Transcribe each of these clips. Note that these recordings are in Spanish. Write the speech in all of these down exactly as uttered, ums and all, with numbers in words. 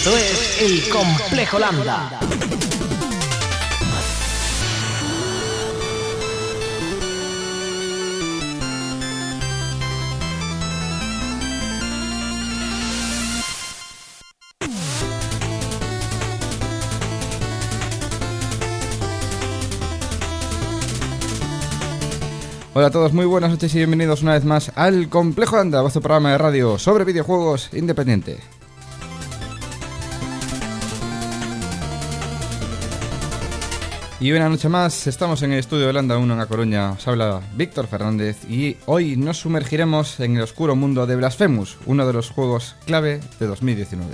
Esto es El Complejo Lambda. Hola a todos, muy buenas noches y bienvenidos una vez más al Complejo Lambda, vuestro programa de radio sobre videojuegos independiente. Y una noche más, estamos en el estudio de Lambda uno en A Coruña, os habla Víctor Fernández y hoy nos sumergiremos en el oscuro mundo de Blasphemous, uno de los juegos clave de dos mil diecinueve.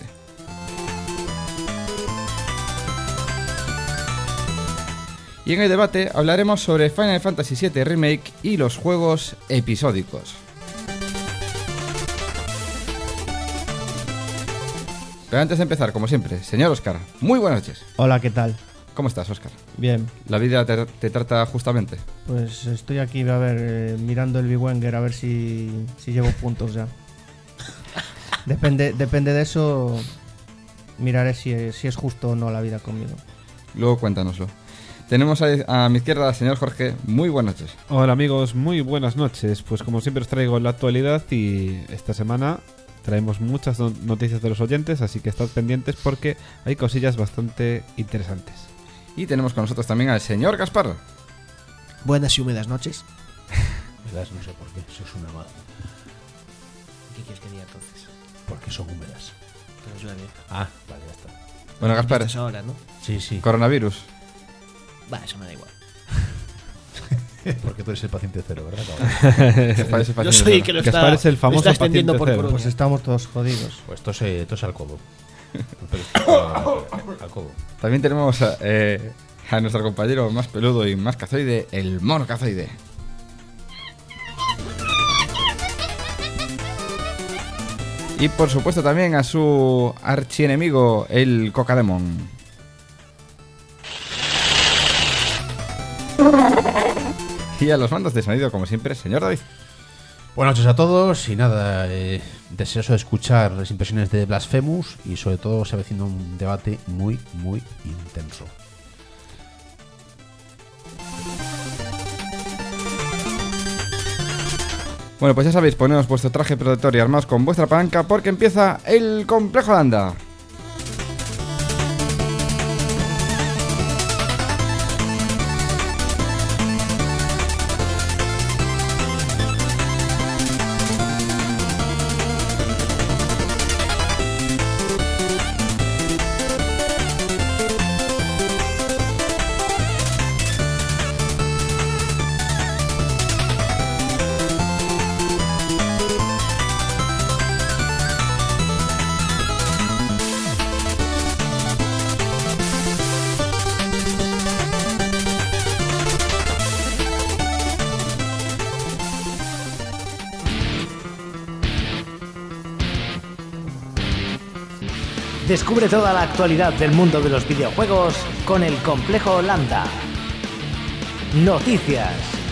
Y en el debate hablaremos sobre Final Fantasy siete Remake y los juegos episódicos. Pero antes de empezar, como siempre, señor Óscar, muy buenas noches. Hola, ¿qué tal? ¿Cómo estás, Óscar? Bien. ¿La vida te, te trata justamente? Pues estoy aquí, a ver, eh, mirando el Biwenger a ver si, si llevo puntos ya. Depende, depende de eso, miraré si, si es justo o no la vida conmigo. Luego cuéntanoslo. Tenemos a, a mi izquierda al señor Jorge. Muy buenas noches. Hola amigos, muy buenas noches. Pues como siempre os traigo la actualidad y esta semana traemos muchas no- noticias de los oyentes, así que estad pendientes porque hay cosillas bastante interesantes. Y tenemos con nosotros también al señor Gaspar. Buenas y húmedas noches. Húmedas, no sé por qué, eso es una mala. ¿Qué quieres que diga entonces? Porque son húmedas. Que nos llueve. Ah, vale, ya está. Bueno, Gaspar, Esto es ahora, ¿no? Sí, sí. coronavirus. Va, eso me da igual. Porque tú eres el paciente cero, ¿verdad, cabrón? Que parece Yo fácil soy de el que lo verdad. está, Gaspar es el lo famoso está extendiendo paciente por cero. Coruña. Pues estamos todos jodidos. Pues tose, tose al cobo. Pero esto- al cobo. También tenemos a, eh, a nuestro compañero más peludo y más cazoide, el mono cazoide. Y por supuesto también a su archienemigo, el Cocademon. Y a los mandos de sonido, como siempre, señor David. Buenas noches a todos y nada, eh, deseoso de escuchar las impresiones de Blasphemous y sobre todo se avecina un debate muy, muy intenso. Bueno, pues ya sabéis, poneos vuestro traje protector y armaos con vuestra palanca porque empieza el Complejo Lambda. Descubre toda la actualidad del mundo de los videojuegos con El Complejo Lambda. Noticias.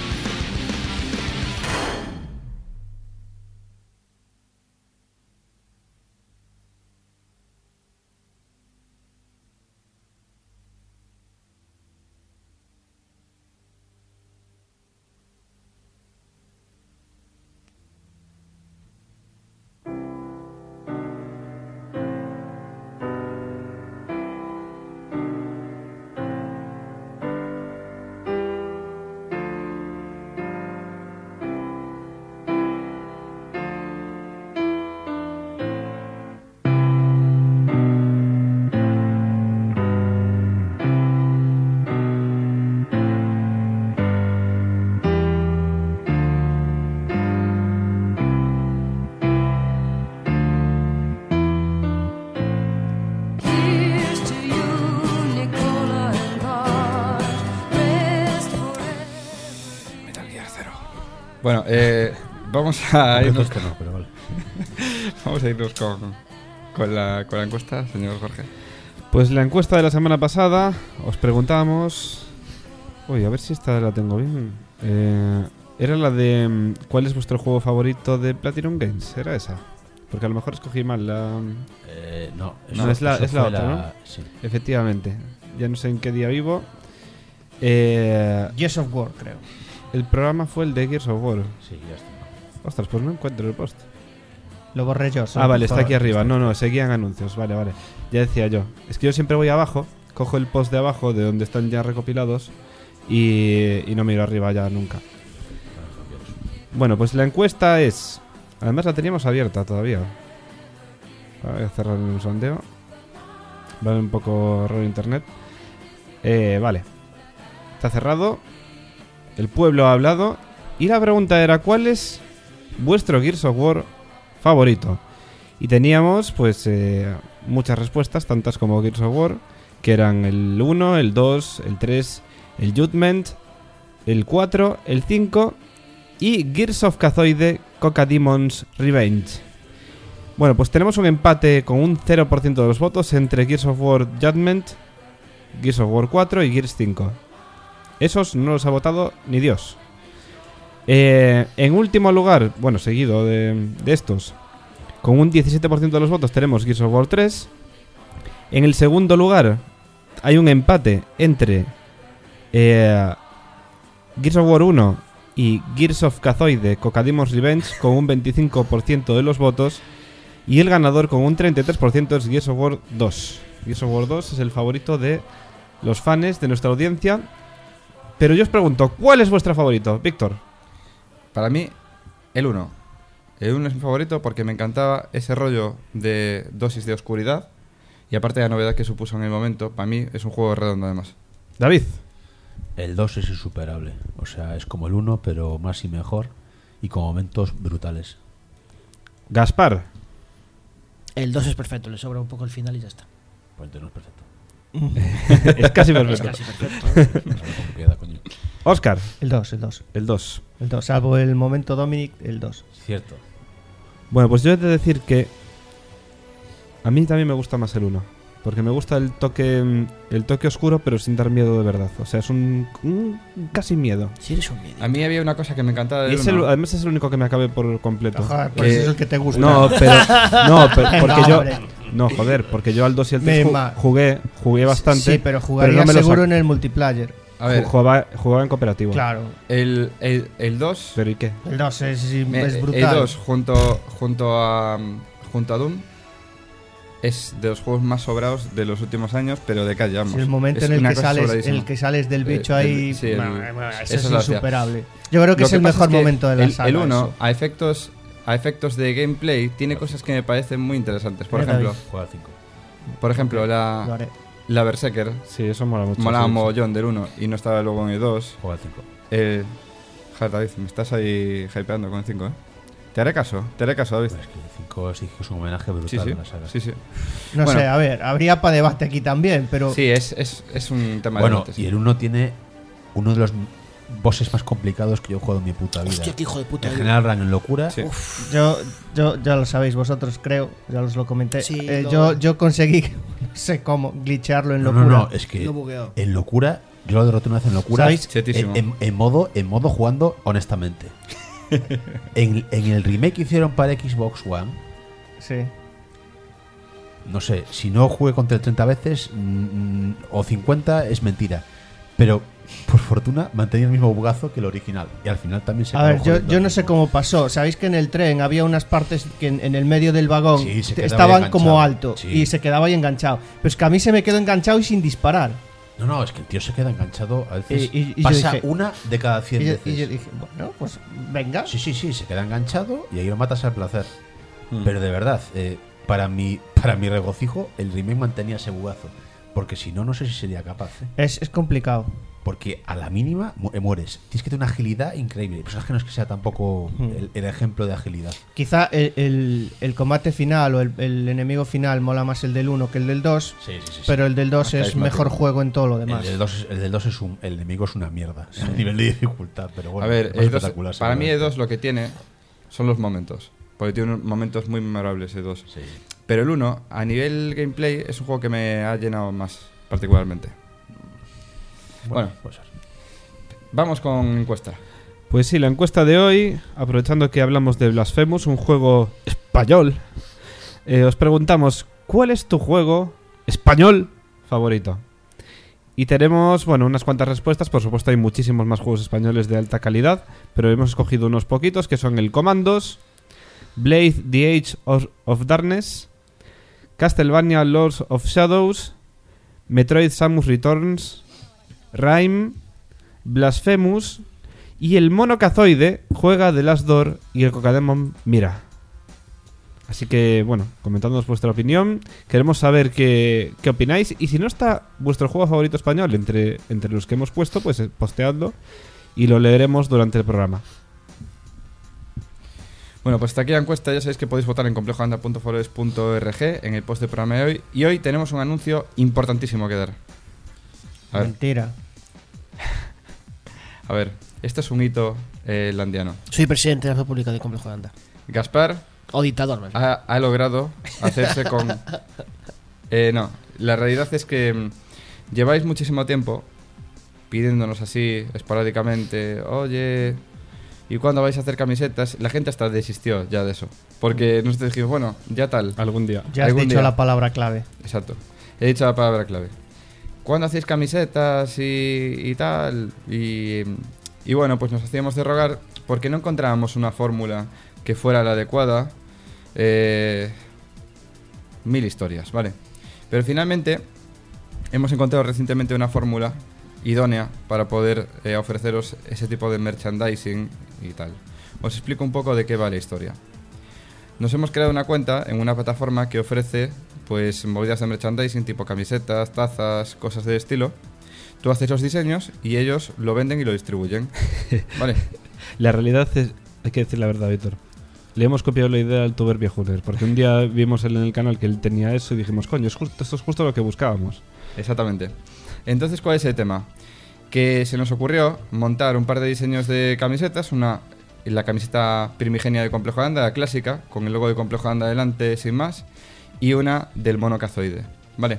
Bueno, eh, vamos a irnos, Esto no, pero vale. vamos a irnos con, con, la, con la encuesta, señor Jorge. Pues la encuesta de la semana pasada os preguntamos... Uy, a ver si esta la tengo bien. Eh, era la de... ¿Cuál es vuestro juego favorito de Platinum Games? ¿Era esa? Porque a lo mejor escogí mal la... Eh, no, No, es la- eso es la fue otra, ¿no? Sí. Efectivamente. Ya no sé en qué día vivo. Eh, Gears of War, creo. el programa fue el de Gears of War. Sí, ya está. Ostras, pues no encuentro el post. Lo borré yo. Ah, vale, está Joder. aquí arriba. No, no, seguían anuncios. Vale, vale. Ya decía yo. Es que yo siempre voy abajo, cojo el post de abajo de donde están ya recopilados y, y no miro arriba ya nunca. Bueno, pues la encuesta es... Además la teníamos abierta todavía. Voy a cerrar el sondeo. Vale, un poco error internet. Eh, vale. Está cerrado. El pueblo ha hablado. Y la pregunta era, ¿cuál es vuestro Gears of War favorito? Y teníamos, pues, eh, muchas respuestas, tantas como Gears of War, que eran el uno, el dos, el tres, el Judgment, el cuatro, el cinco y Gears of Kazoide Cockademon's Revenge. Bueno, pues tenemos un empate con un cero por ciento de los votos entre Gears of War Judgment, Gears of War cuatro y Gears cinco. Esos no los ha votado ni Dios. Eh, en último lugar, bueno, seguido de, de estos, con un diecisiete por ciento de los votos tenemos Gears of War tres. En el segundo lugar hay un empate entre eh, Gears of War uno y Gears of Kazoide Cockademon's Revenge con un veinticinco por ciento de los votos. Y el ganador con un treinta y tres por ciento es Gears of War dos. Gears of War dos es el favorito de los fans, de nuestra audiencia. Pero yo os pregunto, ¿cuál es vuestro favorito, Víctor? Para mí, el uno. El uno es mi favorito porque me encantaba ese rollo de dosis de oscuridad. Y aparte de la novedad que supuso en el momento, para mí es un juego redondo además. David. El dos es insuperable. O sea, es como el uno, pero más y mejor. Y con momentos brutales. Gaspar. El dos es perfecto, le sobra un poco el final y ya está. Pues el no es perfecto. Es casi Es perfecto. casi perfecto. No sé cómo queda, coño. Oscar. El dos, el dos. El dos. El dos. Salvo el momento Dominic, el dos. Cierto. Bueno, pues yo he de decir que a mí también me gusta más el uno. Porque me gusta el toque el toque oscuro, pero sin dar miedo de verdad. O sea, es un, un casi miedo. Si eres un medio. A mí había una cosa que me encantaba Y del es el- uno. además es el único que me acabe por completo. Joder, pues Que- eso es el que te gusta. No, pero no, pero porque No, yo hombre. no, joder, porque yo al dos y al tres Me ju- ma- jugué, jugué bastante. Sí, pero jugaría no me lo seguro sac- en el multiplayer. A ver, jugaba, jugaba en cooperativo. Claro. el, el, el dos... Pero ¿y qué? El dos es, es me- brutal. el dos junto, junto, a, junto a Doom es de los juegos más sobrados de los últimos años, pero de calle, vamos. Sí, el momento Es en el una que cosa sales, sobradísima. en el que sales del bicho Eh, ahí, el- sí, el- bah, bah, eso eso es es la hostia. insuperable. Yo creo que Lo es el pasa mejor que momento de la el, saga. El uno, eso. a efectos, a efectos de gameplay, tiene cosas que me parecen muy interesantes. Por Mira, ejemplo, Juega al cinco. por ejemplo Lo la, haré. la Berserker Sí, eso mola mucho. molaba sí, sí. mogollón del uno y no estaba luego en el dos. Juega al cinco. Eh, joder, David, me estás ahí hypeando con el cinco, ¿eh? Te haré caso, te haré caso, David. Pues es que el cinco sí que es un homenaje brutal Sí, sí, a la saga. sí, sí. No Bueno. sé, a ver, habría para debate aquí también, pero Sí, es, es, es un tema Bueno, de debate, sí. y el uno tiene uno de los bosses más complicados que yo he jugado en mi puta vida. Hostia, qué hijo de puta. En general, Rang en locura. Sí. yo, yo ya lo sabéis vosotros, creo, ya os lo comenté. Sí, Eh, lo- yo, yo conseguí, no sé cómo, glitchearlo en No, locura. no, no, es que Lo bugueo. en locura, yo lo derroté una vez en locura. ¿Sabéis? Chetísimo. En, en- en modo, en modo jugando honestamente. en, en el remake que hicieron para Xbox One, Sí. no sé, si no jugué contra el treinta veces mm, o cincuenta es mentira. Pero por fortuna mantenía el mismo bugazo que el original. Y al final también se A acabó ver, yo, jodiendo yo el no sé mismo. cómo pasó. Sabéis que en el tren había unas partes que en, en el medio del vagón Sí, se te- quedaba estaban ahí como enganchado. alto Sí. y se quedaba ahí enganchado. Pero es que a mí se me quedó enganchado y sin disparar. No, no, es que el tío se queda enganchado a veces. Y- y- y yo pasa dije- una de cada cien Y yo, veces. y yo dije, bueno, pues venga. Sí, sí, sí, se queda enganchado y ahí lo matas al placer. Mm. Pero de verdad, eh, para, mi, para mi regocijo, el remake mantenía ese bugazo. Porque si no, no sé si sería capaz. ¿eh? Es, es complicado. Porque a la mínima mu- eh, mueres. Tienes que tener una agilidad increíble. El personaje no es que sea tampoco el, el ejemplo de agilidad. Quizá el, el- el combate final o el, el enemigo final mola más el del uno que el del dos, Sí, sí, sí. sí. pero el del dos Más es carismático. mejor juego en todo lo el demás. del dos es, el del dos es un, el enemigo es una mierda. A nivel de dificultad, pero bueno. A ver, es el dos- espectacular, para mí el seguramente. dos lo que tiene son los momentos. Porque tiene unos momentos muy memorables el dos. Sí. Pero el uno, a nivel gameplay, es un juego que me ha llenado más, particularmente. Bueno. puede ser. Vamos con encuesta. Pues sí, la encuesta de hoy, aprovechando que hablamos de Blasphemous, un juego español. Eh, os preguntamos, ¿cuál es tu juego español favorito? Y tenemos, bueno, unas cuantas respuestas. Por supuesto hay muchísimos más juegos españoles de alta calidad, pero hemos escogido unos poquitos que son el Commandos, Blade The Age of, of Darkness, Castlevania Lords of Shadows, Metroid Samus Returns, Rime, Blasphemous y el Monocazoide juega The Last Door y el Cocademon Mira. Así que, bueno, comentándonos vuestra opinión, queremos saber qué, qué opináis, y si no está vuestro juego favorito español entre, entre los que hemos puesto, pues eh, posteadlo y lo leeremos durante el programa. Bueno, pues hasta aquí la encuesta. Ya sabéis que podéis votar en complejoanda punto forest punto org en el post del programa de hoy. Y hoy tenemos un anuncio importantísimo que dar. A ver, Mentira. a ver, este es un hito eh, landiano. Soy presidente de la República de Complejo de Anda. Gaspar O dictador, más bien. ha, ha logrado hacerse con... Eh, no, la realidad es que mm, lleváis muchísimo tiempo pidiéndonos así esporádicamente, oye, ¿y cuándo vais a hacer camisetas? La gente hasta desistió ya de eso, porque nosotros dijimos, bueno, ya tal. Algún día. Ya has Algún dicho día. la palabra clave. Exacto, he dicho la palabra clave. ¿Cuándo hacéis camisetas y, y tal? Y, y bueno, pues nos hacíamos de rogar porque no encontrábamos una fórmula que fuera la adecuada. Eh, mil historias, ¿vale? Pero finalmente hemos encontrado recientemente una fórmula idónea para poder eh, ofreceros ese tipo de merchandising y tal. Os explico un poco de qué va la historia. Nos hemos creado una cuenta en una plataforma que ofrece pues movidas de merchandising tipo camisetas, tazas, cosas del estilo. Tú haces los diseños y ellos lo venden y lo distribuyen. ¿Vale? La realidad es, hay que decir la verdad, Víctor. Le hemos copiado la idea al tuber viejuner, porque un día vimos en el canal que él tenía eso y dijimos, coño, es justo, esto es justo lo que buscábamos. Exactamente. Entonces, ¿cuál es el tema? Que se nos ocurrió montar un par de diseños de camisetas, una la camiseta primigenia de Complejo de Anda, la clásica, con el logo de Complejo de Anda delante, sin más, y una del Monocazoide, ¿vale?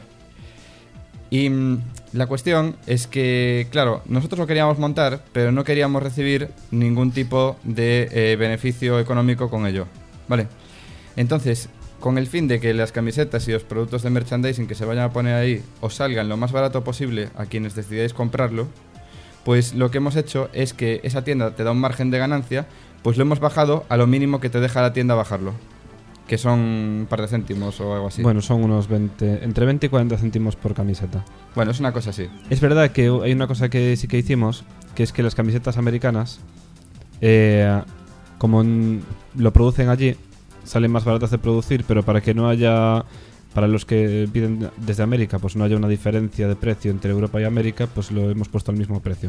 Y mm, la cuestión es que, claro, nosotros lo queríamos montar, pero no queríamos recibir ningún tipo de eh, beneficio económico con ello, ¿vale? Entonces, con el fin de que las camisetas y los productos de merchandising que se vayan a poner ahí os salgan lo más barato posible a quienes decidáis comprarlo, pues lo que hemos hecho es que esa tienda te da un margen de ganancia, pues lo hemos bajado a lo mínimo que te deja la tienda bajarlo, que son un par de céntimos o algo así. Bueno, son unos veinte, entre veinte y cuarenta céntimos por camiseta. Bueno, es una cosa así. Es verdad que hay una cosa que sí que hicimos, que es que las camisetas americanas, eh, como n- lo producen allí, salen más baratas de producir, pero para que no haya, para los que piden desde América, pues no haya una diferencia de precio entre Europa y América, pues lo hemos puesto al mismo precio.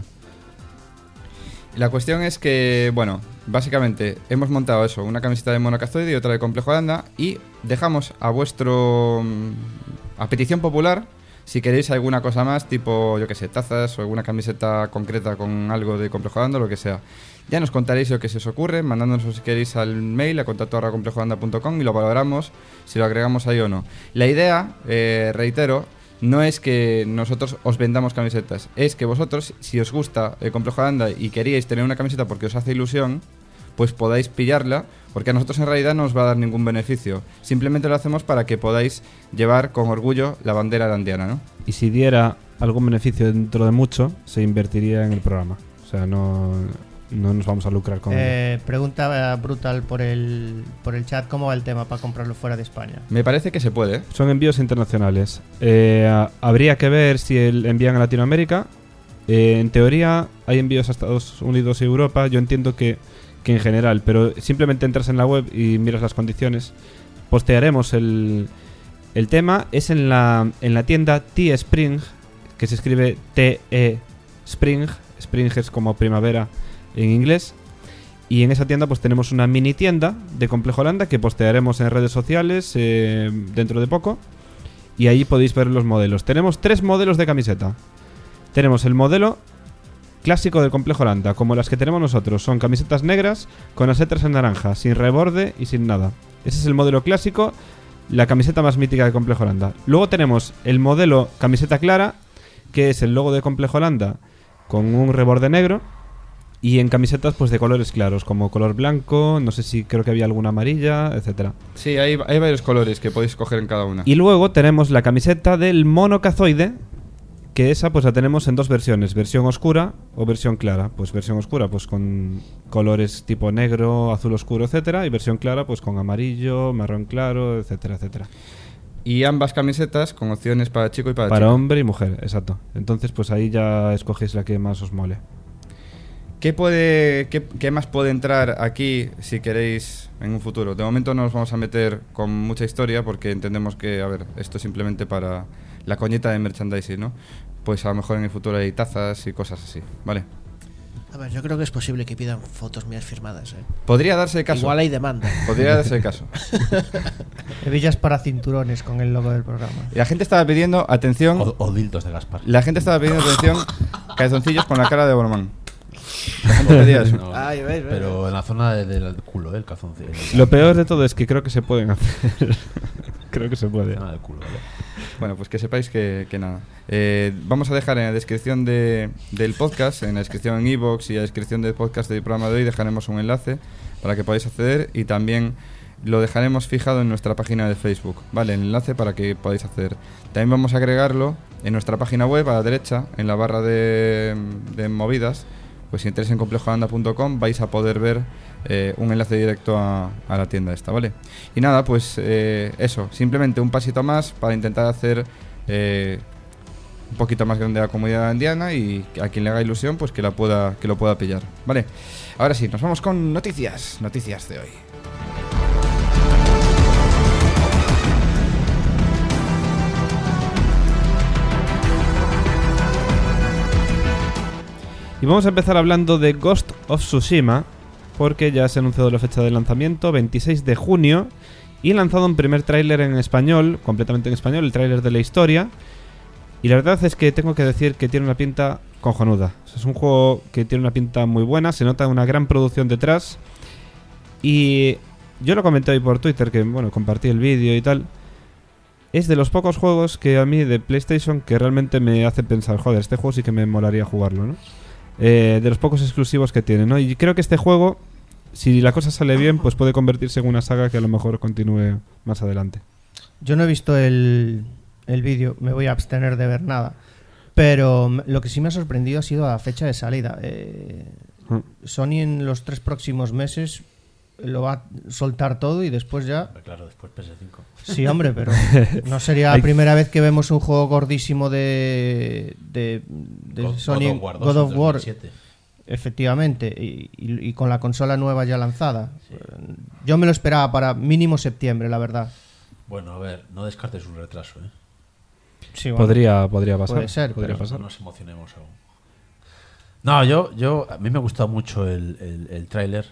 La cuestión es que, bueno, básicamente hemos montado eso, una camiseta de Monocazoide y otra de Complejo de Anda, y dejamos a vuestro... mm, a petición popular, si queréis alguna cosa más, tipo, yo que sé, tazas o alguna camiseta concreta con algo de Complejo de Anda, lo que sea. Ya nos contaréis lo que se os ocurre, mandándonos si queréis al mail a contacto arroba complejo de anda punto com y lo valoramos si lo agregamos ahí o no. La idea, eh, reitero, no es que nosotros os vendamos camisetas, es que vosotros, si os gusta el Complejo de Anda y queríais tener una camiseta porque os hace ilusión, pues podáis pillarla, porque a nosotros en realidad no os va a dar ningún beneficio. Simplemente lo hacemos para que podáis llevar con orgullo la bandera landiana, ¿no? Y si diera algún beneficio dentro de mucho, se invertiría en el programa. O sea, no, no nos vamos a lucrar con ello. Eh, pregunta Brutal por el, por el chat, ¿cómo va el tema para comprarlo fuera de España? Me parece que se puede, ¿eh? Son envíos internacionales. Eh, a- habría que ver si el envían a Latinoamérica. Eh, en teoría hay envíos a Estados Unidos y Europa. Yo entiendo que, que en general, pero simplemente entras en la web y miras las condiciones. Postearemos el, el tema. Es en la, en la tienda Teespring, que se escribe T-E Spring. Spring es como primavera en inglés. Y en esa tienda pues tenemos una mini tienda de Complejo Holanda que postearemos en redes sociales eh, dentro de poco. Y ahí podéis ver los modelos. Tenemos tres modelos de camiseta. Tenemos el modelo clásico del Complejo Holanda, como las que tenemos nosotros. Son camisetas negras con las letras en naranja, sin reborde y sin nada. Ese es el modelo clásico, la camiseta más mítica de Complejo Holanda. Luego tenemos el modelo camiseta clara, que es el logo de Complejo Holanda con un reborde negro. Y en camisetas pues de colores claros, como color blanco, no sé si creo que había alguna amarilla, etcétera. Sí, hay, hay varios colores que podéis coger en cada una. Y luego tenemos la camiseta del mono cazoide, que esa pues la tenemos en dos versiones, versión oscura o versión clara. Pues versión oscura pues con colores tipo negro, azul oscuro, etcétera, y versión clara pues con amarillo, marrón claro, etcétera, etcétera. Y ambas camisetas con opciones para chico y para, Para chica. hombre y mujer, exacto. Entonces pues ahí ya escogéis la que más os mole. ¿Qué, puede, qué, ¿Qué más puede entrar aquí si queréis en un futuro? De momento no nos vamos a meter con mucha historia porque entendemos que, a ver, esto es simplemente para la coñeta de merchandising, ¿no? Pues a lo mejor en el futuro hay tazas y cosas así, ¿vale? A ver, yo creo que es posible que pidan fotos mías firmadas, ¿eh? Podría darse el caso. Igual hay demanda. Podría darse el caso. Hebillas para cinturones con el logo del programa. La gente estaba pidiendo atención. O, o dildos de Gaspar. La gente estaba pidiendo atención. Calzoncillos con la cara de Boromán. La gente pedía eso. No, Ay, ves, ves. pero en la zona de- del culo, ¿eh? El calzoncillo. Lo peor de todo es que creo que se pueden hacer. Creo que se puede. La zona del culo, ¿vale? Bueno, pues que sepáis que, que nada. Eh, vamos a dejar en la descripción de, del podcast, en la descripción en iVoox y en la descripción del podcast del programa de hoy, dejaremos un enlace para que podáis acceder y también lo dejaremos fijado en nuestra página de Facebook, ¿vale? El enlace para que podáis acceder. También vamos a agregarlo en nuestra página web a la derecha, en la barra de, de movidas. Pues si entráis en complejo anda punto com vais a poder ver eh, un enlace directo a, a la tienda esta, ¿vale? Y nada, pues eh, eso, simplemente un pasito más para intentar hacer eh, un poquito más grande la comunidad indiana y a quien le haga ilusión, pues que la pueda, que lo pueda pillar, ¿vale? Ahora sí, nos vamos con noticias, noticias de hoy. Y vamos a empezar hablando de Ghost of Tsushima, porque ya se ha anunciado la fecha de lanzamiento, veintiséis de junio, y lanzado un primer tráiler en español, completamente en español, el tráiler de la historia. Y la verdad es que tengo que decir que tiene una pinta cojonuda. O sea, es un juego que tiene una pinta muy buena, se nota una gran producción detrás. Y yo lo comenté hoy por Twitter, que bueno, compartí el vídeo y tal. Es de los pocos juegos que a mí de PlayStation que realmente me hace pensar, joder, este juego sí que me molaría jugarlo, ¿no? Eh, de los pocos exclusivos que tiene, ¿no? Y creo que este juego, si la cosa sale bien, pues puede convertirse en una saga que a lo mejor continúe más adelante. Yo no he visto el, el vídeo, me voy a abstener de ver nada. Pero m- lo que sí me ha sorprendido ha sido la fecha de salida. Eh, Mm. Sony en los tres próximos meses lo va a soltar todo y después ya... Hombre, claro, después P S cinco. Sí, hombre, pero no sería la Hay- primera vez que vemos un juego gordísimo de, de, de God- Sony, God of War dos God of en War, dos mil siete. efectivamente, y, y- y con la consola nueva ya lanzada. Yo me lo esperaba para mínimo septiembre, la verdad. Bueno, a ver, no descartes un retraso, ¿eh? Sí, bueno. Podría, podría pasar. Puede ser, podría pero pasar. No nos emocionemos aún. No, yo, yo, a mí me ha gustado mucho el, el, el tráiler,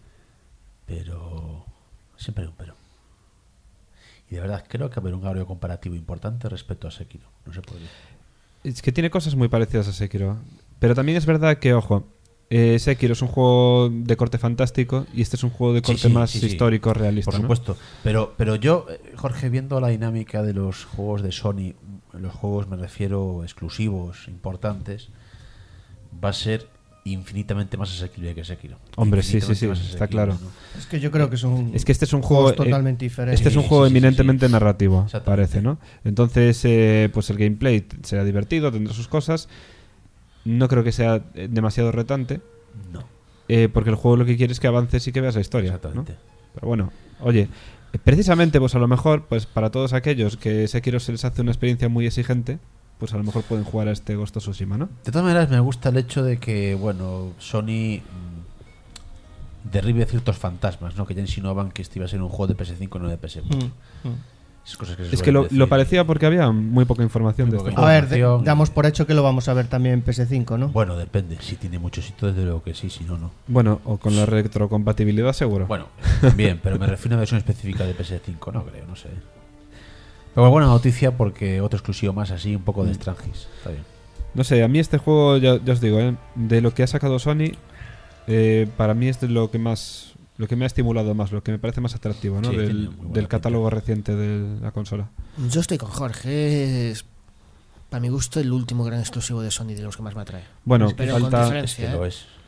pero siempre hay un pero. Y de verdad creo que va a haber un agravio comparativo importante respecto a Sekiro. No sé por qué. Es que tiene cosas muy parecidas a Sekiro. Pero también es verdad que, ojo, eh, Sekiro es un juego de corte fantástico y este es un juego de Sí, corte sí, más sí, sí. histórico, realista. Por ¿no? supuesto. Pero, pero yo, eh, Jorge, viendo la dinámica de los juegos de Sony, los juegos me refiero exclusivos, importantes, va a ser infinitamente más asequible que Sekiro. Hombre, sí, Infinitamente sí, sí, más está asequible, claro. ¿no? Es que yo creo que es un, Es que este es un juegos juego eh, totalmente diferente. Este es un Sí, juego sí, sí, eminentemente sí. narrativo, Exactamente. parece, ¿no? Entonces, eh, pues el gameplay t- será divertido, tendrá sus cosas. No creo que sea eh, demasiado retante, No, eh, porque el juego lo que quiere es que avances y que veas la historia, ¿no? exactamente. Pero bueno, oye, eh, precisamente, pues a lo mejor, pues para todos aquellos que Sekiro se les hace una experiencia muy exigente, pues a lo mejor pueden jugar a este Ghost of Tsushima, ¿no? De todas maneras, me gusta el hecho de que, bueno, Sony mm, derribe ciertos fantasmas, ¿no? Que ya insinuaban que este iba a ser un juego de P S cinco y no de P S cuatro. Mm, mm. Esas cosas que se Es que lo, suelen lo decir. parecía porque había muy poca información Muy de poca este A juego. ver, de- Información. damos por hecho que lo vamos a ver también en P S cinco, ¿no? Bueno, depende. Si tiene mucho sitio, desde luego que sí, si no, no. Bueno, o con la retrocompatibilidad seguro. Bueno, también, pero me refiero a una versión específica de P S cinco, no creo, no sé. Pero buena noticia porque otro exclusivo más así, un poco de Strangis. Está bien. No sé, a mí este juego, ya, ya os digo, ¿eh? De lo que ha sacado Sony, eh, para mí es de lo que más, lo que me ha estimulado más, lo que me parece más atractivo, ¿no? Sí, tiene del, muy buena del catálogo pinta. reciente de la consola. Yo estoy con Jorge. Es, para mi gusto, el último gran exclusivo de Sony de los que más me atrae. Bueno, Pero con falta, diferencia. Es que ¿eh? lo es.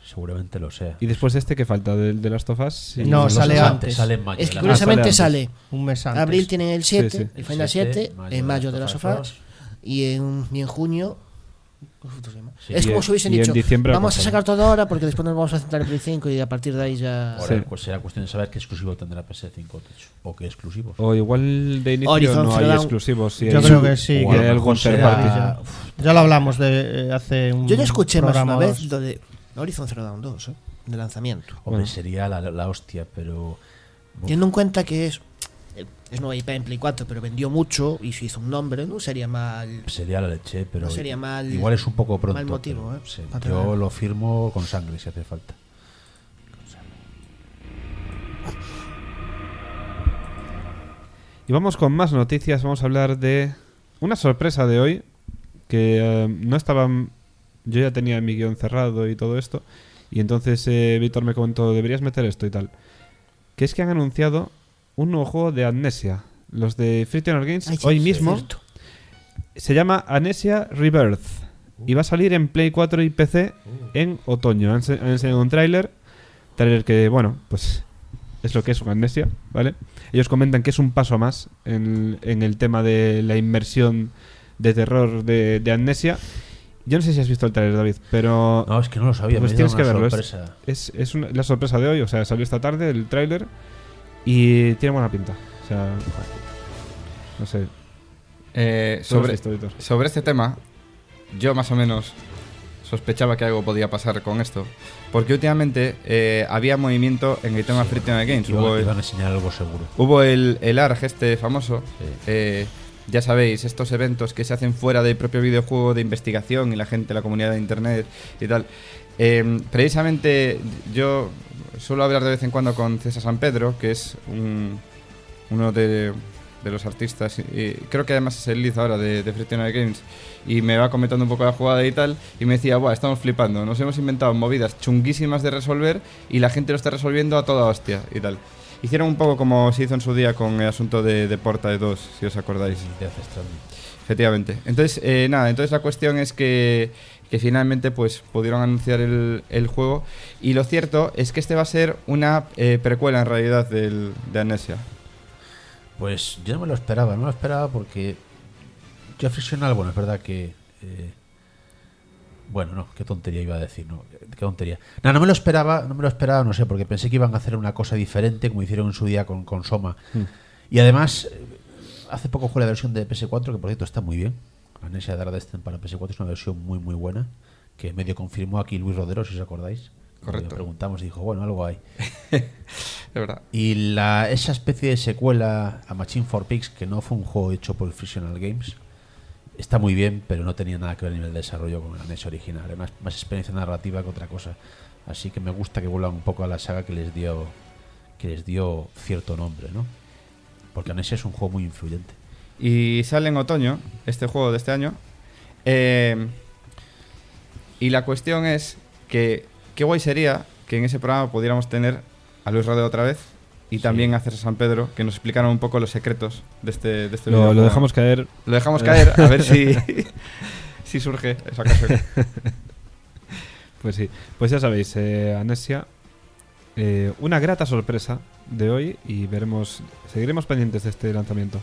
seguramente lo sea. ¿Y después de este qué falta? ¿Del de Last of Us? Sí. No, Los sale amantes antes. Sale en mayo. Es que de la- curiosamente Ah, sale sale. Un mes antes. Abril tienen el siete, Sí, sí. el Final siete, siete, mayo en mayo de de las Last of sofás Us. y en, y en junio. ¿cómo se llama? Sí. Es Y como en- si hubiesen y en dicho: diciembre la vamos a consola. sacar todo ahora porque después nos vamos a centrar en Play cinco y a partir de ahí ya. Ahora, Sí. pues será cuestión de saber qué exclusivo tendrá P S cinco de hecho, o qué exclusivos. O igual de inicio Horizon no hay Zero Dawn. exclusivos. Sí Yo hay- creo que sí, O que a hay lo algún mejor third será- party. ya. Uf, Ya lo hablamos de eh, hace un Yo ya escuché más programa una o vez dos. lo de Horizon Zero Dawn dos, ¿eh? De lanzamiento. Hombre, Bueno. sería la, la hostia, pero. Uf, Teniendo en cuenta que es es nueva I P en Play cuatro, pero vendió mucho y se hizo un nombre, no sería mal. sería la leche, pero. No sería mal- Igual es un poco pronto. mal motivo, pero, ¿eh? sí, Para yo traer. lo firmo con sangre si hace falta. Y vamos con más noticias. Vamos a hablar de una sorpresa de hoy que eh, no estaba. Yo ya tenía mi guión cerrado y todo esto. Y entonces eh, Víctor me comentó: deberías meter esto y tal. Que es que han anunciado un nuevo juego de Amnesia. Los de Free Tenor Games Ay, sí, hoy sí, mismo. cierto. Se llama Amnesia Rebirth. Y va a salir en Play cuatro y P C en otoño. Han, se- han enseñado un tráiler. Tráiler que, bueno, pues es lo que es una Amnesia, ¿vale? Ellos comentan que es un paso más en, en el tema de la inmersión de terror de, de Amnesia. Yo no sé si has visto el tráiler, David, pero No, es que no lo sabía. pues me tienes dio que una verlo. Es, sorpresa. es, es una- la sorpresa de hoy. O sea, salió esta tarde el tráiler y tiene buena pinta. O sea, no sé. Eh, ¿Tú lo has sobre, visto, Víctor? sobre este tema, yo más o menos sospechaba que algo podía pasar con esto. Porque últimamente eh, había movimiento en el tema Free Tenor Games. Iban, Hubo, iban a enseñar algo seguro. hubo el, el A R G este famoso. Sí. eh, ya sabéis, estos eventos que se hacen fuera del propio videojuego de investigación y la gente, la comunidad de internet y tal. Eh, precisamente yo suelo hablar de vez en cuando con César San Pedro, que es un- uno de, de los artistas, y creo que además es el lead ahora de, de Free Tenor Games, y me va comentando un poco la jugada y tal, y me decía: buah, estamos flipando, nos hemos inventado movidas chunguísimas de resolver y la gente lo está resolviendo a toda hostia y tal. Hicieron un poco como se hizo en su día con el asunto de, de Portal dos, si os acordáis. De Ancestral. Efectivamente. Entonces, eh, nada, entonces la cuestión es que, que finalmente pues pudieron anunciar el, el juego, y lo cierto es que este va a ser una eh, precuela en realidad del, de Amnesia. Pues yo no me lo esperaba, no me lo esperaba porque yo Frictional, bueno, es verdad que eh, bueno, no, qué tontería iba a decir, no, qué tontería. No, no me lo esperaba, no me lo esperaba, no sé, porque pensé que iban a hacer una cosa diferente como hicieron en su día con, con Soma. Y además eh, hace poco fue la versión de P S cuatro, que por cierto está muy bien. Amnesia Dark Descent para P S cuatro es una versión muy muy buena, que medio confirmó aquí Luis Rodero, si os acordáis. Correcto. Le preguntamos y dijo, bueno, algo hay. Es verdad. Y la, esa especie de secuela a Machine for Pigs, que no fue un juego hecho por Frictional Games, está muy bien, pero no tenía nada que ver a nivel de desarrollo con la Amnesia original. Era más, más experiencia narrativa que otra cosa. Así que me gusta que vuelvan un poco a la saga que les dio que les dio cierto nombre, ¿no? Porque Amnesia es un juego muy influyente. Y sale en otoño, este juego de este año. Eh, y la cuestión es que qué guay sería que en ese programa pudiéramos tener a Luis Rodeo otra vez y Sí. también a César San Pedro, que nos explicaran un poco los secretos de este, de este Lo, videojuego. lo dejamos caer. Lo dejamos caer, a ver si, si surge esa ocasión. Pues sí. Pues ya sabéis, eh, Amnesia, eh, una grata sorpresa de hoy y veremos, seguiremos pendientes de este lanzamiento.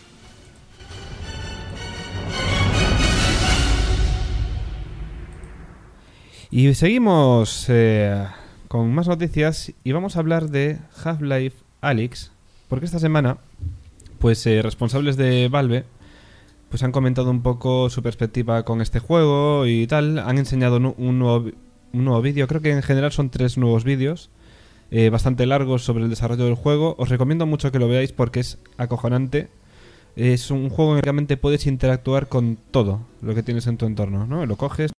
Y seguimos eh, con más noticias y vamos a hablar de Half-Life Alyx, porque esta semana, pues eh, responsables de Valve pues han comentado un poco su perspectiva con este juego y tal. Han enseñado nu- un nuevo, vi- un nuevo vídeo, creo que en general son tres nuevos vídeos, eh, bastante largos sobre el desarrollo del juego. Os recomiendo mucho que lo veáis porque es acojonante. Es un juego en el que realmente puedes interactuar con todo lo que tienes en tu entorno, ¿no? Lo coges,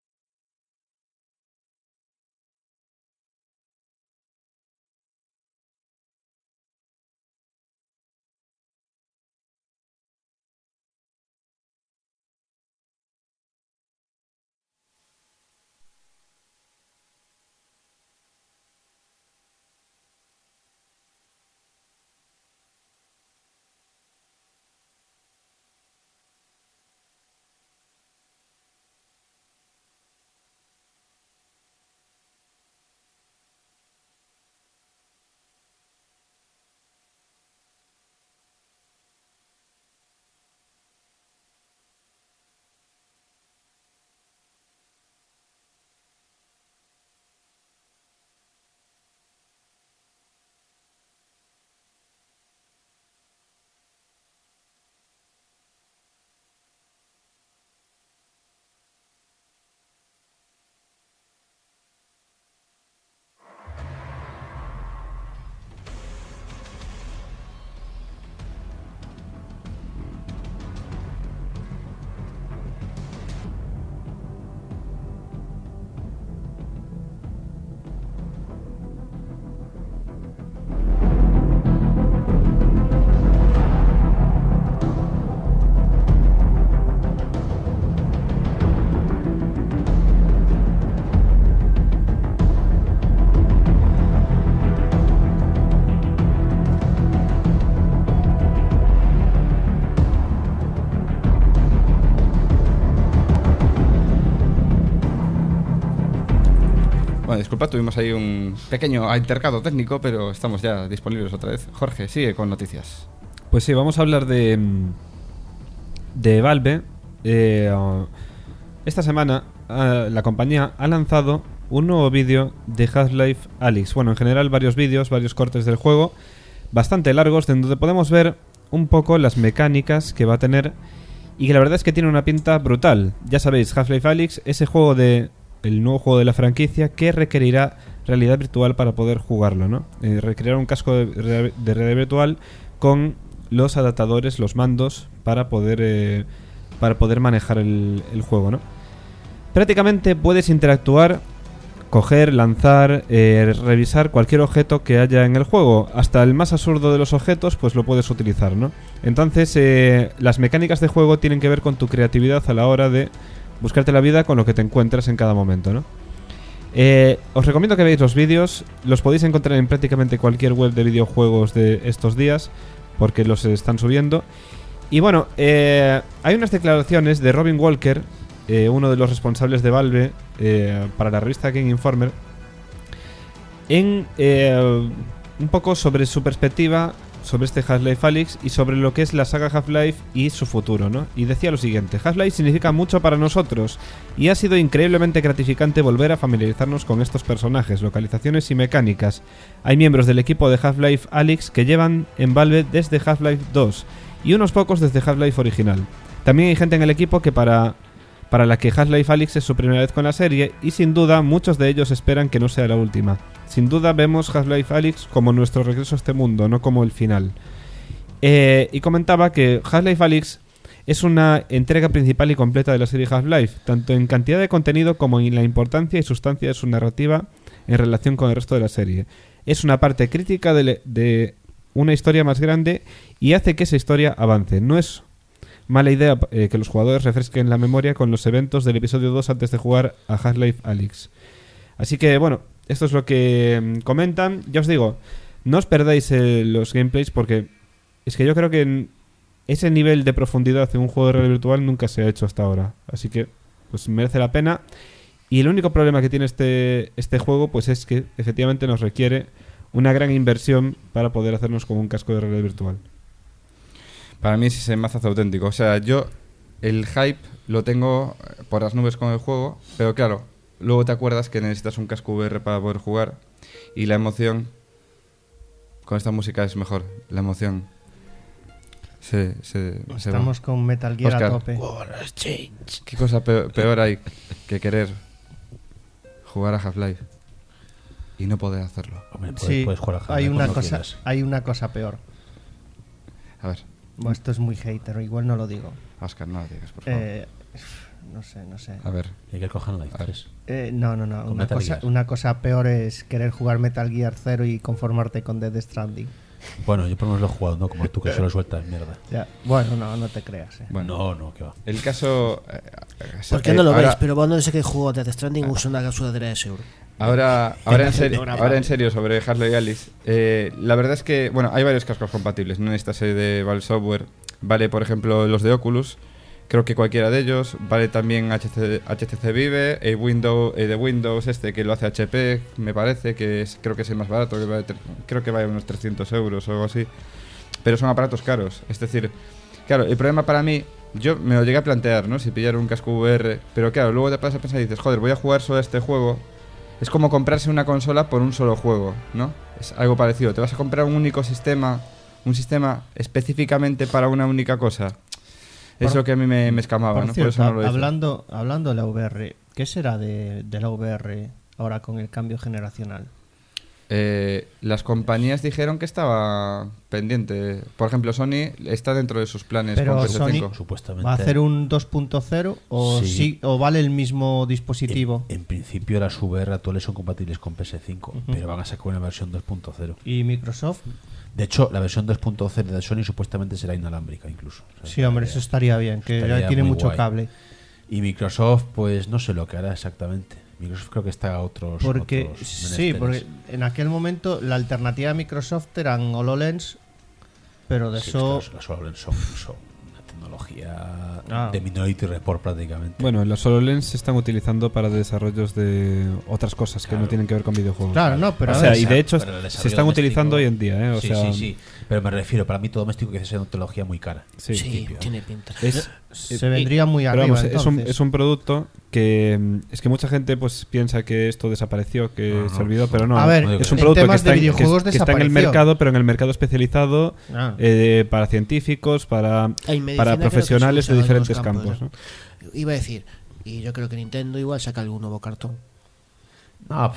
Bueno, disculpa, tuvimos ahí un pequeño intercado técnico, pero estamos ya disponibles otra vez. Jorge, sigue con noticias. Pues sí, vamos a hablar de de Valve. Eh, uh, esta semana uh, la compañía ha lanzado un nuevo vídeo de Half-Life Alyx. Bueno, en general varios vídeos, varios cortes del juego, bastante largos, donde podemos ver un poco las mecánicas que va a tener y que la verdad es que tiene una pinta brutal. Ya sabéis, Half-Life Alyx, ese juego de el nuevo juego de la franquicia que requerirá realidad virtual para poder jugarlo, ¿no? Eh, requerirá un casco de, de realidad virtual con los adaptadores, los mandos para poder eh, para poder manejar el, el juego, ¿no? Prácticamente puedes interactuar, coger, lanzar, eh, revisar cualquier objeto que haya en el juego. Hasta el más absurdo de los objetos, pues lo puedes utilizar, ¿no? Entonces, eh, las mecánicas de juego tienen que ver con tu creatividad a la hora de buscarte la vida con lo que te encuentras en cada momento, ¿no? Eh, os recomiendo que veáis los vídeos. Los podéis encontrar en prácticamente cualquier web de videojuegos de estos días, porque los están subiendo. Y bueno, eh, hay unas declaraciones de Robin Walker, eh, uno de los responsables de Valve, eh, para la revista Game Informer, en eh, un poco sobre su perspectiva sobre este Half-Life Alyx y sobre lo que es la saga Half-Life y su futuro, ¿no? Y decía lo siguiente: Half-Life significa mucho para nosotros y ha sido increíblemente gratificante volver a familiarizarnos con estos personajes, localizaciones y mecánicas. Hay miembros del equipo de Half-Life Alyx que llevan en Valve desde Half-Life dos y unos pocos desde Half-Life original. También hay gente en el equipo que para para la que Half-Life Alyx es su primera vez con la serie y sin duda muchos de ellos esperan que no sea la última. Sin duda vemos Half-Life Alyx como nuestro regreso a este mundo, no como el final. Eh, y comentaba que Half-Life Alyx es una entrega principal y completa de la serie Half-Life, tanto en cantidad de contenido como en la importancia y sustancia de su narrativa en relación con el resto de la serie. Es una parte crítica de, le- de una historia más grande y hace que esa historia avance. No es mala idea eh, que los jugadores refresquen la memoria con los eventos del episodio dos antes de jugar a Half-Life Alyx. Así que bueno, esto es lo que mm, comentan. Ya os digo, no os perdáis eh, los gameplays, porque es que yo creo que en ese nivel de profundidad en un juego de realidad virtual nunca se ha hecho hasta ahora. Así que pues merece la pena. Y el único problema que tiene este, este juego pues es que efectivamente nos requiere una gran inversión para poder hacernos con un casco de realidad virtual. Para mí sí se me hace auténtico. O sea, yo el hype lo tengo por las nubes con el juego, pero claro, luego te acuerdas que necesitas un casco V R para poder jugar y la emoción con esta música es mejor. La emoción se, se, se Estamos va. con Metal Gear Oscar. a tope. ¿Qué cosa peor, peor hay que querer jugar a Half-Life y no poder hacerlo? Hombre, puedes, Sí, puedes jugar a Half-Life hay una cuando cosa, quieras. hay una cosa peor. A ver, Bueno, esto es muy hater, igual no lo digo. Oscar, no lo digas, por favor. Eh, no sé, no sé. A ver, Hay que coger Half-Life tres. Eh, no, no, no. Con Una Metal cosa, Gear. una cosa peor es querer jugar Metal Gear cero y conformarte con Death Stranding. Bueno, yo por lo menos lo he jugado, no como tú que solo sueltas mierda. Ya. Bueno, no, no te creas. eh. bueno, No, no, que va. el caso... eh, ¿Por qué eh, no lo ahora- veis? Pero vos no sé que jugó Death Stranding usa una sudadera de euro. Ahora, ahora, en Hace serio, programa. ahora en serio sobre Half-Life Alyx, eh, la verdad es que, bueno, hay varios cascos compatibles, ¿no? En esta serie de Valve Software, vale, por ejemplo, los de Oculus, creo que cualquiera de ellos, vale también H C, H T C Vive, el Windows, el de Windows este que lo hace H P, me parece, que es, creo que es el más barato, que vale tre- creo que vale unos trescientos euros o algo así, pero son aparatos caros, es decir, claro, el problema para mí, yo me lo llegué a plantear, ¿no? Si pillar un casco V R, pero claro, luego te pasas a pensar y dices, joder, voy a jugar solo a este juego. Es como comprarse una consola por un solo juego, ¿no? Es algo parecido. Te vas a comprar un único sistema, un sistema específicamente para una única cosa. Es Por- lo que a mí me, me escamaba, Por ¿no? cierto, por eso no lo hice. hablando, hablando de la V R, ¿qué será de, de la V R ahora con el cambio generacional? Eh, las compañías dijeron que estaba pendiente. Por ejemplo, Sony está dentro de sus planes Pero con P S cinco. Sony- Supuestamente. ¿Va a hacer un dos punto cero o, Sí. sí, o vale el mismo dispositivo? En, en principio las V R actuales son compatibles con P S cinco, pero van a sacar una versión dos punto cero. ¿Y Microsoft? De hecho, la versión dos punto cero de Sony supuestamente será inalámbrica incluso. O sea, Sí, hombre, estaría- eso estaría bien, que estaría ya tiene muy mucho guay. cable. Y Microsoft, pues no sé lo que hará exactamente. Microsoft creo que está a otros. Porque otros sí, menesteres. porque en aquel momento la alternativa a Microsoft eran HoloLens, pero de Sí, eso es que las, las HoloLens son, son una tecnología Ah. de Minority Report prácticamente. Bueno, los HoloLens se están utilizando para desarrollos de otras cosas que Claro. no tienen que ver con videojuegos. Claro, no, pero o a sea, ver, y de hecho pero el se desarrollo están utilizando hoy doméstico- en día, ¿eh? O sí, sea, sí, sí. Pero me refiero, para mí todo doméstico que sea una tecnología muy cara. sí. Sí, tiene pinta. Es, se vendría muy pero arriba. vamos, es, un, entonces. es un producto que mm, es que mucha gente pues piensa que esto desapareció, que No, no, se olvidó, no. pero no. A ver, es un en producto que temas está, de en, que, videojuegos que está en el desapareció. mercado, pero en el mercado especializado Ah. eh, para científicos, para, En medicina para creo que se profesionales usa de en algunos diferentes campos. campos, ¿no? Iba a decir, y yo creo que Nintendo igual saca algún nuevo cartón. No, a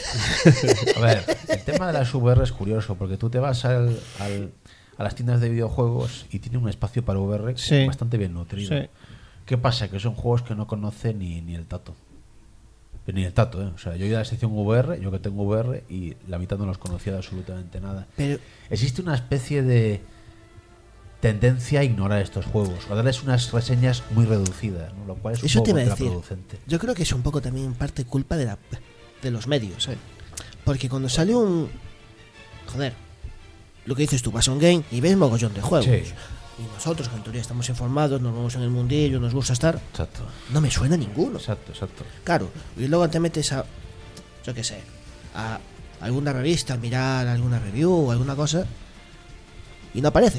ver, el tema de las V R es curioso porque tú te vas al, al- a las tiendas de videojuegos y tiene un espacio para V R Sí. bastante bien nutrido. Sí. ¿Qué pasa? Que son juegos que no conoce ni, ni el tato. Pero ni el tato, ¿eh? O sea, yo he ido a la sección V R, yo que tengo V R, y la mitad no los conocía de absolutamente nada. Pero Existe una especie de tendencia a ignorar estos juegos, a darles unas reseñas muy reducidas, ¿no? Lo cual es un eso poco te iba a decir. contraproducente. Yo creo que es un poco también parte culpa de la de los medios, ¿eh? Porque cuando sale un joder, lo que dices tú, vas a un game y ves mogollón de juegos. Sí. Y nosotros, que en teoría estamos informados, nos vamos en el mundillo, nos gusta estar, Exacto, no me suena ninguno. exacto, exacto. Claro, y luego te metes a, yo qué sé, a alguna revista, a mirar alguna review o alguna cosa, y no aparecen.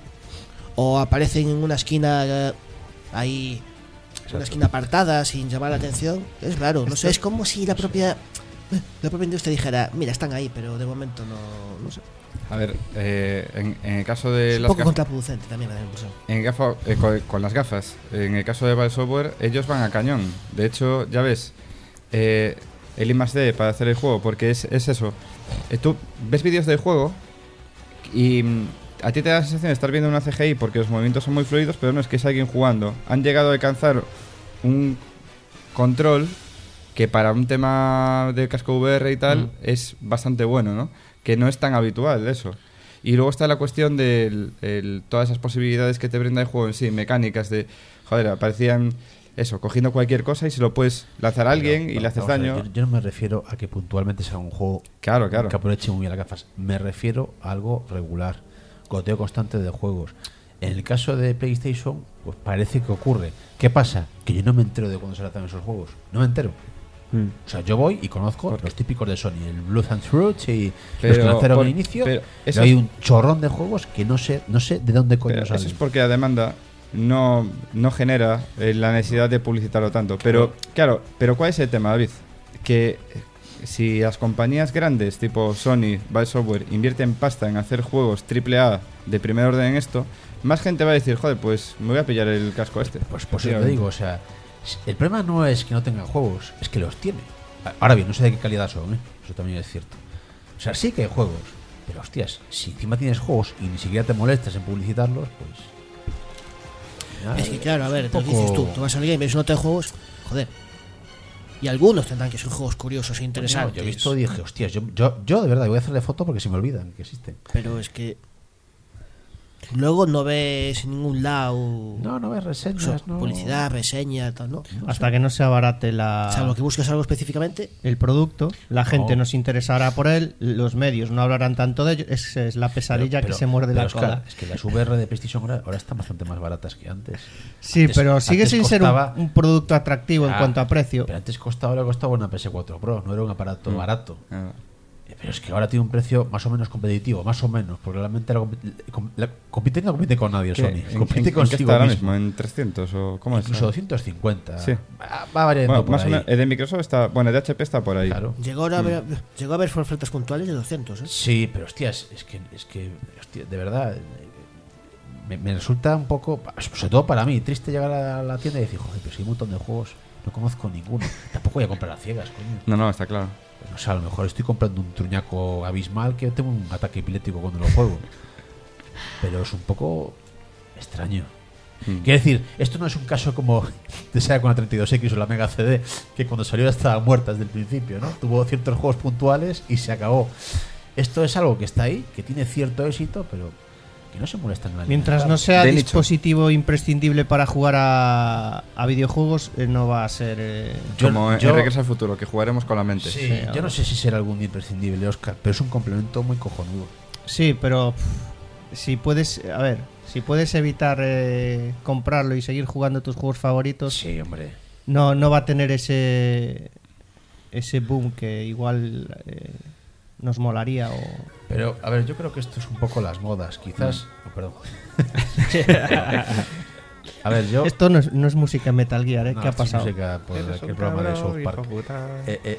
O aparecen en una esquina eh, ahí, en una esquina apartada, sin llamar la atención. Es raro, no sé, es como si la propia, eh, la propia industria dijera, mira, están ahí, pero de momento no, no sé. A ver, eh, en, en el caso de Es un las poco gafas, contraproducente también me da la impresión. en gafa- eh, con, con las gafas, en el caso de Valve Software, ellos van a cañón. De hecho, ya ves, eh, el I más D para hacer el juego, porque es, es eso. Eh, tú ves vídeos del juego y mm, a ti te da la sensación de estar viendo una C G I porque los movimientos son muy fluidos, pero no es que es alguien jugando. Han llegado a alcanzar un control que para un tema de casco V R y tal Mm. es bastante bueno, ¿no? Que no es tan habitual eso. Y luego está la cuestión de el- el- todas esas posibilidades que te brinda el juego en sí, mecánicas de, joder, aparecían eso, cogiendo cualquier cosa y se lo puedes lanzar a alguien Pero, y le haces vamos a ver, daño. Yo, yo no me refiero a que puntualmente sea un juego Claro, claro. que aproveche muy bien las gafas. Me refiero a algo regular, goteo constante de juegos. En el caso de PlayStation, pues parece que ocurre. ¿Qué pasa? Que yo no me entero de cuándo se lanzan esos juegos. No me entero. Mm. O sea, yo voy y conozco los típicos de Sony, el Blood and Truth y Pero los que lanzaron por- al inicio. pero Pero eso hay es- un chorrón de juegos que no sé, no sé de dónde coño Pero salen. eso es porque la demanda no, no genera eh, la necesidad de publicitarlo tanto. Pero, claro, pero ¿cuál es el tema, David? Que eh, si las compañías grandes, tipo Sony, Valve Software, invierten pasta en hacer juegos triple A de primer orden en esto, más gente va a decir, joder, pues me voy a pillar el casco este. Pues por eso te digo, o sea, el problema no es que no tengan juegos, es que los tiene. Ahora bien, no sé de qué calidad son, ¿eh? Eso también es cierto. O sea, sí que hay juegos, pero hostias, si encima tienes juegos y ni siquiera te molestas en publicitarlos, pues... Ya, Es que claro, a ver, un te lo poco- dices tú, tú vas al game, ves una nota de juegos, joder. Y algunos tendrán que ser juegos curiosos e No, interesantes. yo he visto y dije, hostias, yo, yo, yo de verdad voy a hacerle foto porque se me olvidan que existen. Pero es que luego no ves en ningún lado No, no ves o sea, reseñas, no. publicidad, reseña, tal, ¿no? Hasta que no se abarate la, Salvo que busques algo específicamente. el producto, la gente No. no se interesará por él, los medios no hablarán tanto de ello. Es, es la pesadilla Pero- que se muerde pero la Oscar, cola. es que las V R de PlayStation ahora, ahora están bastante más baratas que antes. Sí, Antes- pero sigue antes sin ser un, costaba- un producto atractivo en Ah, cuanto a precio. Pero antes costaba lo que costaba una P S cuatro Pro, no era un aparato Mm. barato. Ah. Eh, Pero es que ahora tiene un precio más o menos competitivo, más o menos, porque realmente la, compi- com- la- compite no compite con nadie ¿Qué? Sony, ¿En, compite en- en qué consigo está ahora mismo. mismo? ¿En trescientos o cómo es? Incluso doscientos cincuenta. Sí. Va, va variando Bueno, por más o ahí. menos, el de Microsoft está, bueno, el de H P está por ahí. Claro. Llegó a, Mm. ver, llegó a haber ofertas puntuales de doscientos, ¿eh? Sí, pero hostias, es que, es que hostia, de verdad, eh, me, me resulta un poco, sobre todo para mí, triste llegar a la tienda y decir, joder, pero si hay un montón de juegos, no conozco ninguno. Tampoco voy a comprar a ciegas, coño. No, no, está claro. No sé, a lo mejor estoy comprando un truñaco abismal que tengo un ataque epiléptico cuando lo juego. Pero es un poco extraño. Mm. Quiero decir, esto no es un caso como de sea con la treinta y dos X o la Mega C D, que cuando salió estaba muerta desde el principio, ¿no? Tuvo ciertos juegos puntuales y se acabó. Esto es algo que está ahí, que tiene cierto éxito, pero que no se molestan en la Mientras no alimentar. sea De nicho. dispositivo imprescindible para jugar a, a videojuegos, eh, no va a ser... eh, Yo- Como yo- en Regreso al Futuro, que jugaremos con la mente. Sí, Sí, yo ahora. no sé si será algún día imprescindible, Oscar, pero es un complemento muy cojonudo. Sí, pero pff, si puedes... A ver, Si puedes evitar eh, comprarlo y seguir jugando tus juegos favoritos, Sí, hombre. no, no va a tener ese ese boom que igual eh, nos molaría o... Pero, a ver, yo creo que esto es un poco las modas. Quizás... Mm. oh, perdón. A ver, yo... Esto no es, no es música Metal Gear, ¿eh? No, ¿Qué ha esto es pasado? música por Eres aquel un programa de cabrón, South hijo Park. puta. Eh, eh,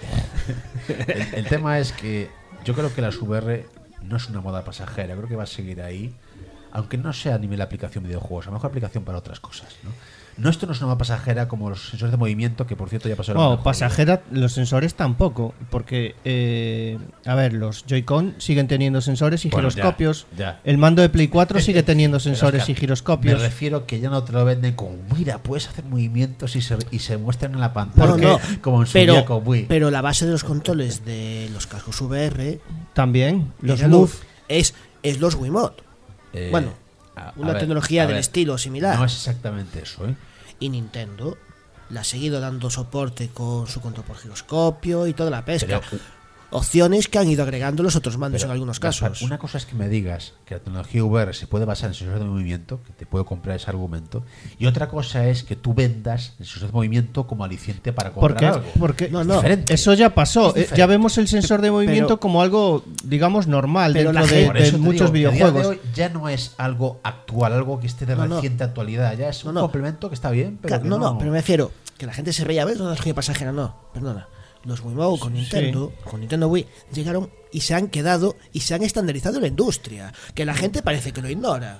el, el tema es que yo creo que las V R no es una moda pasajera. Creo que va a seguir ahí. Aunque no sea a nivel de aplicación de videojuegos, a lo mejor aplicación para otras cosas, ¿no? No, esto no es una moda pasajera como los sensores de movimiento, que por cierto ya pasaron. No, pasajera, los sensores tampoco, porque, eh, a ver, los Joy-Con siguen teniendo sensores y Bueno, giroscopios. ya, ya. El mando de Play cuatro sigue teniendo sensores Oscar, y giroscopios. Me refiero que ya no te lo venden como, mira, puedes hacer movimientos y se, y se muestran en la pantalla. No, no, como en su pero, día con Wii. pero la base de los controles de los cascos V R También, los es, Move. es, es los Wiimote. Eh, bueno, a- a una ver, tecnología a del ver, estilo similar. No es exactamente eso, ¿eh? Y Nintendo le ha seguido dando soporte con su control por giroscopio y toda la pesca. Pero- Opciones que han ido agregando los otros mandos Pero, en algunos Gaspar, casos. una cosa es que me digas que la tecnología V R se puede basar en sensores de movimiento, que te puedo comprar ese argumento, y otra cosa es que tú vendas el sensor de movimiento como aliciente para comprar Porque, algo. porque No, Es no. diferente. eso ya pasó. Es Eh, diferente. ya vemos el sensor de movimiento Pero- como algo, digamos, normal Pero dentro la de, gente- Por de eso te muchos digo que a día videojuegos. de hoy ya no es algo actual, algo que esté de No, no. reciente actualidad, ya es un No, no. complemento que está bien, pero Ca- que no, no, pero me refiero que la gente se veía a ver una tecnología pasajera, no, perdona. Los Wiimote con Nintendo, con Nintendo Wii, llegaron y se han quedado y se han estandarizado en la industria, que la gente parece que lo ignora.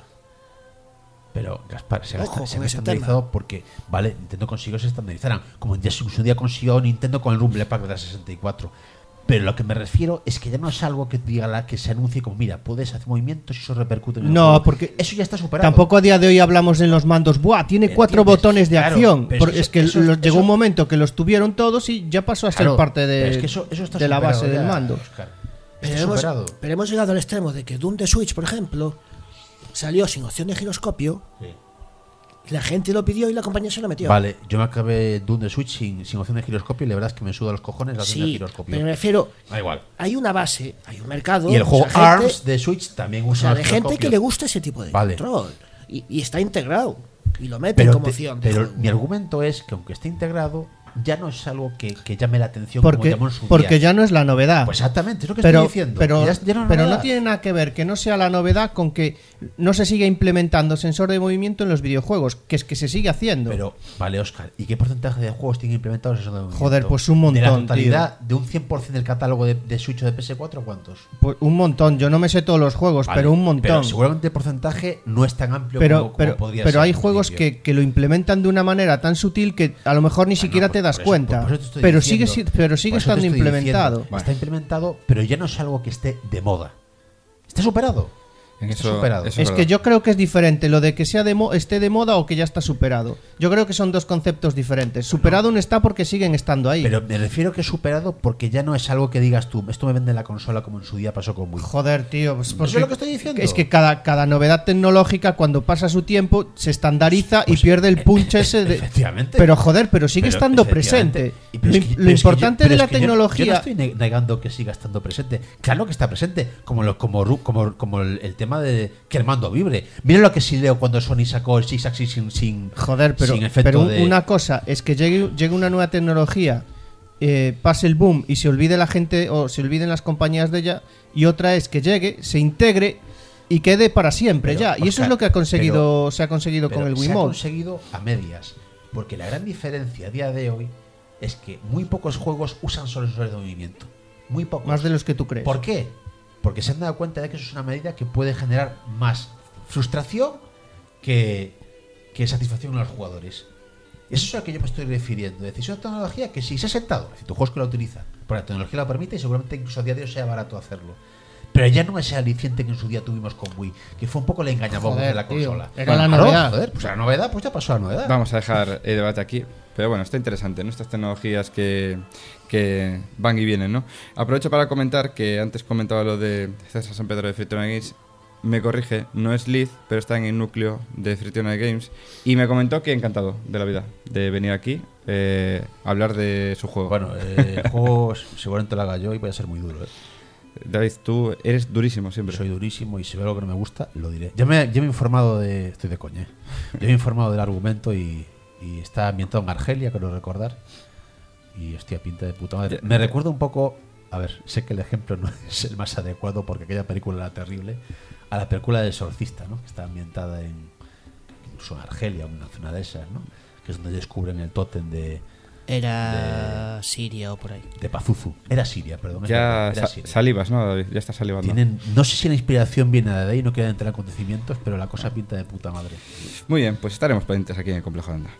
Pero, Gaspar, se, Ojo gasta- con se han ese estandarizado tema. porque, vale, Nintendo consiguió que se estandarizaran, como ya en su día consiguió Nintendo con el Rumble Pack de la sesenta y cuatro. Pero lo que me refiero es que ya no es algo que diga la que se anuncie como, mira, puedes hacer movimientos y eso repercute en el No, juego. porque eso ya está superado. Tampoco a día de hoy hablamos en los mandos, ¡buah! Tiene cuatro ¿Entiendes? botones de Claro, acción. pero Por- es que es que eso- los- eso- llegó un eso- momento que los tuvieron todos y ya pasó a ser Claro, parte pero de, es que eso, eso está de la superado base del ya, mando. Óscar. Pero Está hemos, superado. pero hemos llegado al extremo de que Doom de Switch, por ejemplo, salió sin opción de giroscopio, Sí. la gente lo pidió y la compañía se lo metió. Vale, yo me acabé Doom de Switch sin, sin opción de giroscopio y la verdad es que me suda los cojones la opción de Sí, giroscopio. pero me refiero, Da igual. hay una base, hay un mercado. Y el o juego sea, gente- ARMS de Switch también o usa sea, los de gente que giroscopios. le gusta ese tipo de Vale. control. Y, y está integrado. Y lo meten Pero, como te- opción. de pero juego. mi argumento es que aunque esté integrado, ya no es algo que, que llame la atención como Porque, llamó en su porque día. ya no es la novedad. Pues exactamente, es lo que pero, estoy diciendo. pero, que ya es- ya no es pero no novedad. tiene nada que ver que no sea la novedad con que no se siga implementando sensor de movimiento en los videojuegos, que es que se sigue haciendo. Pero, vale, Oscar, ¿y qué porcentaje de juegos tienen implementados eso de movimiento? Joder, pues un De la montón, totalidad, de un cien por ciento del catálogo de, de Switch o de P S cuatro, ¿cuántos? Pues un montón, yo no me sé todos los juegos, Vale, pero un montón. Pero seguramente el porcentaje no es tan amplio pero, como, como pero, podría pero ser hay en juegos principio. que, que lo implementan de una manera tan sutil que a lo mejor ni Ah, siquiera no, te por- das por eso- cuenta. por eso te estoy pero diciendo. sigue, si- pero sigue Por eso te estando estoy implementado. diciendo, Está implementado, pero ya no es algo que esté de moda. Está superado. En Está eso- superado. eso Es que yo creo que es diferente lo de que sea de mo- esté de moda o que ya está superado. Yo creo que son dos conceptos diferentes. Superado no está porque siguen estando ahí. Pero me refiero que es superado porque ya no es algo que digas tú, esto me vende en la consola como en su día pasó con Wii. Joder, tío. Pues Eso porque es lo que estoy diciendo. Es que cada, cada novedad tecnológica, cuando pasa su tiempo, se estandariza Pues, y pierde el punch ese de. Efectivamente. Pero joder, pero sigue Pero, estando efectivamente. presente. Y pero Lo, es que- lo pero es que importante yo- pero de la es que yo- tecnología. Yo, no estoy ne- negando que siga estando presente. Claro que está presente. Como lo, como, Ru- como, como el, el tema de que el mando vibre. Mira lo que sí leo cuando Sony sacó el Six Axis sin, sin, Joder, pero, sin efecto pero un- de. una cosa es que llegue, llegue una nueva tecnología, eh, pase el boom y se olvide la gente o se olviden las compañías de ella, y otra es que llegue, se integre y quede para siempre Pero, ya. Y eso Oscar, es lo que ha conseguido, pero- se ha conseguido Pero con el se ha Wiimote. conseguido a medias. Porque la gran diferencia a día de hoy es que muy pocos juegos usan solo sensores de movimiento. Muy pocos. Más de los que tú crees. ¿Por qué? Porque se han dado cuenta de que eso es una medida que puede generar más frustración que, que satisfacción en los jugadores. Eso es a lo que yo me estoy refiriendo. Es decir, es una tecnología que si se ha sentado, es decir, tu juego es que la utiliza, porque la tecnología lo permite y seguramente incluso a día de hoy sea barato hacerlo. Pero ya no es el aliciente que en su día tuvimos con Wii, que fue un poco la engañabobos Joder, de la tío, consola. era la Claro, novedad. joder, pues la novedad, pues ya pasó la novedad. Vamos a dejar el debate aquí. Pero bueno, está interesante, ¿no? Estas tecnologías que, que van y vienen, ¿no? Aprovecho para comentar que antes comentaba lo de César San Pedro de Fritiona Games. Me corrige, no es Liz, pero está en el núcleo de Fritiona Games. Y me comentó que encantado de la vida de venir aquí eh, a hablar de su juego. Bueno, eh, el juego seguramente lo haga yo y voy a ser muy duro. ¿eh? David, tú eres durísimo siempre. Soy durísimo y si veo algo que no me gusta, lo diré. Ya me, ya me he informado de... Estoy de coña. ¿eh? Ya me he informado del argumento y, y está ambientado en Argelia, creo recordar. Y hostia, pinta de puta madre. Me recuerda un poco... A ver, sé que el ejemplo no es el más adecuado porque aquella película era terrible. A la película del Exorcista, ¿no? Que está ambientada en... incluso en Argelia, una zona de esas, ¿no? Que es donde descubren el tótem de... Era Siria o por ahí. De Pazuzu. Era Siria, perdón. Ya era sa- Siria. salivas, ¿no, David? Ya está salivando. Tienen, no sé si la inspiración viene de ahí, no quedan entrar acontecimientos, pero la cosa pinta de puta madre. Muy bien, pues estaremos pendientes aquí en el Complejo Landa.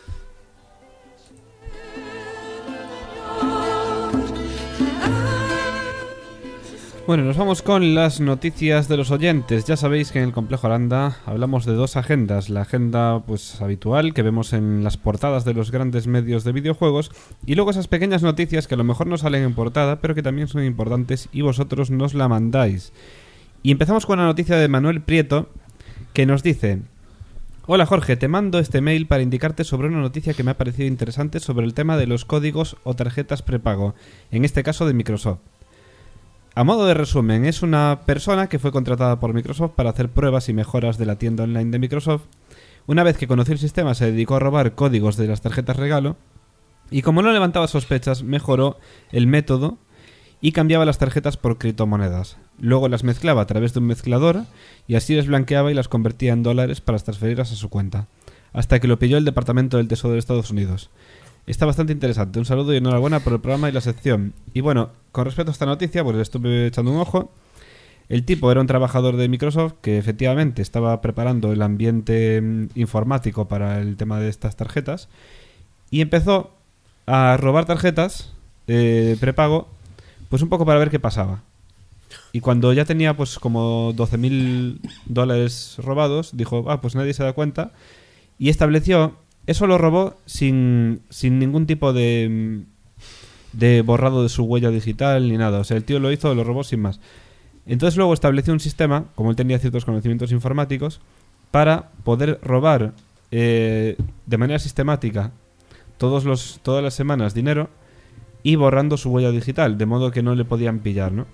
Bueno, nos vamos con las noticias de los oyentes. Ya sabéis que en el Complejo Aranda hablamos de dos agendas. La agenda pues habitual que vemos en las portadas de los grandes medios de videojuegos y luego esas pequeñas noticias que a lo mejor no salen en portada, pero que también son importantes y vosotros nos la mandáis. Y empezamos con la noticia de Manuel Prieto, que nos dice: hola Jorge, te mando este mail para indicarte sobre una noticia que me ha parecido interesante sobre el tema de los códigos o tarjetas prepago, en este caso de Microsoft. A modo de resumen, es una persona que fue contratada por Microsoft para hacer pruebas y mejoras de la tienda online de Microsoft. Una vez que conoció el sistema, se dedicó a robar códigos de las tarjetas regalo y, como no levantaba sospechas, mejoró el método y cambiaba las tarjetas por criptomonedas. Luego las mezclaba a través de un mezclador y así las blanqueaba y las convertía en dólares para transferirlas a su cuenta, hasta que lo pilló el Departamento del Tesoro de Estados Unidos. Está bastante interesante. Un saludo y enhorabuena por el programa y la sección. Y bueno, con respecto a esta noticia, pues le estuve echando un ojo. El tipo era un trabajador de Microsoft que efectivamente estaba preparando el ambiente mm, informático para el tema de estas tarjetas y empezó a robar tarjetas eh, prepago, pues un poco para ver qué pasaba. Y cuando ya tenía pues como doce mil dólares robados, dijo, ah, pues nadie se da cuenta, y estableció... Eso lo robó sin, sin ningún tipo de, de borrado de su huella digital ni nada. O sea, el tío lo hizo, lo robó sin más. Entonces luego estableció un sistema, como él tenía ciertos conocimientos informáticos, para poder robar eh, de manera sistemática todos los, todas las semanas dinero y borrando su huella digital, de modo que no le podían pillar, ¿no?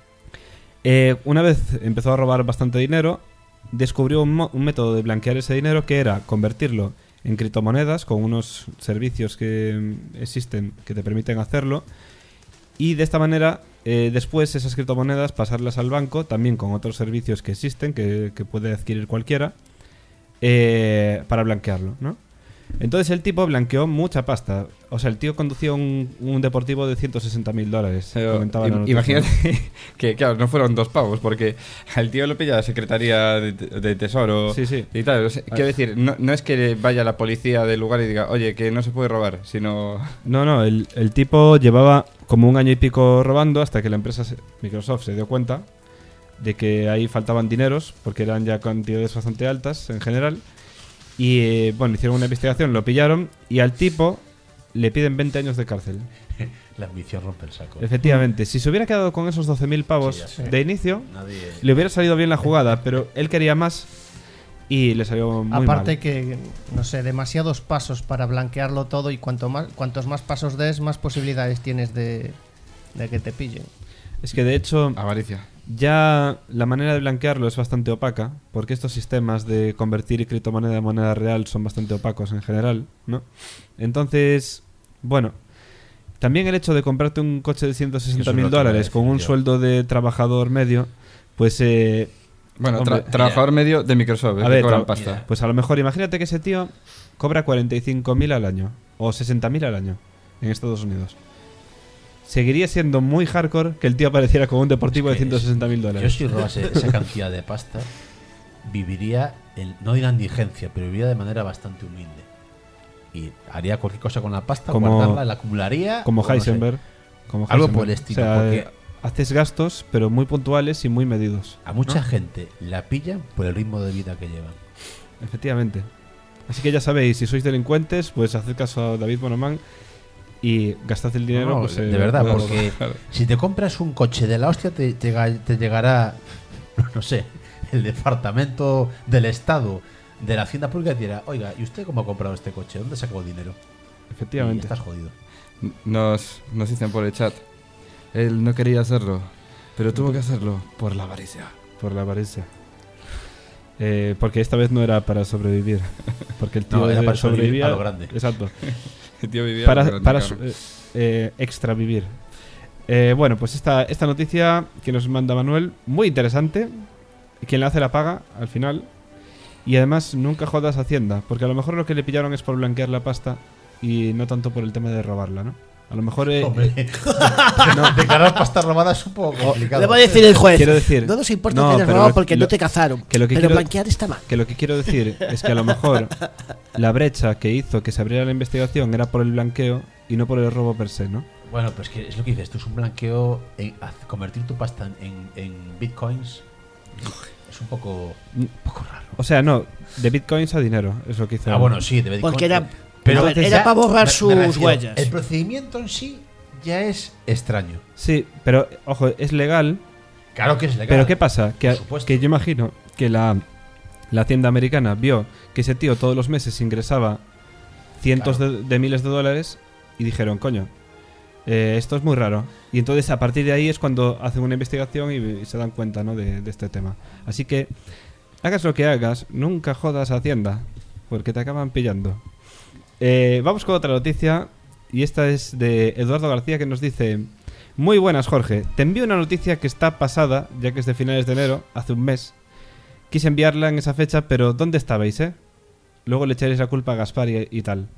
Eh, una vez empezó a robar bastante dinero, descubrió un, mo- un método de blanquear ese dinero que era convertirlo en criptomonedas con unos servicios que mm, existen que te permiten hacerlo, y de esta manera eh, después esas criptomonedas pasarlas al banco también con otros servicios que existen que, que puede adquirir cualquiera eh, para blanquearlo, ¿no? Entonces el tipo blanqueó mucha pasta. O sea, el tío conducía un, un deportivo de ciento sesenta mil dólares. Pero, comentaba la im- noticia, imagínate ¿no? que, claro, no fueron dos pavos, porque al tío lo pilla la Secretaría de, de Tesoro Sí, sí. y tal. O sea, quiero decir, no, no es que vaya la policía del lugar y diga, oye, que no se puede robar, sino... No, no, el, el tipo llevaba como un año y pico robando hasta que la empresa se- Microsoft se dio cuenta de que ahí faltaban dineros, porque eran ya cantidades bastante altas en general. Y eh, bueno, hicieron una investigación, lo pillaron y al tipo le piden veinte años de cárcel. La ambición rompe el saco. Efectivamente, si se hubiera quedado con esos doce mil pavos Sí, ya sé. de inicio, Nadie... le hubiera salido bien la jugada, pero él quería más y le salió muy Aparte mal. que, no sé, demasiados pasos para blanquearlo todo y cuanto más, cuantos más pasos des, más posibilidades tienes de, de que te pillen. Es que de hecho... Avaricia. Ya la manera de blanquearlo es bastante opaca, porque estos sistemas de convertir criptomoneda en moneda real son bastante opacos en general, ¿no? Entonces, bueno, también el hecho de comprarte un coche de ciento sesenta Eso es mil lo que iba a dólares decir con un yo. sueldo de trabajador medio, pues, eh, Bueno, Hombre, tra- trabajador medio de Microsoft, A eh, que ver, cobran tra- pasta. mira. pues a lo mejor imagínate que ese tío cobra cuarenta y cinco mil al año o sesenta mil al año en Estados Unidos. Seguiría siendo muy hardcore que el tío apareciera con un deportivo Es de que ciento sesenta mil Yo dólares. si robase esa cantidad de pasta, viviría, en, no dirán indigencia, pero viviría de manera bastante humilde. Y haría cualquier cosa con la pasta, Como- guardarla, la acumularía. Como o no sé. Heisenberg. Como Algo Heisenberg. por el estilo, O sea, porque- eh, haces gastos, pero muy puntuales y muy medidos. A mucha ¿no? gente la pillan por el ritmo de vida que llevan. Efectivamente. Así que ya sabéis, si sois delincuentes, pues haced caso a David Bonomán y gastad el dinero. No, pues, de eh, verdad, pues, porque claro. si te compras un coche de la hostia, te, te ga- te llegará, no sé, el departamento del Estado de la Hacienda Pública y te dirá, oiga, ¿y usted cómo ha comprado este coche? ¿Dónde sacó el dinero? Y Efectivamente. estás jodido. Nos, nos dicen por el chat, él no quería hacerlo, Pero tuvo que hacerlo por la avaricia. Por la avaricia. Eh, porque esta vez no era para sobrevivir. Porque el tío No, era para sobrevivía sobrevivir a lo grande. Exacto. El tío vivía Para, grande, para cabrón. eh, eh, extra vivir. Eh, bueno, pues esta, esta noticia que nos manda Manuel, muy interesante. Quien la hace la paga al final. Y además nunca jodas a Hacienda. Porque a lo mejor lo que le pillaron es por blanquear la pasta y no tanto por el tema de robarla, ¿no? A lo mejor... Eh, Hombre, eh, declarar pasta robada es un poco complicado. Le va a decir el juez. Quiero decir- no nos importa No, que hayas pero robado lo- porque lo- no te cazaron. que lo que pero quiero- blanquear está mal. que lo que quiero decir es que a lo mejor la brecha que hizo que se abriera la investigación era por el blanqueo y no por el robo per se, ¿no? Bueno, pues que es lo que dices, tú es un blanqueo, en, haz- convertir tu pasta en, en bitcoins es un poco, un poco raro. O sea, no, de bitcoins a dinero, es lo que hizo. Ah, bueno, sí, de bitcoin. Porque era, pero a ver, era ya- para borrar me- sus me refiero, huellas. El procedimiento en sí ya es extraño. Sí, pero ojo, es legal. Claro que es legal. Pero ¿qué pasa? Que, Por supuesto. que yo imagino que la, la hacienda americana vio que ese tío todos los meses ingresaba cientos Claro. de, de miles de dólares y dijeron, coño, eh, esto es muy raro. Y entonces a partir de ahí es cuando hacen una investigación y, y se dan cuenta, ¿no? de, de este tema. Así que hagas lo que hagas, nunca jodas a Hacienda, porque te acaban pillando. Eh, vamos con otra noticia, y esta es de Eduardo García, que nos dice: muy buenas, Jorge, te envío una noticia que está pasada, ya que es de finales de enero, hace un mes. Quise enviarla en esa fecha, pero ¿dónde estabais, eh? Luego le echaréis la culpa a Gaspar y, y tal.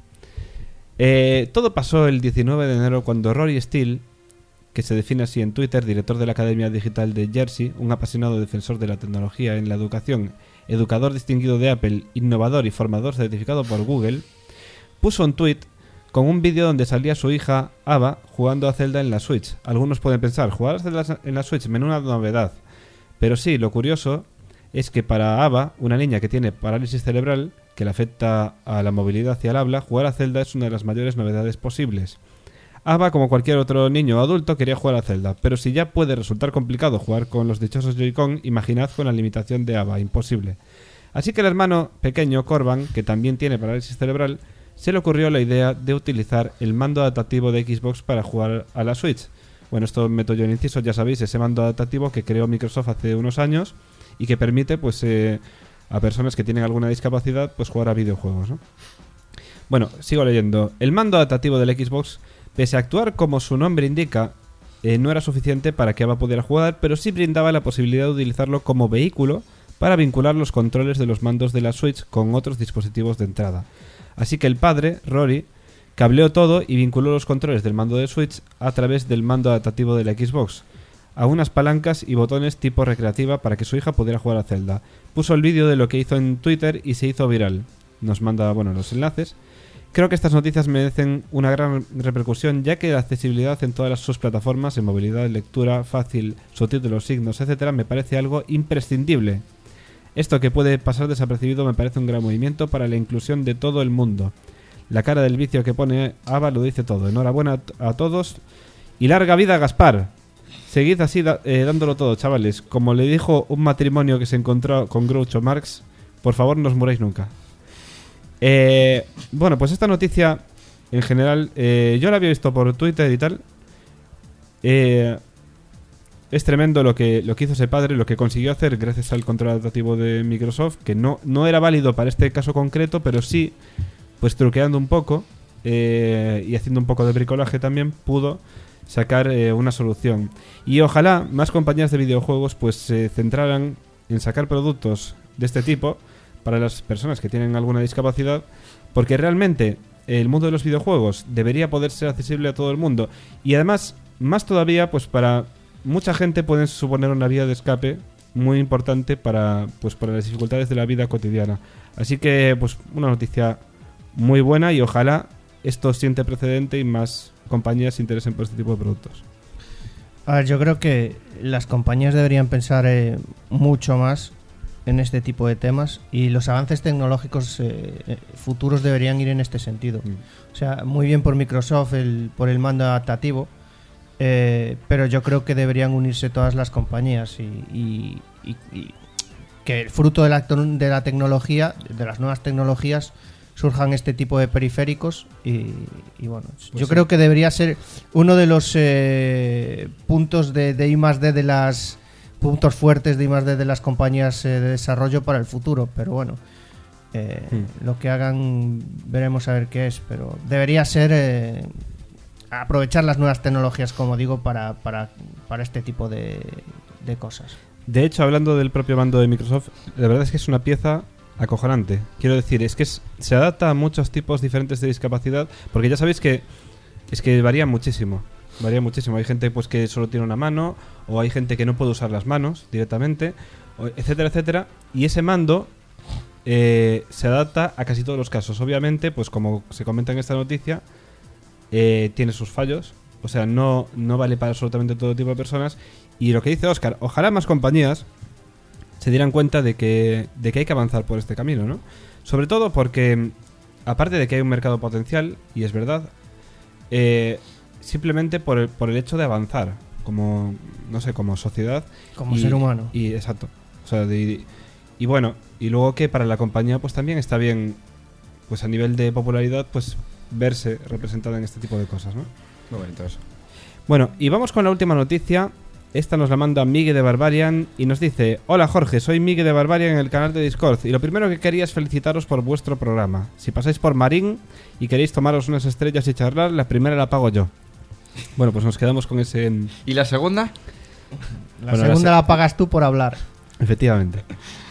Eh, todo pasó el diecinueve de enero cuando Rory Steele, que se define así en Twitter, director de la Academia Digital de Jersey, un apasionado defensor de la tecnología en la educación, educador distinguido de Apple, innovador y formador certificado por Google, puso un tweet con un vídeo donde salía su hija Ava jugando a Zelda en la Switch. Algunos pueden pensar, jugar a Zelda en la Switch, menuda novedad. Pero sí, lo curioso es que para Ava, una niña que tiene parálisis cerebral, que le afecta a la movilidad y al habla, jugar a Zelda es una de las mayores novedades posibles. Ava, como cualquier otro niño o adulto, quería jugar a Zelda, pero si ya puede resultar complicado jugar con los dichosos Joy-Con, imaginad con la limitación de Ava, imposible. Así que el hermano pequeño, Corban, que también tiene parálisis cerebral, se le ocurrió la idea de utilizar el mando adaptativo de Xbox para jugar a la Switch. Bueno, esto meto yo en inciso, ya sabéis, ese mando adaptativo que creó Microsoft hace unos años y que permite, pues, eh, a personas que tienen alguna discapacidad, pues jugar a videojuegos, ¿no? Bueno, sigo leyendo. El mando adaptativo del Xbox, pese a actuar como su nombre indica, eh, no era suficiente para que Ava pudiera jugar, pero sí brindaba la posibilidad de utilizarlo como vehículo para vincular los controles de los mandos de la Switch con otros dispositivos de entrada. Así que el padre, Rory, cableó todo y vinculó los controles del mando de Switch a través del mando adaptativo de la Xbox a unas palancas y botones tipo recreativa para que su hija pudiera jugar a Zelda. Puso el vídeo de lo que hizo en Twitter y se hizo viral. Nos manda, bueno, los enlaces. Creo que estas noticias merecen una gran repercusión, ya que la accesibilidad en todas sus plataformas, en movilidad, lectura fácil, subtítulos, signos, etcétera, me parece algo imprescindible. Esto que puede pasar desapercibido me parece un gran movimiento para la inclusión de todo el mundo. La cara del vicio que pone Ava lo dice todo. Enhorabuena a todos y larga vida a Gaspar. Seguid así da, eh, dándolo todo, chavales. Como le dijo un matrimonio que se encontró con Groucho Marx, por favor no os muráis nunca. Eh, bueno, pues esta noticia en general, eh, yo la había visto por Twitter y tal. Eh, es tremendo lo que, lo que hizo ese padre, lo que consiguió hacer gracias al control adaptativo de Microsoft, que no, no era válido para este caso concreto, pero sí, pues truqueando un poco eh, y haciendo un poco de bricolaje también, pudo sacar eh, una solución. Y ojalá más compañías de videojuegos pues se centraran en sacar productos de este tipo para las personas que tienen alguna discapacidad, porque realmente el mundo de los videojuegos debería poder ser accesible a todo el mundo, y además, más todavía, pues para mucha gente pueden suponer una vía de escape muy importante para, pues, para las dificultades de la vida cotidiana. Así que, pues, una noticia muy buena, y ojalá esto siente precedente y más compañías se interesen por este tipo de productos. A ver, yo creo que las compañías deberían pensar eh, mucho más en este tipo de temas, y los avances tecnológicos eh, futuros deberían ir en este sentido. Mm. O sea, muy bien por Microsoft el, por el mando adaptativo, eh, pero yo creo que deberían unirse todas las compañías y, y, y, y que el fruto de la, de la tecnología, de las nuevas tecnologías, surjan este tipo de periféricos y, y bueno, Pues yo sí. creo que debería ser uno de los eh, puntos de, de I más D de las puntos fuertes de I más D de las compañías eh, de desarrollo para el futuro, pero bueno, eh, Hmm. lo que hagan veremos a ver qué es, pero debería ser eh, aprovechar las nuevas tecnologías, como digo, para, para, para este tipo de, de cosas. De hecho, hablando del propio mando de Microsoft, la verdad es que es una pieza acojonante. Quiero decir, es que es- se adapta a muchos tipos diferentes de discapacidad, porque ya sabéis que es que varía muchísimo. Varía muchísimo. Hay gente pues que solo tiene una mano, o hay gente que no puede usar las manos directamente, o- etcétera, etcétera. Y ese mando eh, se adapta a casi todos los casos. Obviamente, pues como se comenta en esta noticia, eh, tiene sus fallos. O sea, no, no vale para absolutamente todo tipo de personas. Y lo que dice Óscar, ojalá más compañías se dieran cuenta de que, de que hay que avanzar por este camino, ¿no? Sobre todo porque, aparte de que hay un mercado potencial, y es verdad, eh, simplemente por el, por el hecho de avanzar, como, no sé, como sociedad. Como y- ser humano. Y exacto. O sea, de- y bueno, y luego que para la compañía pues también está bien, pues a nivel de popularidad, pues verse representada en este tipo de cosas, ¿no? Muy bonito eso. Bueno, y vamos con la última noticia. Esta nos la manda Migue de Barbarian y nos dice: Hola Jorge, soy Migue de Barbarian en el canal de Discord y lo primero que quería es felicitaros por vuestro programa. Si pasáis por Marín y queréis tomaros unas estrellas y charlar, la primera la pago yo. Bueno, pues nos quedamos con ese... ¿Y la segunda? La Bueno, segunda la la pagas tú por hablar. Efectivamente.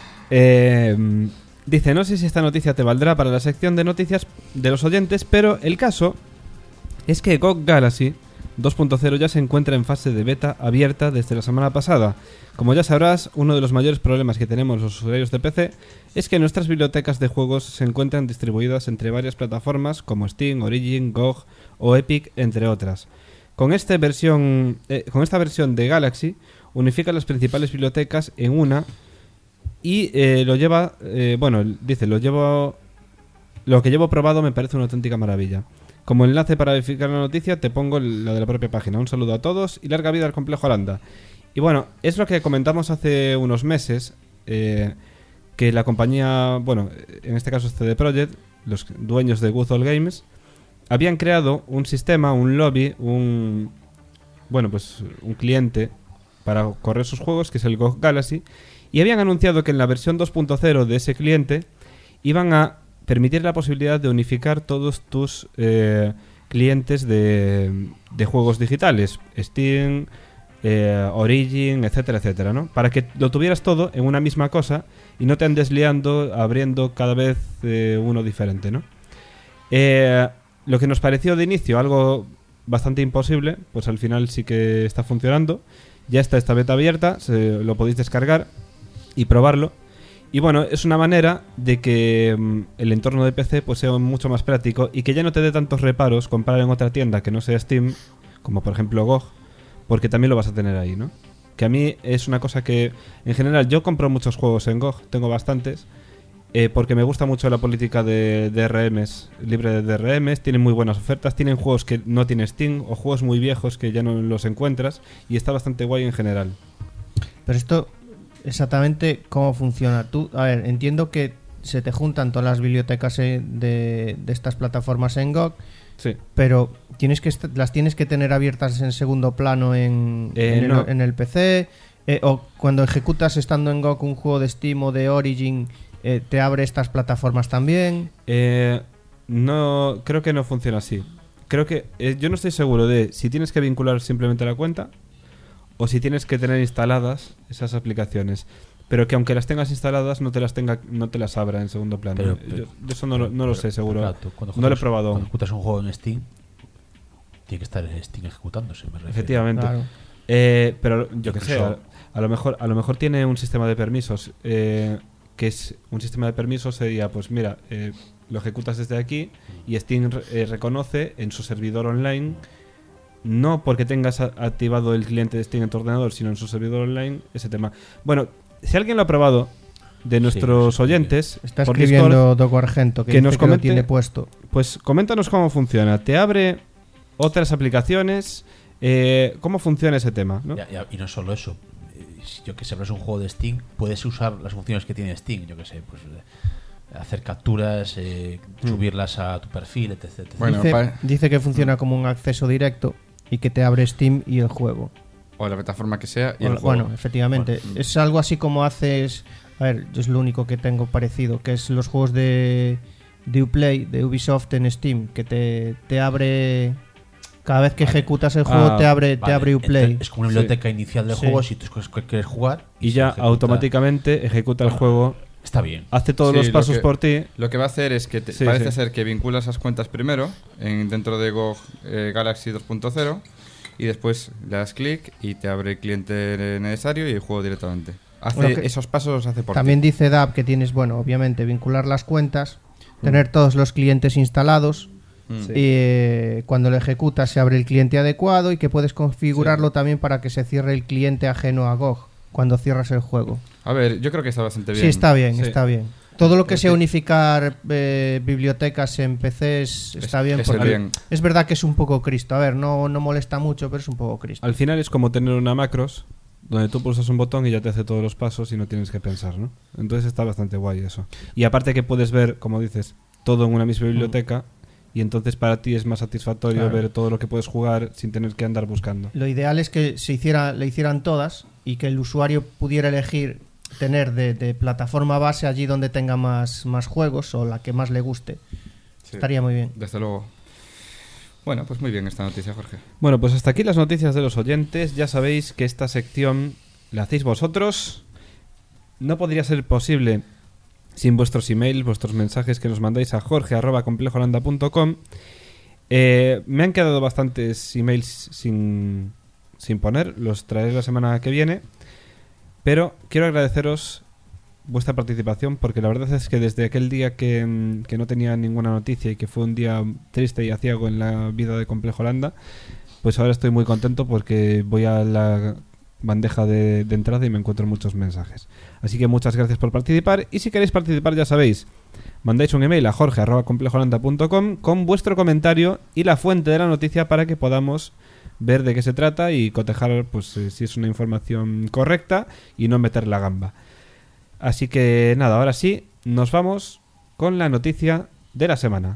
Eh, dice, no sé si esta noticia te valdrá para la sección de noticias de los oyentes, pero el caso es que G O G Galaxy dos punto cero ya se encuentra en fase de beta abierta desde la semana pasada. Como ya sabrás, uno de los mayores problemas que tenemos los usuarios de P C es que nuestras bibliotecas de juegos se encuentran distribuidas entre varias plataformas como Steam, Origin, G O G o Epic, entre otras. Con, este versión, eh, con esta versión de Galaxy unifica las principales bibliotecas en una y eh, lo lleva, eh, bueno, dice, lo llevo, lo que llevo probado me parece una auténtica maravilla. Como enlace para verificar la noticia te pongo la de la propia página. Un saludo a todos y larga vida al complejo Aranda. Y bueno, es lo que comentamos hace unos meses, eh, que la compañía, bueno, en este caso C D Projekt, los dueños de Good Old Games, habían creado un sistema, un lobby, un, bueno, pues un cliente para correr sus juegos, que es el G O G Galaxy, y habían anunciado que en la versión dos punto cero de ese cliente iban a permitir la posibilidad de unificar todos tus eh, clientes de, de juegos digitales, Steam, eh, Origin, etcétera, etcétera, ¿no? Para que lo tuvieras todo en una misma cosa y no te andes liando abriendo cada vez eh, uno diferente, ¿no? Eh, lo que nos pareció de inicio algo bastante imposible, pues al final sí que está funcionando. Ya está esta beta abierta, se, lo podéis descargar y probarlo. Y bueno, es una manera de que mm, el entorno de P C pues sea mucho más práctico y que ya no te dé tantos reparos comprar en otra tienda que no sea Steam, como por ejemplo G O G, porque también lo vas a tener ahí, ¿no? Que a mí es una cosa que, en general, yo compro muchos juegos en G O G, tengo bastantes, eh, porque me gusta mucho la política de D R Ms, libre de D R Ms, tienen muy buenas ofertas, tienen juegos que no tiene Steam o juegos muy viejos que ya no los encuentras y está bastante guay en general. Pero esto, exactamente cómo funciona. Tú, a ver, entiendo que se te juntan todas las bibliotecas eh, de, de estas plataformas en G O G, Sí. pero tienes que est- las tienes que tener abiertas en segundo plano en, Eh, en, el, no. en el P C, eh, o cuando ejecutas estando en G O G un juego de Steam o de Origin, eh, te abre estas plataformas también. Eh, no, creo que no funciona así. Creo que eh, yo no estoy seguro de si tienes que vincular simplemente la cuenta o si tienes que tener instaladas esas aplicaciones, pero que aunque las tengas instaladas no te las tenga, no te las abra en segundo plano. Pero- yo, pero- yo eso no, lo- no lo pero- sé seguro. claro, tú cuando No lo he ejecutas- probado Cuando aún. ejecutas un juego en Steam, tiene que estar en Steam ejecutándose, me refiero. Efectivamente. Claro. Eh, pero yo que sé, a, Incluso- a lo mejor a lo mejor tiene un sistema de permisos, eh, que es un sistema de permisos sería, pues mira, eh, lo ejecutas desde aquí y Steam eh, reconoce en su servidor online, no porque tengas a- activado el cliente de Steam en tu ordenador, sino en su servidor online, ese tema. Bueno, si alguien lo ha probado de nuestros sí, oyentes Está por escribiendo Discord, Doco Argento, que, que dice nos que lo comente- tiene puesto. pues coméntanos cómo funciona. ¿Te abre otras aplicaciones? Eh, ¿Cómo funciona ese tema? ¿no? Ya- ya- y no solo eso. Eh, si yo que sé, abres un juego de Steam, puedes usar las funciones que tiene Steam. Yo que sé, pues eh, hacer capturas, eh, subirlas a tu perfil, etc. etcétera. Bueno, dice, pa- dice que funciona como un acceso directo y que te abre Steam y el juego. O la plataforma que sea y O- el juego. bueno, efectivamente. Es algo así como haces... A ver, yo es lo único que tengo parecido, que es los juegos de, de Uplay, de Ubisoft en Steam, que te, te abre... Cada vez que Vale. ejecutas el juego Ah, te abre, te Vale, abre Uplay. entonces es como una biblioteca inicial de Sí. juegos y tú escoges cuál quieres jugar. Y se ya ejecuta. automáticamente ejecuta el juego, Está bien. hace todos Sí, los lo pasos que- por ti. Lo que va a hacer es que te- Sí, parece sí. ser que vincula esas cuentas primero en, dentro de G O G eh, Galaxy dos punto cero y después le das clic y te abre el cliente necesario y el juego directamente. Hace Bueno, que- esos pasos los hace por También ti. dice Dab que tienes, bueno, obviamente, vincular las cuentas, tener todos los clientes instalados. Mm. Y eh, cuando lo ejecutas se abre el cliente adecuado y que puedes configurarlo también para que se cierre el cliente ajeno a G O G cuando cierras el juego. A ver, yo creo que está bastante bien. Sí, está bien, Sí. está bien. Todo lo que Este- sea unificar eh, bibliotecas en P Cs está Es- bien, es el porque bien. es verdad que es un poco Cristo. A ver, no, no molesta mucho, pero es un poco Cristo. Al final es como tener una macros donde tú pulsas un botón y ya te hace todos los pasos y no tienes que pensar, ¿no? Entonces está bastante guay eso. Y aparte que puedes ver, como dices, todo en una misma biblioteca y entonces para ti es más satisfactorio Claro. ver todo lo que puedes jugar sin tener que andar buscando. Lo ideal es que se hiciera, le hicieran todas y que el usuario pudiera elegir tener de, de plataforma base allí donde tenga más, más juegos o la que más le guste. Sí, Estaría muy bien. desde luego. Bueno, pues muy bien esta noticia, Jorge. Bueno, pues hasta aquí las noticias de los oyentes. Ya sabéis que esta sección la hacéis vosotros. No podría ser posible sin vuestros emails, vuestros mensajes que nos mandáis a jorge arroba complejolanda punto com. Eh, me han quedado bastantes emails sin, sin poner, los traeré la semana que viene. Pero quiero agradeceros vuestra participación porque la verdad es que desde aquel día que, mm, que no tenía ninguna noticia y que fue un día triste y aciago en la vida de Complejo Holanda, pues ahora estoy muy contento porque voy a la bandeja de, de entrada y me encuentro muchos mensajes. Así que muchas gracias por participar y si queréis participar ya sabéis, mandáis un email a jorge arroba complejolanda punto com con vuestro comentario y la fuente de la noticia para que podamos ver de qué se trata y cotejar pues eh, si es una información correcta y no meter la gamba. Así que nada, ahora sí, nos vamos con la noticia de la semana.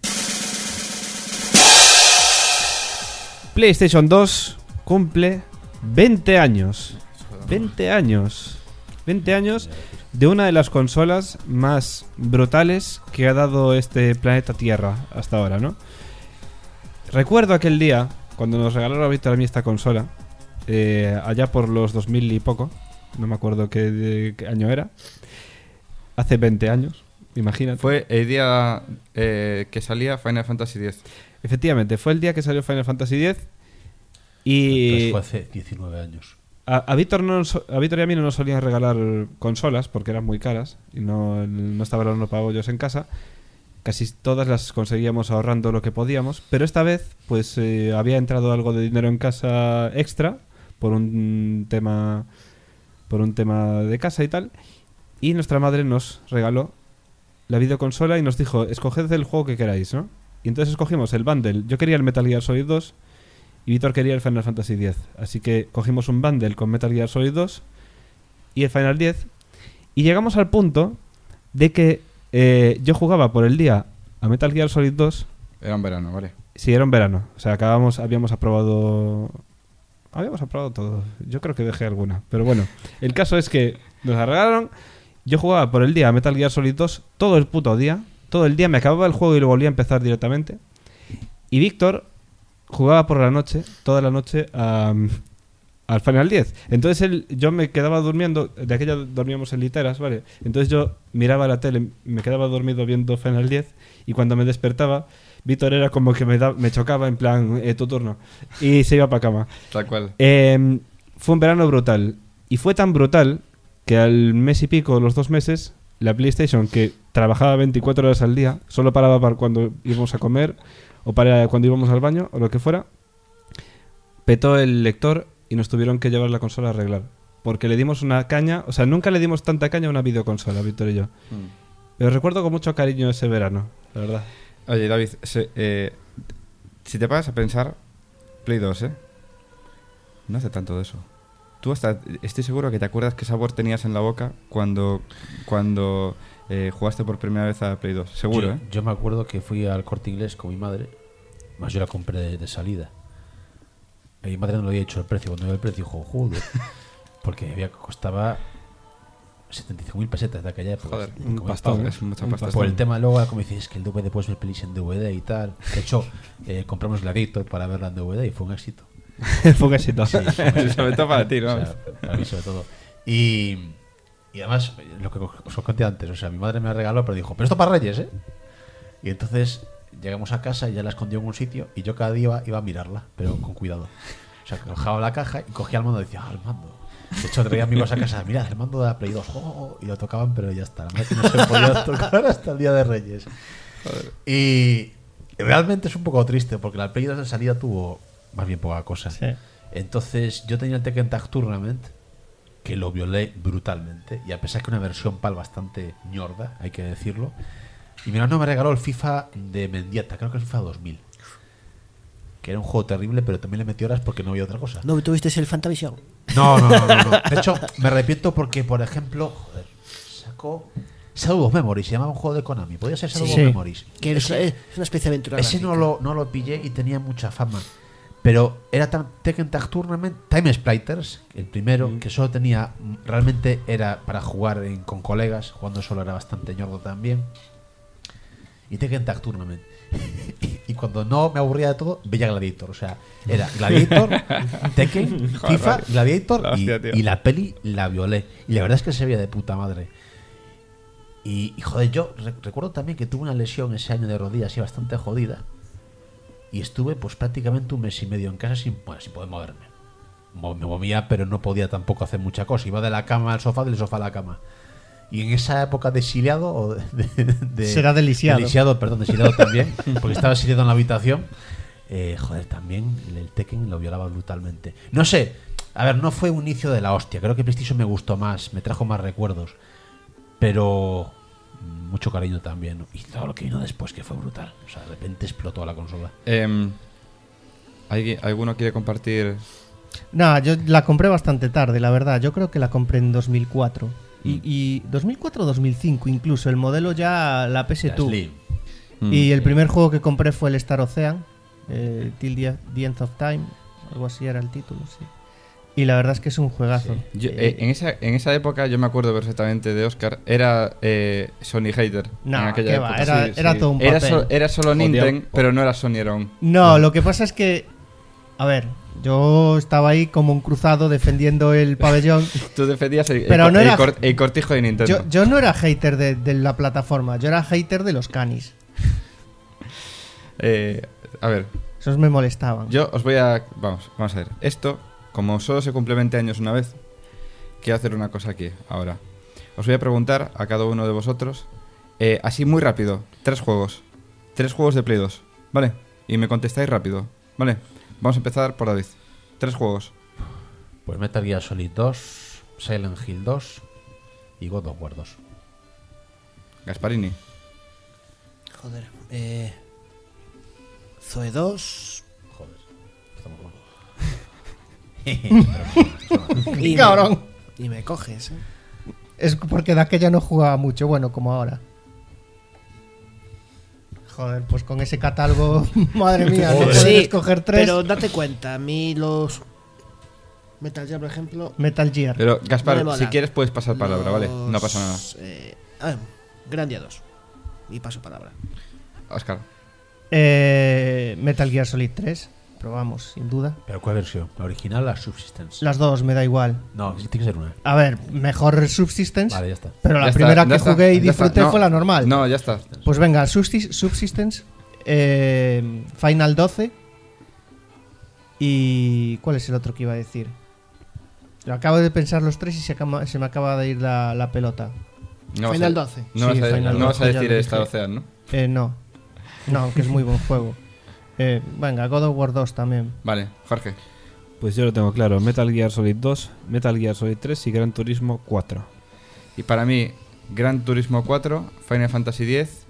PlayStation dos cumple veinte años. veinte años. veinte años de una de las consolas más brutales que ha dado este planeta Tierra hasta ahora, ¿no? Recuerdo aquel día cuando nos regalaron a Víctor a mí esta consola, eh, allá por los dos mil y poco, no me acuerdo qué, de, qué año era, hace veinte años, imagínate. Fue el día eh, que salía Final Fantasy X. Efectivamente, fue el día que salió Final Fantasy X y Entonces fue hace diecinueve años. a, a Víctor no nos- a Víctor y a mí no nos solían regalar consolas porque eran muy caras y no, no estaban los pagos en casa. Casi todas las conseguíamos ahorrando lo que podíamos, pero esta vez pues eh, había entrado algo de dinero en casa extra por un tema por un tema de casa y tal, y nuestra madre nos regaló la videoconsola y nos dijo, escoged el juego que queráis, ¿no? Y entonces escogimos el bundle. Yo quería el Metal Gear Solid dos y Víctor quería el Final Fantasy X. Así que cogimos un bundle con Metal Gear Solid dos y el Final diez y llegamos al punto de que eh, yo jugaba por el día a Metal Gear Solid dos. Era un verano, vale. Sí, era un verano. O sea, acabamos, habíamos aprobado... Habíamos aprobado todo. Yo creo que dejé alguna. Pero bueno, el caso es que nos la regalaron. Yo jugaba por el día a Metal Gear Solid dos todo el puto día. Todo el día me acababa el juego y lo volvía a empezar directamente. Y Víctor jugaba por la noche, toda la noche, a, al Final diez. Entonces él, yo me quedaba durmiendo. De aquella dormíamos en literas, ¿vale? Entonces yo miraba la tele, me quedaba dormido viendo Final diez. Y cuando me despertaba, Víctor era como que me, da, me chocaba en plan, eh, tu turno. Y se iba para cama. Tal cual. Eh, fue un verano brutal. Y fue tan brutal que al mes y pico, los dos meses, la PlayStation, que trabajaba veinticuatro horas al día, solo paraba para cuando íbamos a comer o para cuando íbamos al baño o lo que fuera, petó el lector y nos tuvieron que llevar la consola a arreglar. Porque le dimos una caña, o sea, nunca le dimos tanta caña a una videoconsola, Víctor y yo. Mm. Pero recuerdo con mucho cariño ese verano, la verdad. Oye, David, se- eh, si te paras a pensar, Play dos, ¿eh? No hace tanto de eso. Tú hasta estoy seguro que te acuerdas qué sabor tenías en la boca cuando cuando eh, jugaste por primera vez a Play dos. Seguro, yo, ¿eh? Yo me acuerdo que fui al Corte Inglés con mi madre, más yo la compré de, de salida. Y mi madre no le había dicho el precio. Cuando vio el precio dijo, joder, porque había costaba setenta y cinco mil pesetas de aquella época. Joder, así, un como pastón, pavo. ¿eh? Es mucha Un pasta. Por el tema luego, como dices, es que el D V D puedes ver pelis en D V D y tal. De hecho, eh, compramos Gladiator para verla en D V D y fue un éxito. Fue un éxito. Sí, fue un éxito. Sobre todo para ti, ¿no? O sea, para mí sobre todo. Y, y además, lo que os conté antes, o sea, mi madre me regaló, pero dijo, pero esto para Reyes, ¿eh? Y entonces llegamos a casa y ya la escondió en un sitio y yo cada día iba, iba a mirarla, pero con cuidado. O sea, cogía la caja y cogía el mando y decía, ah, el mando. De hecho, traía amigos a casa, mirad, el mando de la Play dos, oh, y lo tocaban, pero ya está. La verdad que no se podía tocar hasta el día de Reyes. Joder. Y realmente es un poco triste, porque la Play dos de salida tuvo más bien poca cosa. Sí. Entonces, yo tenía el Tekken Tag Tournament, que lo violé brutalmente, y a pesar que una versión PAL bastante ñorda, hay que decirlo. Y mi hermano me regaló el FIFA de Mendieta, creo que es el FIFA dos mil. Que era un juego terrible, pero también le metí horas porque no había otra cosa. ¿No tuviste el Fantavision? No, no, no, no, no. De hecho, me arrepiento porque, por ejemplo, joder, sacó Shadow of Memories, se llamaba un juego de Konami. Podía ser Shadow Sí. of Sí. Memories. Que es, Ese- es una especie de aventura ese gráfica. no lo, no lo pillé y tenía mucha fama. Pero era tan Tekken Tag Tournament, Time Splitters, el primero, que solo tenía, realmente era para jugar en- con colegas, jugando solo era bastante ñordo también. Y Tekken Tag Tournament. Y cuando no me aburría de todo, veía Gladiator. O sea, era Gladiator, Tekken, FIFA, Gladiator La y, hostia, tío. y la peli la violé. Y la verdad es que se veía de puta madre. Y, y, joder, yo re- recuerdo también que tuve una lesión ese año de rodilla así bastante jodida. Y estuve pues prácticamente un mes y medio en casa sin, bueno, sin poder moverme. Mo- Me movía, pero no podía tampoco hacer mucha cosa. Iba de la cama al sofá, del sofá a la cama. Y en esa época de exiliado, o de, de- de- Será de lisiado. de lisiado, perdón, de exiliado también, porque estaba exiliado en la habitación. Eh, joder, también el Tekken lo violaba brutalmente. No sé, a ver, no fue un inicio de la hostia. Creo que PlayStation me gustó más, me trajo más recuerdos. Pero mm, mucho cariño también, ¿no? Y todo lo que vino después, que fue brutal. O sea, de repente explotó la consola. Em, ¿alguien- ¿Alguno quiere compartir? No, yo la compré bastante tarde, la verdad. Yo creo que la compré en dos mil cuatro. Y, y dos mil cuatro o dos mil cinco incluso. El modelo ya la P S La dos. Slim. Mm. Y el primer juego que compré fue el Star Ocean. Eh, Till the, the End of Time. Algo así era el título, sí. Y la verdad es que es un juegazo. Yo, Eh, eh, en, esa, en esa época yo me acuerdo perfectamente de Oscar. Era eh, Sony Hater. No, en aquella qué va, época. era, sí, era sí. todo un Era, papel. so- era solo Odiado. Nintendo, pero no era Sony Around. No, lo que pasa es que, a ver, yo estaba ahí como un cruzado defendiendo el pabellón. Tú defendías el, el Pero cor- no el era- cor- el cortijo de Nintendo. Yo, yo no era hater de, de la plataforma, yo era hater de los canis. Eh, a ver, Esos me molestaban. yo os voy a... Vamos, vamos a ver. Esto, como solo se cumple veinte años una vez, quiero hacer una cosa aquí, ahora. Os voy a preguntar a cada uno de vosotros, eh, así muy rápido, tres juegos. Tres juegos de Play dos, ¿vale? Y me contestáis rápido, ¿vale? Vamos a empezar por David. Tres juegos. Pues Metal Gear Solid dos, Silent Hill dos y God of War dos. Gasparini. Joder. Eh, Zoe dos. Joder, estamos mal. Y Cabrón. Me, y me coges, ¿eh? Es porque de aquella no jugaba mucho, bueno, como ahora. Joder, pues con ese catálogo, madre mía, no Joder. puedes Sí, escoger tres. Pero date cuenta, a mí los Metal Gear, por ejemplo. Metal Gear. Pero, Gaspar, No me mola. si quieres puedes pasar palabra, ¿vale? los, No pasa nada. Eh, ah, Grandia dos. Y paso palabra. Oscar. Eh, Metal Gear Solid tres, probamos, sin duda. ¿Pero cuál versión? ¿La original o la Subsistence? Las dos, me da igual. No, tiene que ser una. A ver, mejor Subsistence, Vale, ya está. pero la Ya está, primera ya que está, jugué y ya está. disfruté No, fue la normal. No, ya está. Pues venga, Subsist- Subsistence, eh, Final doce y... ¿Cuál es el otro que iba a decir? Lo acabo de pensar los tres y se, acaba- se me acaba de ir la, la pelota. No Final vas a- doce. No, Sí, vas a, Final no vas a doce, ya decir lo Star dije. Ocean, ¿no? Eh, no. No, aunque es muy buen juego. Eh, venga, God of War dos también. Vale, Jorge. Pues yo lo tengo claro. Metal Gear Solid dos, Metal Gear Solid tres y Gran Turismo cuatro. Y para mí, Gran Turismo cuatro, Final Fantasy diez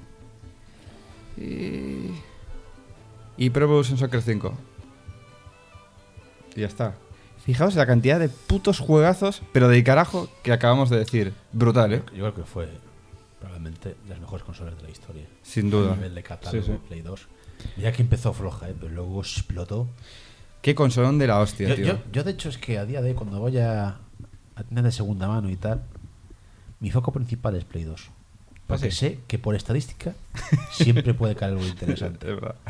y... y Pro Evolution Soccer cinco. Y ya está. Fijaos la cantidad de putos juegazos, pero de carajo, que acabamos de decir. Brutal, ¿eh? Yo creo que fue probablemente de las mejores consolas de la historia. Sin duda. A nivel de catálogo, Sí, sí. Play dos. Mira que empezó floja, ¿eh? Pero luego explotó. Qué consolón de la hostia, Yo, tío. yo, yo, de hecho, es que a día de hoy, cuando voy a, a tiendas de segunda mano y tal, mi foco principal es Play dos. Porque ¿Ah, sí? sé que por estadística siempre puede caer algo interesante. Es verdad.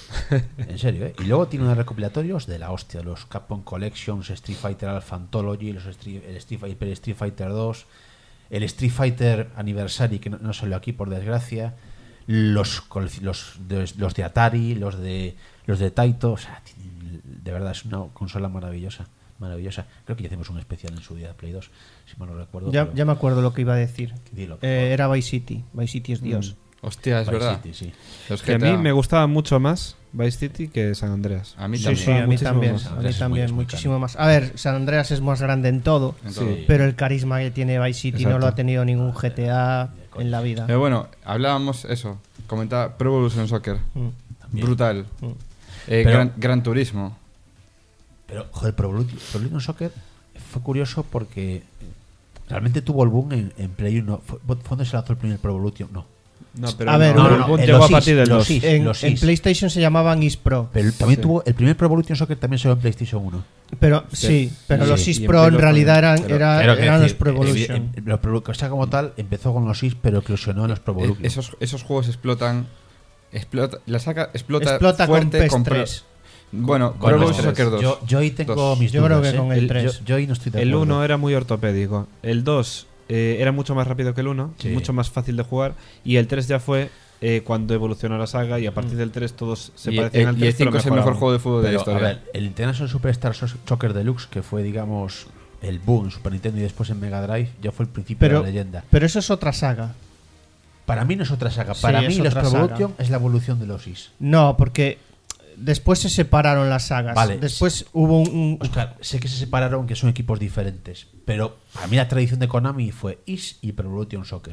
En serio, ¿eh? Y luego tiene unos recopilatorios de la hostia. Los Capcom Collections, Street Fighter Alpha Anthology, los Street, el Street, Fighter, Street Fighter dos, el Street Fighter Anniversary, que no, no salió aquí por desgracia, los, los, de, los de Atari, los de los de Taito. O sea, de verdad es una consola maravillosa. Maravillosa. Creo que ya hicimos un especial en su día de Play dos, si mal no recuerdo. Ya, pero- ya me acuerdo lo que iba a decir. Dilo, por Eh, favor. era Vice City. Vice City es Dios. Hostia, es Vice verdad. City, sí. Los Que a G T A. mí me gustaba mucho más Vice City que San Andreas. A mí Sí, también. sí, a mí muchísimo también. más. A mí Andreas es muy- también, es muy muchísimo más. A ver, San Andreas es más grande en todo, En Sí. todo. pero el carisma que tiene Vice City no Exacto. lo ha tenido ningún G T A en la vida. Pero bueno, hablábamos eso. Comentaba Pro Evolution Soccer. Mm. También. Brutal. Mm. Eh, Pero- gran, Gran Turismo. Pero, joder, Pro Evolution Pro Evolution Soccer fue curioso porque realmente tuvo el boom en, en Play uno. ¿Fue, fue donde se lanzó el primer Pro Evolution? No. No, pero A ver, no, no, el no, boom en llegó los a partir is, del los dos. is. En, los en is. PlayStation se llamaban Is Pro. Pero también Sí. tuvo el primer Pro Evolution Soccer también salió en PlayStation uno. Pero sí, pero Sí, los sí, Is y en Pro Play en dos realidad también. eran, Pero, era- claro, quiero eran los decir, Pro evi- Evolution. en- Los Pro o sea, como tal, empezó con los is, pero eclosionó en los Pro Eh, Evolution. esos, esos juegos explotan. Explota, la saca explota, Explota con fuerte PES con Pro- tres. Bueno, Con Pro los Evolution tres. Soccer dos. Yo, yo ahí tengo Dos. mis Yo creo dudas, que ¿eh? con el El- tres. Yo, yo ahí no estoy de El acuerdo. uno era muy ortopédico. El dos eh, era mucho más rápido que el uno, Sí. mucho más fácil de jugar. Y el tres ya fue eh, cuando evolucionó la saga. Y a partir del tres todos se y, parecían eh, al y tres. el cinco es el mejor juego de fútbol de la Pero, historia. a ver, el International Superstar So- Soccer Deluxe, que fue, digamos, el boom en Super Nintendo y después en Mega Drive, ya fue el principio Pero, de la leyenda. pero eso es otra saga. Para mí no es otra saga. Sí, Para es mí, los otra Pro saga. Evolution es la evolución de los is. No, porque después se separaron las sagas. Vale. Después hubo un, un- Oscar, sé que se separaron, que son equipos diferentes, pero para mí la tradición de Konami fue is y Pro Evolution Soccer.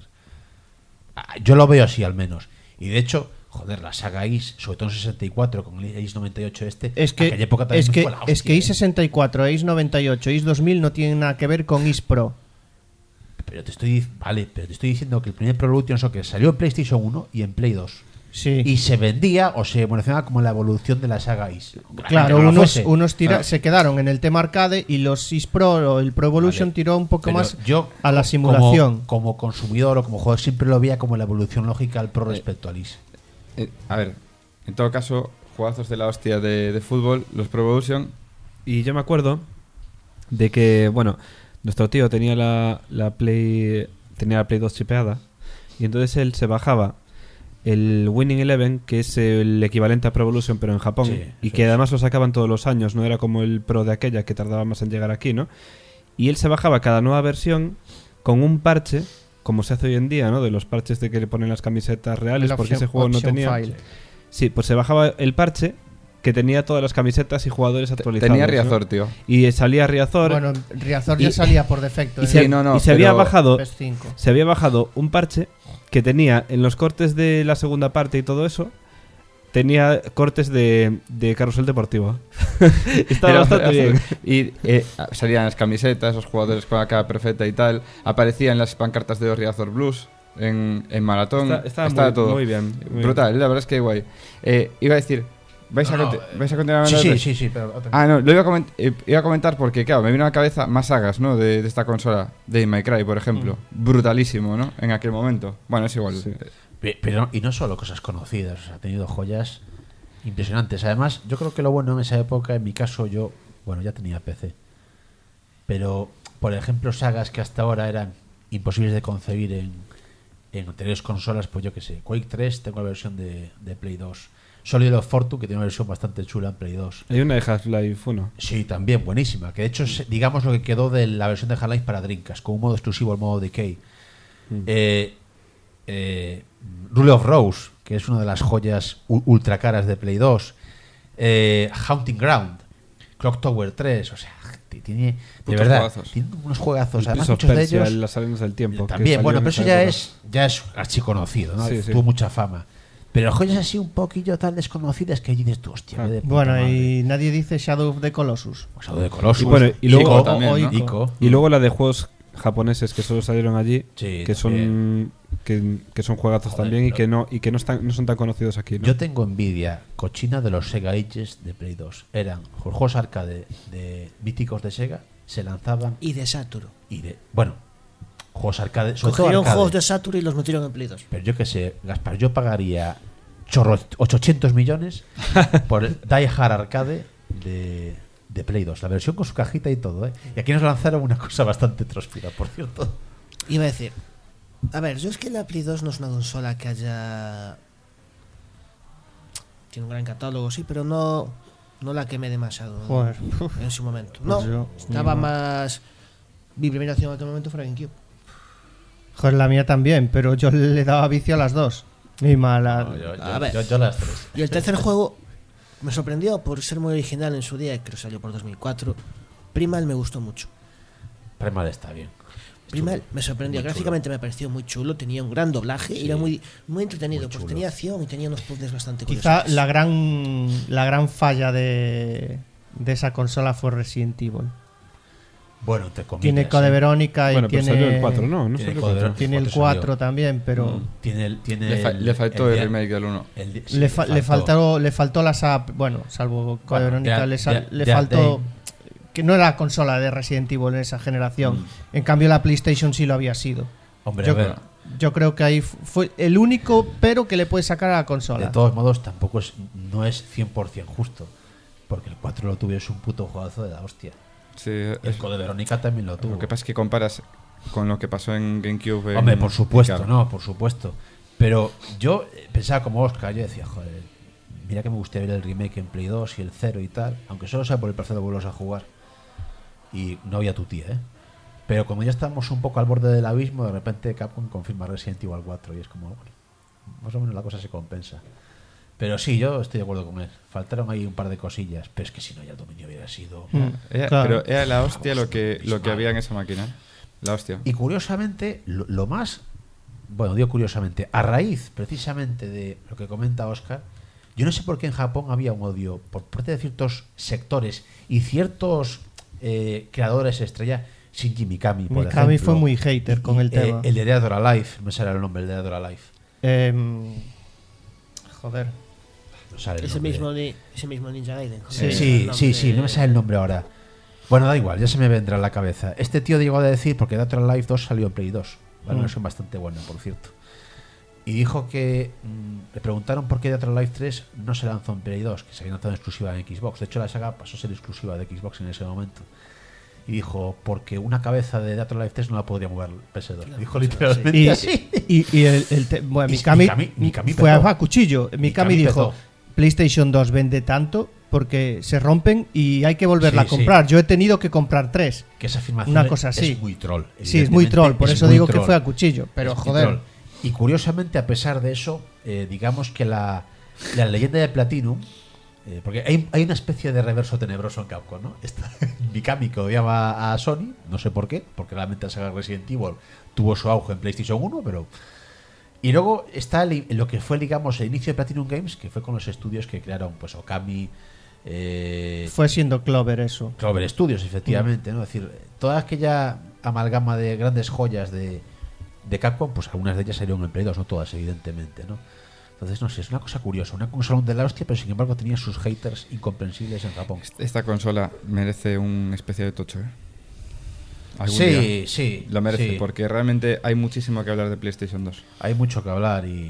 Ah, Yo lo veo así al menos. Y de hecho, joder, la saga is, sobre todo en sesenta y cuatro con el is noventa y ocho este, es que aquella época también es que fue la hostia, es que I ¿eh? sesenta y cuatro, I noventa y ocho, I dos mil no tienen nada que ver con Is Pro. Pero te estoy dic- vale, pero te estoy diciendo que el primer Pro Evolution Soccer salió en PlayStation uno y en Play dos. Sí. Y se vendía o se mencionaba como la evolución de la saga is. Claro, Que no lo unos, fuese. unos tira- Ah, se quedaron en el tema arcade y los Is Pro o el Pro Evolution vale. tiró un poco Pero más yo, a la como- simulación. Como, consumidor o como jugador siempre lo veía como la evolución lógica al Pro respecto al is. Eh, a ver, en todo caso, juegazos de la hostia de, de fútbol, los Pro Evolution. Y yo me acuerdo de que, bueno, nuestro tío tenía la, la Play tenía la Play dos chipeada y entonces él se bajaba el Winning Eleven, que es el equivalente a Pro Evolution pero en Japón, Sí, y eso que es. además lo sacaban todos los años, no era como el Pro de aquella que tardaba más en llegar aquí, ¿no? Y él se bajaba cada nueva versión con un parche, como se hace hoy en día, ¿no? De los parches de que le ponen las camisetas reales, La porque opción- ese juego no option tenía... file. Sí, pues se bajaba el parche que tenía todas las camisetas y jugadores actualizados. Tenía ¿no? Riazor, tío. Y salía Riazor. Bueno, Riazor y- ya salía por defecto. y en se, Sí, no, no, y se había pero- bajado P S cinco. se había bajado un parche que tenía en los cortes de la segunda parte y todo eso, tenía cortes de, de carrusel deportivo. Estaba Era bastante bien. Y eh, salían las camisetas, los jugadores con la cara perfecta y tal. Aparecían las pancartas de Riazor Blues en, en maratón. Está- estaba Estaba muy- todo. muy bien, muy Brutal, la verdad es que guay. Eh, iba a decir, ¿vais, No, a, no, conti- eh, ¿vais a continuar Sí, hablando sí, de- sí, sí, pero otra- Ah, no, lo iba a, coment- eh, iba a comentar porque, claro, me vino a la cabeza más sagas, ¿no? De, de esta consola. Devil May Cry, por ejemplo. Brutalísimo, ¿no? En aquel momento. Bueno, es igual. Sí. Pe- Pero, y no solo cosas conocidas, o sea, ha tenido joyas impresionantes. Además, yo creo que lo bueno en esa época, en mi caso, yo, bueno, ya tenía P C. Pero, por ejemplo, sagas que hasta ahora eran imposibles de concebir en, en anteriores consolas, pues yo que sé, Quake tres, tengo la versión de, de Play dos. Solid of Fortune, que tiene una versión bastante chula en Play dos. Hay una de Half-Life uno. Sí, también, buenísima. Que de hecho es, digamos, lo que quedó de la versión de Half-Life para Dreamcast, con un modo exclusivo, el modo Decay. Eh, eh, Rule of Rose, que es una de las joyas u- ultra caras de Play dos. Eh, Haunting Ground, Clock Tower tres, o sea, t- tiene, de Putos verdad, juegazos. tiene unos juegazos. El Además, Prince of muchos de Persia, ellos Las arenas del tiempo. que también, salió bueno, en pero eso esa ya época. es, ya es archiconocido, ¿no? Sí, sí. Tuvo mucha fama. Pero joyas así un poquillo tan desconocidas que dices tú, hostia, Ah. de puta Bueno, madre. y nadie dice Shadow of the Colossus. Pues algo de Colossus. Y bueno, y luego- Ico también, o- ¿no? Ico. Ico. Y luego la de juegos japoneses que solo salieron allí, Sí, que son que, que son juegazos Joder, también y no. que no y que no están no son tan conocidos aquí, ¿no? Yo tengo envidia cochina de los Sega Ages de Play dos. Eran juegos arcade de míticos de Sega, se lanzaban Y de Saturn. y de. Bueno, juegos arcade. Sobre todo Cogieron arcade. juegos de Saturn y los metieron en Play dos. Pero yo qué sé, Gaspar, yo pagaría chorro, ochocientos millones por el Die Hard Arcade de, de Play dos. La versión con su cajita y todo, ¿eh? Y aquí nos lanzaron una cosa bastante tróspida, por cierto. Iba a decir, a ver, yo es que la Play dos no es una consola que haya... Tiene un gran catálogo, sí, pero no, no la quemé demasiado Joder. en su momento. Pues No, yo- estaba yo no. más... Mi primera opción en aquel momento fue GameCube. Joder, la mía también, pero yo le daba vicio a las dos. Y mala. No, yo, yo- A ver. yo- yo las tres. Y el tercer juego me sorprendió por ser muy original en su día, creo que salió por dos mil cuatro. Primal me gustó mucho. Primal está bien. Primal Chulo. me sorprendió, Muy chulo. gráficamente me pareció muy chulo, tenía un gran doblaje y Sí, era muy, muy entretenido, muy pues chulo. tenía acción y tenía unos puzzles bastante Quizá curiosos. la gran la gran falla de, de esa consola fue Resident Evil. Bueno, entre comillas. Tiene Code ¿eh? Verónica y Bueno, pero tiene salió el cuatro, ¿no? No Tiene salió Code el cuatro. Verónica. tiene el cuatro cuatro salió. también, pero Mm. Tiene el. Tiene Le, fa- el- le faltó el, día- remake del uno. el di- sí, le, fa- le faltó le faltó las app, bueno, salvo Code Bueno, Verónica, de- le, sal- de- le de- faltó de- que no era la consola de Resident Evil en esa generación. Mm. En cambio la PlayStation sí lo había sido. Hombre, yo, a ver. yo creo que ahí fu- fue el único pero que le puede sacar a la consola. De todos modos, tampoco es, no es cien por ciento justo. Porque el cuatro lo tuvo, es un puto juegazo de la hostia. Sí, Y el Code Verónica también lo tuvo. lo que pasa es que comparas con lo que pasó en GameCube. en- Hombre, por supuesto, claro. no, por supuesto. Pero yo eh, pensaba como Oscar, yo decía, joder, mira que me gustaría ver el remake en Play dos y el cero y tal, aunque solo sea por el placer de volverlos a jugar. Y no había tu tía, ¿eh? Pero como ya estamos un poco al borde del abismo, de repente Capcom confirma Resident Evil cuatro y es como, bueno, más o menos la cosa se compensa. Pero sí, yo estoy de acuerdo con él. Faltaron ahí un par de cosillas, pero es que si no ya el dominio hubiera sido... Mm, Era- claro. Pero era la hostia lo que, lo que había en esa máquina. La hostia. Y curiosamente, lo, lo más, bueno, digo curiosamente, a raíz precisamente de lo que comenta Oscar, yo no sé por qué en Japón había un odio por parte de ciertos sectores y ciertos eh, creadores estrella, Shinji Mikami, por Mikami ejemplo. fue muy hater con el Eh, tema. el de Dead or Alive, me sale el nombre, el de Dead or Alive. Em, joder. No sale el Ese nombre. mismo, ni- ese mismo Ninja Gaiden. Sí, El sí, nombre sí, sí, no me sale el nombre ahora. Bueno, da igual, ya se me vendrá a la cabeza. Este tío llegó a decir, porque Dead or Alive dos salió en Play dos, ¿vale? Mm. Una versión bastante buena, por cierto. Y dijo que mm, le preguntaron por qué Dead or Alive tres no se lanzó en Play dos, que se había lanzado en exclusiva en Xbox. De hecho, la saga pasó a ser exclusiva de Xbox en ese momento. Y dijo, porque una cabeza de Dead or Alive tres no la podría mover el P S dos. Dijo literalmente Y, así. y, y el, el te- bueno, Y Mikami, Mikami- Mikami fue petó. a cuchillo. Mikami, Mikami dijo, petó. PlayStation dos vende tanto porque se rompen y hay que volverla Sí, a comprar. Yo he tenido que comprar tres. Que esa afirmación Una cosa así. es muy troll. Sí, es muy evidentemente, troll, por es eso muy digo que troll. fue a cuchillo. Pero Es muy joder, troll. Y curiosamente, a pesar de eso, eh, digamos que la, la leyenda de Platinum, eh, porque hay, hay una especie de reverso tenebroso en Capcom, ¿no? Está Mikami que odiaba a Sony, no sé por qué, porque realmente la saga Resident Evil tuvo su auge en PlayStation uno, pero... Y luego está el- lo que fue, digamos, el inicio de Platinum Games, que fue con los estudios que crearon, pues, Okami, eh, fue siendo Clover eso. Clover Studios, efectivamente, ¿no? Es decir, toda aquella amalgama de grandes joyas de, de Capcom, pues algunas de ellas salieron en Play dos, no todas, evidentemente, ¿no? Entonces, no sé, es una cosa curiosa, una consola de la hostia, pero sin embargo tenía sus haters incomprensibles en Japón. Esta consola merece un especial de tocho, ¿eh? Algún día. Sí, sí. Lo merece, sí. porque realmente hay muchísimo que hablar de PlayStation dos. Hay mucho que hablar y,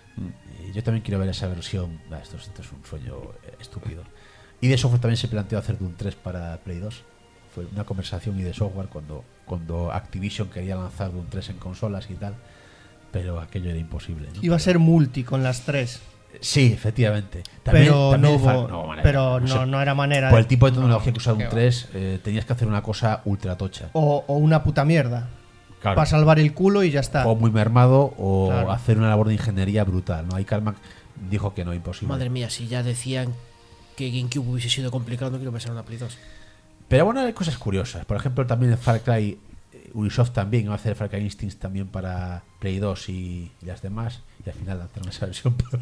y yo también quiero ver esa versión. Bah, esto, es- esto es un sueño eh, estúpido. Y de software también se planteó hacer Doom tres para Play dos. Fue una conversación y de software cuando, cuando Activision quería lanzar Doom tres en consolas y tal. Pero aquello era imposible, ¿no? Iba a ser multi con las tres. Sí, efectivamente. También- Pero también no fa- hubo. no, manera, pero no no, sé. no era manera. Por de- el tipo de tecnología que usaba qué un va. tres, eh, tenías que hacer una cosa ultra tocha. O, o una puta mierda. Claro. Para salvar el culo y ya está. O muy mermado o Claro. hacer una labor de ingeniería brutal, ¿no? Ahí Carmack dijo que no, imposible. Madre mía, si ya decían que GameCube hubiese sido complicado, no quiero pensar en una Play dos. Pero bueno, hay cosas curiosas. Por ejemplo, también el Far Cry, eh, Ubisoft también iba a hacer Far Cry Instincts también para Play dos y, y las demás. Y al final lanzaron esa versión.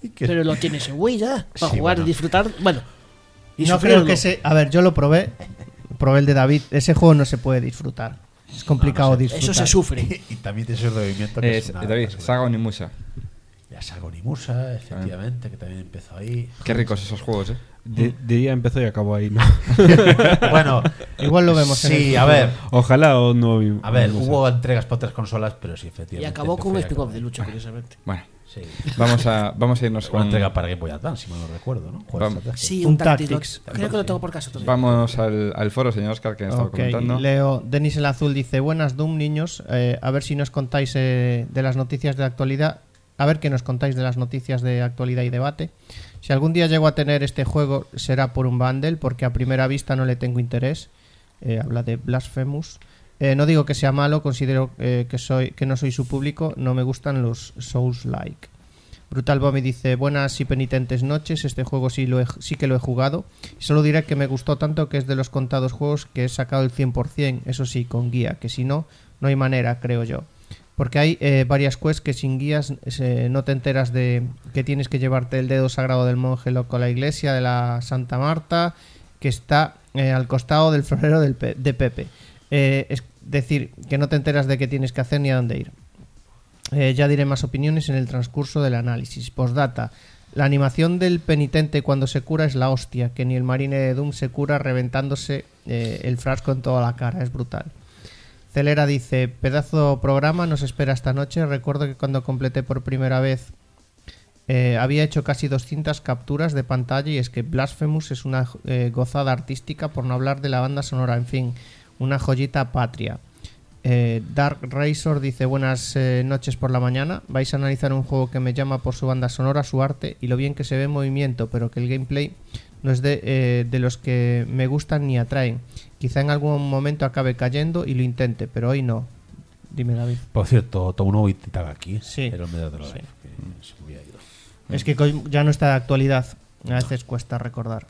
Pero lo tienes en Wii ya. Para Sí, jugar bueno. y disfrutar. Bueno. Y no sufrirlo. creo que se. A ver, yo lo probé. Probé el de David. Ese juego no se puede disfrutar. Es complicado No, no sé. disfrutar. Eso se sufre. Y también tiene esos movimientos que Eh, es nada, David, más, güey. Saga Onimusa. La Saga Onimusa, efectivamente, que también empezó ahí. Qué ricos esos juegos, ¿eh? Di- diría empezó y acabó ahí, ¿no? Bueno, Igual lo vemos en el sí, a futuro. ver. Ojalá o no. A ver, no sé. hubo entregas para otras consolas, pero sí, Y efectivamente. acabó con un empezó y spin-off acabó. de lucha, curiosamente. Bueno, Sí. vamos a, vamos a irnos Una con... entrega para Game Boy Advance, si mal no recuerdo, ¿no? Juegos Vamos. estrategia. Sí, Un un Tactics. Tactics. Creo que lo tengo por casa todavía. Vamos al, al foro, señor Oscar, que estaba Ok, comentando. Leo, Denis el Azul dice: Buenas Doom, niños. Eh, a ver si nos contáis eh, de las noticias de actualidad. A ver qué nos contáis de las noticias de actualidad y debate. Si algún día llego a tener este juego, será por un bundle, porque a primera vista no le tengo interés. Eh, habla de Blasphemous. Eh, no digo que sea malo, considero eh, que soy que no soy su público. No me gustan los Souls-like. Brutal Bommy dice: Buenas y penitentes noches. Este juego sí, lo he- sí que lo he jugado. Y solo diré que me gustó tanto que es de los contados juegos que he sacado el cien por ciento. Eso sí, con guía, que si no, no hay manera, creo yo. Porque hay eh, varias quests que sin guías eh, no te enteras de que tienes que llevarte el dedo sagrado del monje loco a la iglesia de la Santa Marta, que está eh, al costado del florero del Pe- de Pepe. Eh, es decir, que no te enteras de qué tienes que hacer ni a dónde ir. Eh, ya diré más opiniones en el transcurso del análisis. Postdata: la animación del penitente cuando se cura es la hostia, que ni el marine de Doom se cura reventándose eh, el frasco en toda la cara, es brutal. Celera dice: pedazo programa, nos espera esta noche. Recuerdo que cuando completé por primera vez eh, había hecho casi doscientas capturas de pantalla, y es que Blasphemous es una eh, gozada artística, por no hablar de la banda sonora, en fin, una joyita patria. Eh, Dark Razor dice: buenas eh, noches por la mañana. Vais a analizar un juego que me llama por su banda sonora, su arte y lo bien que se ve en movimiento, pero que el gameplay no es de, eh, de los que me gustan ni atraen. Quizá en algún momento acabe cayendo y lo intente, pero hoy no. Dime, David. Por cierto, Touno Itagaki, Sí. el hombre de la Sí. life, que se me había ido. Es que co- ya no está de actualidad. A veces cuesta recordar.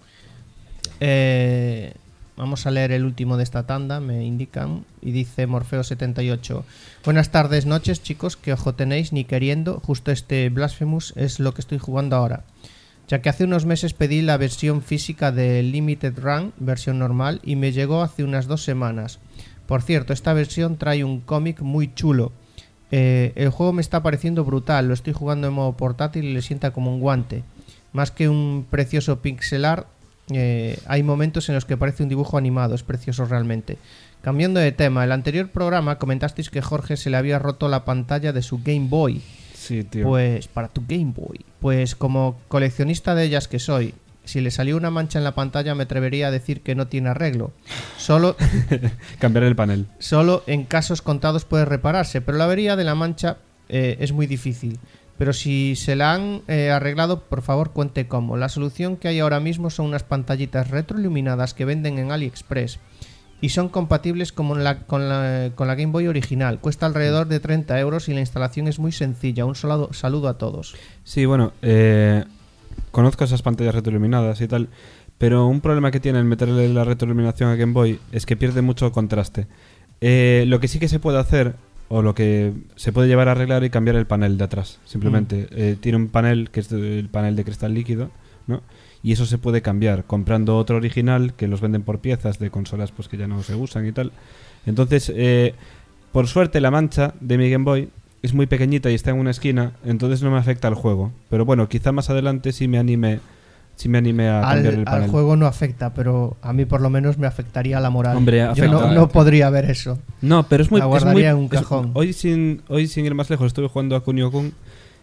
Eh, vamos a leer el último de esta tanda, me indican. Y dice Morfeo setenta y ocho: buenas tardes, noches, chicos. Que ojo tenéis, ni queriendo. Justo este Blasphemous es lo que estoy jugando ahora. Ya que hace unos meses pedí la versión física de Limited Run, versión normal, y me llegó hace unas dos semanas. Por cierto, esta versión trae un cómic muy chulo. Eh, el juego me está pareciendo brutal, lo estoy jugando en modo portátil y le sienta como un guante. Más que un precioso pixel art, eh, hay momentos en los que parece un dibujo animado, es precioso realmente. Cambiando de tema, el anterior programa comentasteis que Jorge se le había roto la pantalla de su Game Boy. Sí, tío. Pues para tu Game Boy. Pues como coleccionista de ellas que soy, si le salió una mancha en la pantalla me atrevería a decir que no tiene arreglo. Solo, Cambiar el panel. solo en casos contados puede repararse, pero la avería de la mancha eh, es muy difícil. Pero si se la han eh, arreglado, por favor cuente cómo. La solución que hay ahora mismo son unas pantallitas retroiluminadas que venden en AliExpress. Y son compatibles como la, con, la, con la Game Boy original. Cuesta alrededor de treinta euros y la instalación es muy sencilla. Un solo saludo a todos. Sí, bueno, eh, conozco esas pantallas retroiluminadas y tal, pero un problema que tiene el meterle la retroiluminación a Game Boy es que pierde mucho contraste. Eh, lo que sí que se puede hacer, o lo que se puede llevar a arreglar, y cambiar el panel de atrás. Simplemente Mm. eh, tiene un panel que es el panel de cristal líquido, ¿no? Y eso se puede cambiar comprando otro original, que los venden por piezas de consolas pues que ya no se usan y tal. Entonces, eh, por suerte la mancha de mi Game Boy es muy pequeñita y está en una esquina, entonces no me afecta al juego. Pero bueno, quizá más adelante sí me anime, sí me anime a cambiar Al, el panel. al juego no afecta, pero a mí por lo menos me afectaría la moral. Hombre, Yo afecta. no, no podría ver eso. No, pero es muy... La es guardaría muy- en un es- cajón. hoy, sin, hoy sin ir más lejos estuve jugando a Kunio-kun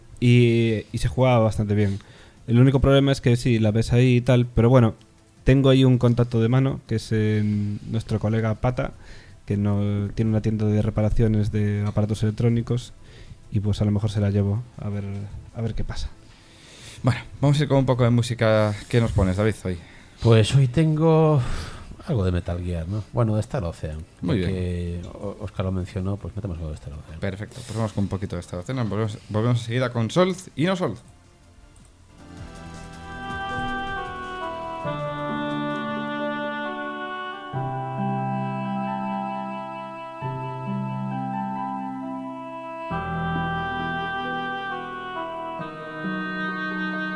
y, y se jugaba bastante bien. El único problema es que sí, la ves ahí y tal, pero bueno, tengo ahí un contacto de mano, que es eh, nuestro colega Pata, que no, tiene una tienda de reparaciones de aparatos electrónicos, y pues a lo mejor se la llevo a ver, a ver qué pasa. Bueno, vamos a ir con un poco de música. ¿Qué nos pones, David, hoy? Pues hoy tengo algo de Metal Gear, ¿no? Bueno, de Star Ocean. Muy porque Oscar lo mencionó, pues metemos algo de Star Ocean. Perfecto, pues vamos con un poquito de esta escena. Volvemos, volvemos enseguida con Solz y no Solz. Thank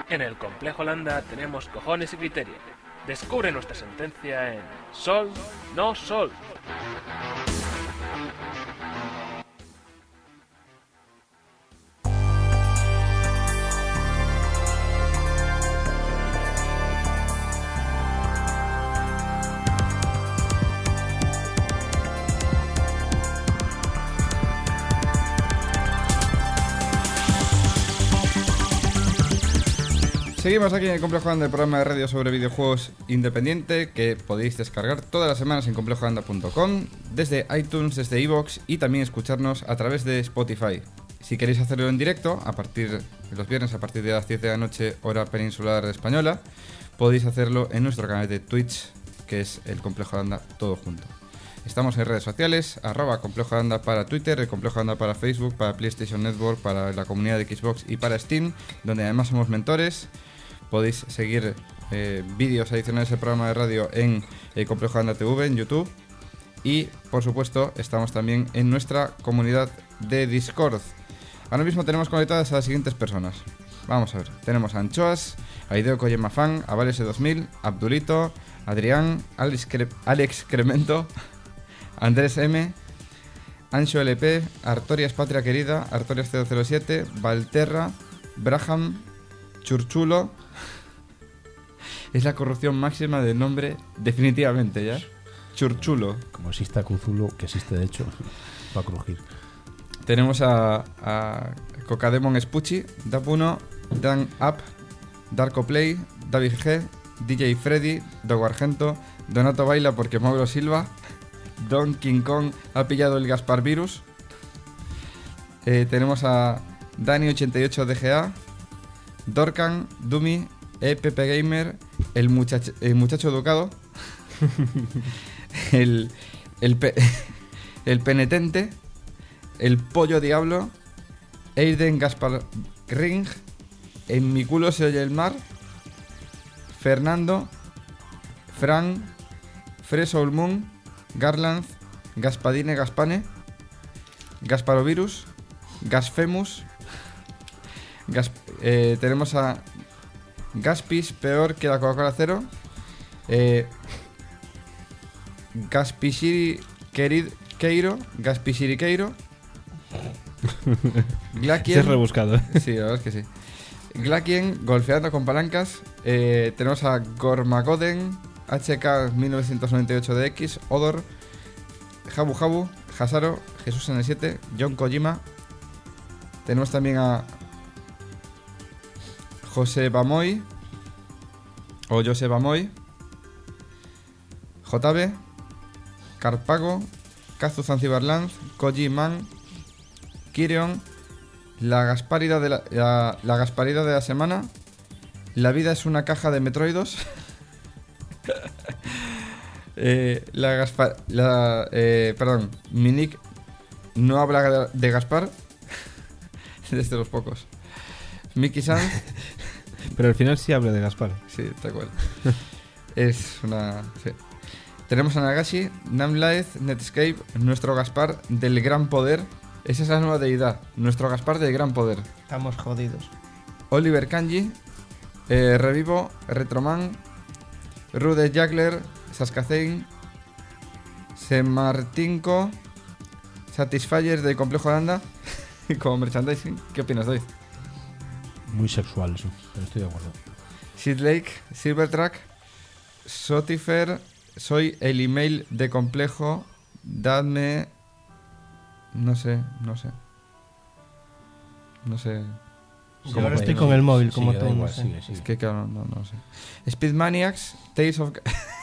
En el Complejo Landa tenemos cojones y criterio. Descubre nuestra sentencia en Sol, no Sol. Seguimos aquí en el Complejo Anda, el programa de radio sobre videojuegos independiente que podéis descargar todas las semanas en complejo anda punto com, desde iTunes, desde iVoox y también escucharnos a través de Spotify. Si queréis hacerlo en directo, a partir de los viernes, a partir de las diez de la noche, hora peninsular española, podéis hacerlo en nuestro canal de Twitch, que es el Complejo Anda todo junto. Estamos en redes sociales, arroba Complejo Anda para Twitter, el Complejo Anda para Facebook, para PlayStation Network, para la comunidad de Xbox y para Steam, donde además somos mentores. Podéis seguir eh, vídeos adicionales del programa de radio en el Complejo Anda T V, en YouTube. Y, por supuesto, estamos también en nuestra comunidad de Discord. Ahora mismo tenemos conectadas a las siguientes personas. Vamos a ver. Tenemos a Anchoas, a Hideo Kojima Fan, a Valese dos mil, Abdulito, Adrián, Alex, Cre- Alex Cremento, Andrés M, Ancho L P, Artorias Patria Querida, Artorias cero cero siete, Valterra, Braham, Churchulo. Es la corrupción máxima del nombre, definitivamente, ¿ya? Churchulo. Como exista Cthulhu, que existe de hecho, va a crujir. Tenemos a, a Cocademon Spucci, Dapuno, Dan Up, Darko Play, David G, D J Freddy, Dogo Argento, Donato Baila porque Mauro Silva, Don King Kong ha pillado el Gaspar Virus. Eh, tenemos a Dani ochenta y ocho D G A, Dorkan, Dumi, E P P Gamer, el, muchacho, el muchacho educado, el, el, pe, el penetente, el pollo diablo, Aiden Gaspar Ring, en mi culo se oye el mar, Fernando, Fran, Fresoul Moon, Garland, Gaspadine Gaspane, Gasparovirus, Gasfemus, Gas, eh, tenemos a Gaspis, peor que la Coca-Cola Cero, eh, Gaspishiri Querid, Keiro, Gaspishiri Keiro, Glakien, es rebuscado, ¿eh? Sí, la verdad es que sí. Glakien, golfeando con palancas, eh, tenemos a Gormagoden, H K mil novecientos noventa y ocho D X, Odor, Jabu Jabu, Hasaro, Jesús N siete, John Kojima. Tenemos también a José Bamoy o José Bamoy, J B, Carpago, Kazu Zanzibarland, Koji Man, Kirion, la Gasparida de la, la, la Gasparida de la semana, la vida es una caja de Metroidos. eh, la Gaspar, la, eh, perdón, Minik no habla de, de Gaspar, desde los pocos. Miki-san. Pero al final sí habla de Gaspar. Sí, tal cual. Es una... Sí. Tenemos a Nagashi, Namlaeth, Netscape, nuestro Gaspar del gran poder. Esa es la nueva deidad, nuestro Gaspar del gran poder. Estamos jodidos. Oliver Kanji, eh, Revivo, Retroman, Rude Jagler, Saskacein, Semartinko, Satisfyer del Complejo Anda, como merchandising. ¿Qué opinas, David? Muy sexual eso, pero estoy de acuerdo. Sid Lake, Silvertrack, Sotifer, soy el email de Complejo, dadme... No sé, no sé. No sé. Yo ahora estoy con el móvil, como Sigue, tú. da No igual, sé. sigue, sigue. Es que claro, no, no sé. Speedmaniacs, Tales of...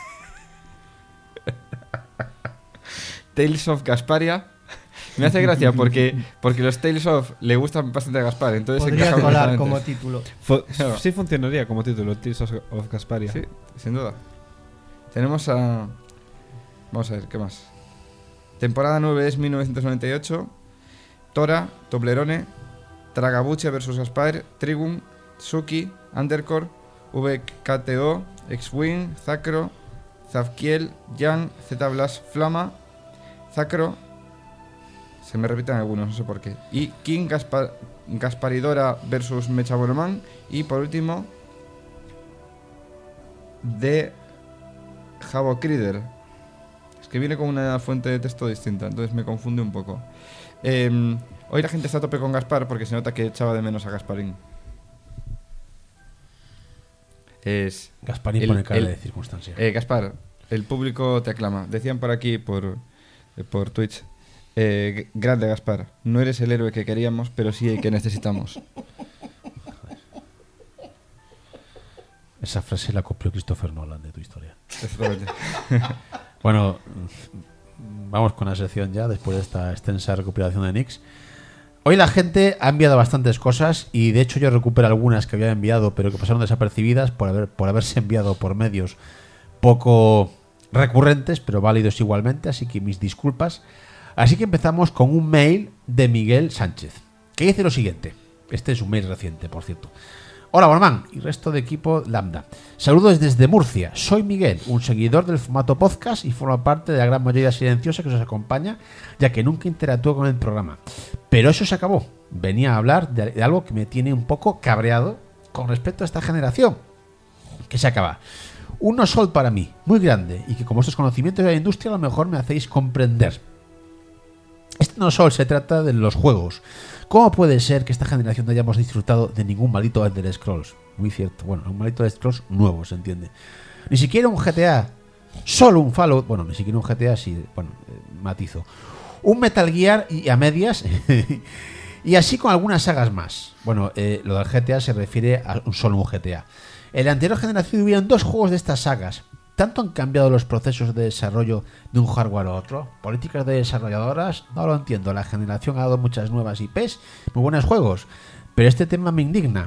Tales of Gasparia. Me hace gracia porque, porque los Tales of le gustan bastante a Gaspar, entonces Podría encaja colar perfectamente. como título. Fo- Claro. Sí funcionaría como título, Tales of of Gasparia. Sí, sin duda. Tenemos a... Vamos a ver, ¿qué más? Temporada nueve es mil novecientos noventa y ocho. Tora, Toblerone, Tragabuche versus Gaspar, Trigun, Suki, Undercore, V K T O, X-Wing, Zacro, Zavkiel, Jan, Z-Blast, Flama, Zacro, Se me repiten algunos, no sé por qué. Y King Gaspar, Gasparidora versus Mecha Bonoman. Y por último, de Javo Crider. Es que viene con una fuente de texto distinta, entonces me confunde un poco. Eh, hoy la gente está a tope con Gaspar porque se nota que echaba de menos a Gasparín. Es Gasparín el- pone cara el- de circunstancia. Eh, Gaspar, el público te aclama. Decían por aquí, por, eh, por Twitch. Eh, grande Gaspar, no eres el héroe que queríamos, pero sí el que necesitamos. Esa frase la copió Christopher Nolan de tu historia. Exactamente. Bueno, vamos con la sección ya, después de esta extensa recopilación de Nix. Hoy la gente ha enviado bastantes cosas y de hecho yo recupero algunas que había enviado pero que pasaron desapercibidas por, haber, por haberse enviado por medios poco recurrentes, pero válidos igualmente, así que mis disculpas. Así que empezamos con un mail de Miguel Sánchez, que dice lo siguiente. Este es un mail reciente, por cierto. Hola, Borman y resto de equipo Lambda. Saludos desde Murcia. Soy Miguel, un seguidor del formato podcast y formo parte de la gran mayoría silenciosa que os acompaña, ya que nunca interactúo con el programa. Pero eso se acabó. Venía a hablar de, de algo que me tiene un poco cabreado con respecto a esta generación, que se acaba. Un no sol para mí, muy grande, y que con vuestros conocimientos de la industria a lo mejor me hacéis comprender. Este no sol se trata de los juegos. ¿Cómo puede ser que esta generación no hayamos disfrutado de ningún maldito Elder Scrolls? Muy cierto. Bueno, un maldito Elder Scrolls nuevo, se entiende. Ni siquiera un G T A. Solo un Fallout. Bueno, ni siquiera un G T A, sí. Bueno, eh, matizo. Un Metal Gear y a medias. Y así con algunas sagas más. Bueno, eh, lo del G T A se refiere a un solo un G T A. En la anterior generación hubieron dos juegos de estas sagas. ¿Tanto han cambiado los procesos de desarrollo de un hardware a otro? Políticas de desarrolladoras, no lo entiendo. La generación ha dado muchas nuevas I Pes, muy buenos juegos, pero este tema me indigna.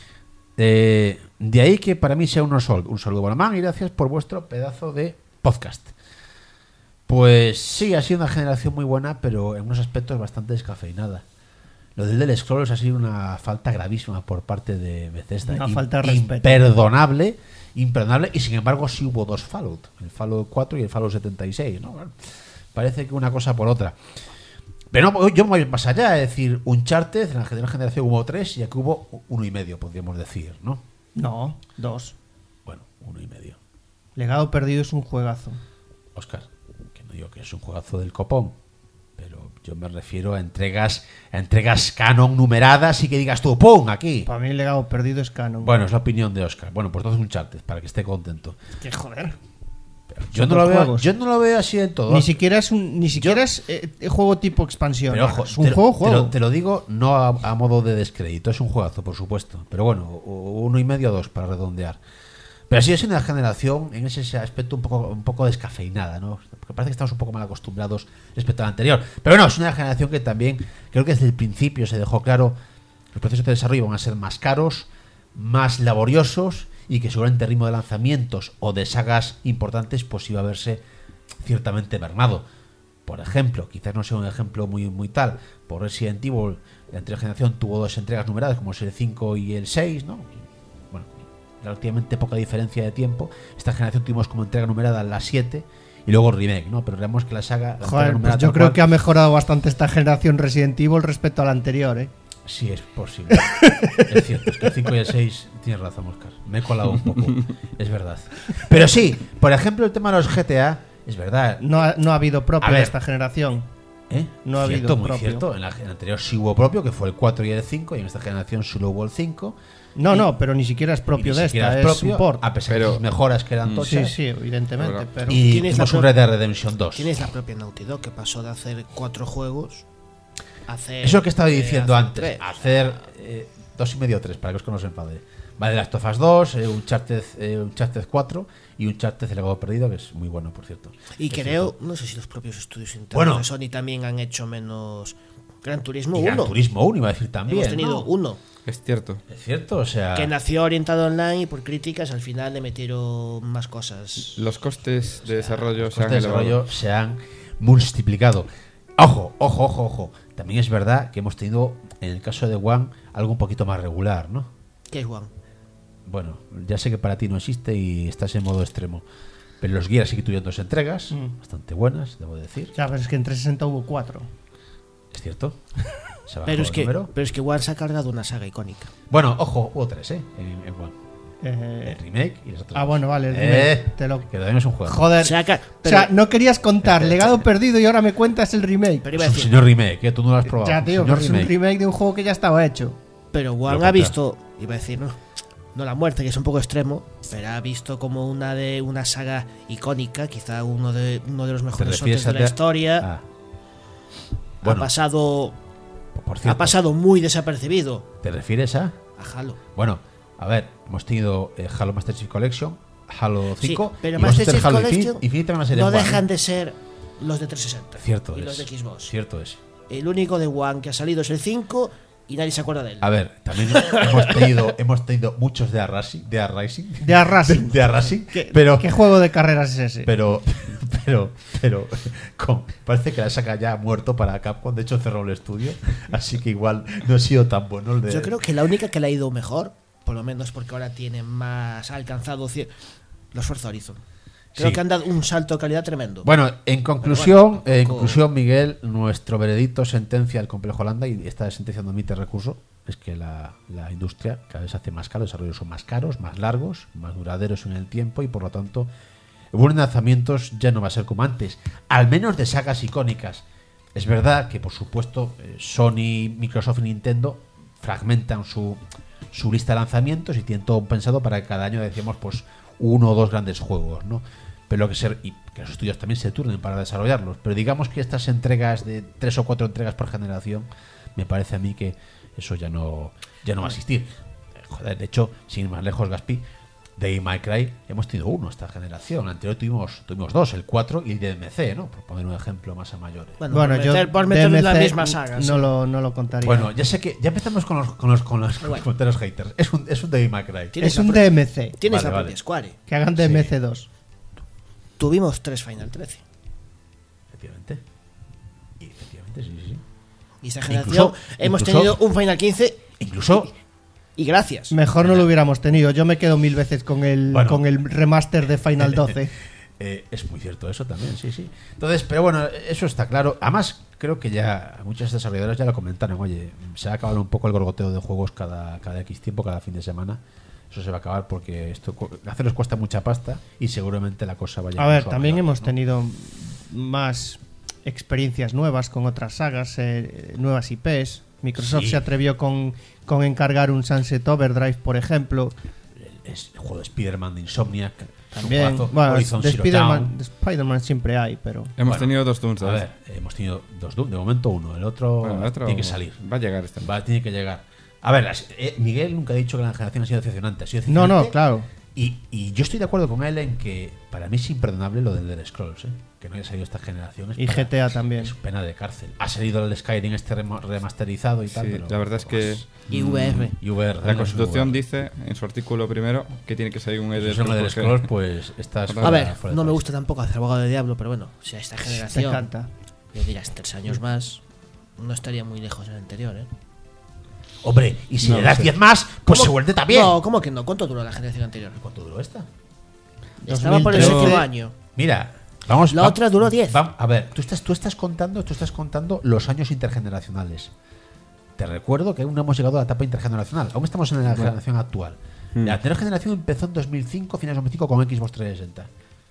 Eh, de ahí que para mí sea un sol. Un saludo, Bonamán, y gracias por vuestro pedazo de podcast. Pues sí, ha sido una generación muy buena, pero en unos aspectos bastante descafeinada. Lo del Elder Scrolls ha sido una falta gravísima por parte de Bethesda. Una Im- falta de respeto. Imperdonable, imperdonable, y sin embargo sí hubo dos Fallout, el Fallout cuatro y el Fallout setenta y seis, ¿no? Bueno, parece que una cosa por otra. Pero no, yo me voy más allá, es decir, Uncharted, en la anterior generación hubo tres y aquí hubo uno y medio, podríamos decir, ¿no? No, dos. Bueno, uno y medio. Legado Perdido es un juegazo. Oscar, que no digo que es un juegazo del copón, pero yo me refiero a entregas a entregas canon numeradas y que digas tú, ¡pum!, aquí. Para mí el Legado Perdido es canon. Bueno, es la opinión de Oscar. Bueno, pues entonces un Uncharted, para que esté contento. Que joder. Pero yo Son no dos lo veo, juegos. yo no lo veo así en todo. Ni siquiera es un ni siquiera es eh, juego tipo expansión. Pero ojo, es un te, lo- juego te juego. lo, te lo digo no a, a modo de descrédito, es un juegazo, por supuesto. Pero bueno, o- uno y medio o dos para redondear. Pero sí es una generación en ese aspecto un poco, un poco descafeinada, ¿no? Porque parece que estamos un poco mal acostumbrados respecto a la anterior. Pero no, es una generación que también creo que desde el principio se dejó claro los procesos de desarrollo van a ser más caros, más laboriosos y que seguramente el ritmo de lanzamientos o de sagas importantes pues iba a verse ciertamente mermado. Por ejemplo, quizás no sea un ejemplo muy muy tal, por Resident Evil, la anterior generación tuvo dos entregas numeradas como es el cinco y el seis, ¿no? Bueno, relativamente poca diferencia de tiempo. Esta generación tuvimos como entrega numerada la siete y luego remake, ¿no? Pero vemos que la saga... la entrega Joder, pues numerada yo tal creo cual- que ha mejorado bastante esta generación Resident Evil respecto a la anterior, ¿eh? Sí, es posible. Es cierto, es que el cinco y el seis tienes razón, Oscar. Me he colado un poco. Es verdad. Pero sí, por ejemplo, el tema de los G T A, es verdad. No ha, no ha habido propio A ver. de esta generación. ¿Eh? No ha cierto, habido muy propio. cierto. En la, en la anterior sí hubo propio, que fue el cuatro y el cinco, y en esta generación solo hubo el cinco. No, Y- no, pero ni siquiera es propio y ni de siquiera esta, es, propio, support. a pesar Pero- de las mejoras que eran Mm. tochas. Sí, sí, evidentemente, Ahora. pero Y Tienes la tuvimos un pro- Red Dead Redemption dos. Tienes la propia Naughty Dog que pasó de hacer cuatro juegos a hacer. Eso es lo que estaba eh, diciendo hacer antes. tres. Hacer eh, dos y medio o tres, para que os no se enfade. Vale, Last of Us dos, eh, Uncharted, eh, Uncharted cuatro y Uncharted El Legado Perdido, que es muy bueno, por cierto. Y Es creo, cierto. no sé si los propios estudios internos Bueno. de Sony también han hecho menos. Gran Turismo Y Gran uno. Turismo uno, iba a decir también. Hemos tenido ¿no? uno. Es cierto. Es cierto, o sea. Que nació orientado online y por críticas al final le metieron más cosas. Los costes de desarrollo los se han costes de elevado. desarrollo se han multiplicado. Ojo, ojo, ojo, ojo. También es verdad que hemos tenido, en el caso de One, algo un poquito más regular, ¿no? ¿Qué es One? Bueno, ya sé que para ti no existe y estás en modo extremo. Pero los Gears sí que tuvieron dos entregas, Mm. bastante buenas, debo decir. Ya, pero es que en trescientos sesenta hubo cuatro. cierto. Se bajó Pero es, el que, número. pero es que One se ha cargado una saga icónica. Bueno, ojo, hubo tres, ¿eh? En, en One. Eh, El remake y las otras. ah, dos. bueno, vale. el Eh, remake, te lo... Que todavía no es un juego. Joder. Se ha ca- O pero, sea, no querías contar Legado Perdido y ahora me cuentas el remake. pero iba a Es un decir, señor remake, ¿eh? Tú no lo has probado. Ya, tío, Un pero señor es un remake. remake de un juego que ya estaba hecho. pero Lo One ha contra. visto, iba a decir, no, no la muerte, que es un poco extremo, pero ha visto como una de una saga icónica, quizá uno de uno de los ¿Te mejores refieres shooters de a la te- historia. Ah. ha Bueno, pasado por cierto, ha pasado muy desapercibido ¿te refieres a? a Halo. Bueno, a ver, hemos tenido eh, Halo Master Chief Collection, Halo cinco, Sí, pero y vamos a Master tener Chief Halo Collection Infinite, Infinite van a ser no en One, dejan ¿eh? de ser los de trescientos sesenta Cierto y es. los de Xbox. Cierto es. El único de One que ha salido es el cinco y nadie se acuerda de él. A ver, también hemos tenido hemos tenido muchos de Arrasing, de Arrasing, De Arrasing. de Arrasing, ¿Qué, pero ¿Qué juego de carreras es ese? pero pero pero con- parece que la saca ya ha muerto para Capcom, de hecho cerró el estudio, así que igual no ha sido tan bueno el de Yo creo que la única que le ha ido mejor, por lo menos porque ahora tiene más, ha alcanzado cier- los Forza Horizon. Creo Sí. que han dado un salto de calidad tremendo. Bueno, en conclusión, Pero bueno, eh, en tampoco- conclusión, Miguel, nuestro veredicto sentencia al complejo Holanda y esta sentencia no emite recurso. Es que la, la industria cada vez se hace más cara, los desarrollos son más caros, más largos, más duraderos en el tiempo y por lo tanto, el buen lanzamientos ya no va a ser como antes, al menos de sagas icónicas. Es verdad que, por supuesto, eh, Sony, Microsoft y Nintendo fragmentan su, su lista de lanzamientos y tienen todo pensado para que cada año decíamos pues uno o dos grandes juegos, ¿no? Pero que ser y que los estudios también se turnen para desarrollarlos. Pero digamos que estas entregas de tres o cuatro entregas por generación, me parece a mí que eso ya no ya no va a existir. Eh, Joder, de hecho, sin ir más lejos, Gaspi, de My Cry hemos tenido uno esta generación. La anterior tuvimos tuvimos dos, el cuatro y el D M C, ¿no? Por poner un ejemplo más a mayores. Bueno, Bueno, por yo meter, por meter en la D M C misma saga. sí. no, lo, no lo contaría. Bueno, ya sé que ya empezamos con los con los con los, Bueno. comentarios haters. Es un es un Devil May Cry. Tienes es la un pro- D M C. Tienes Vale, la vale. propia Square. Que hagan D M C dos. Tuvimos tres Final trece. Efectivamente. Y efectivamente, sí, sí, sí. Y esta Incluso- generación hemos incluso- tenido un Final quince Incluso y gracias. Mejor no lo hubiéramos tenido. Yo me quedo mil veces con el, Bueno. con el remaster de Final doce. Eh, es muy cierto eso también, sí, sí. Entonces, pero bueno, eso está claro. Además, creo que ya muchas desarrolladoras ya lo comentaron. Oye, se va a acabar un poco el gorgoteo de juegos cada, cada X tiempo, cada fin de semana. Eso se va a acabar porque esto cu- hacerlos cuesta mucha pasta y seguramente la cosa vaya A ver, incluso también mayor, hemos ¿no? tenido más experiencias nuevas con otras sagas, eh, nuevas I Ps. Microsoft Sí. se atrevió con, con encargar un Sunset Overdrive, por ejemplo. El, es- el juego de Spider-Man de Insomniac. es un También, juegazo. bueno, Horizon de Zero Spider-Man, Dawn. de Spider-Man siempre hay, pero Hemos Bueno, tenido dos Dooms. A ver, hemos tenido dos Doom. De momento uno. El otro, Bueno, el otro tiene que salir. Va a llegar este. Va, tiene que llegar. A ver, las- eh, Miguel nunca ha dicho que la generación ha sido decepcionante. Ha sido no, decepcionante. no, claro. Y, y yo estoy de acuerdo con él en que para mí es imperdonable lo del Elder Scrolls, ¿eh? Que no haya salido esta generación. Es Y para- G T A también. Es pena de cárcel. Ha salido el Skyrim este remo- remasterizado y tal. Sí, pero, la verdad es que Y V R. Y V R, La no es Constitución V R. dice en su artículo primero que tiene que salir un Si Elder es un Elder Scrolls. Scrolls, pues estás A fuera- A ver, fuera de no me país. gusta tampoco hacer abogado de diablo, pero bueno, si a esta Te generación encanta. yo diría tres años más, no estaría muy lejos del anterior, ¿eh? Hombre, y si No le lo das sé. diez más, pues ¿Cómo- se vuelve también. No, ¿cómo que no? ¿Cuánto duró la generación anterior? ¿Cuánto duró esta? Estaba por el dos mil trece. séptimo año. Mira, vamos. La va- otra duró diez. va- a ver, tú estás, tú estás contando, tú estás contando los años intergeneracionales. Te recuerdo que aún no hemos llegado a la etapa intergeneracional. Aún estamos en la generación actual. Hmm. La anterior generación empezó en dos mil cinco, finales de dos mil cinco, con Xbox trescientos sesenta.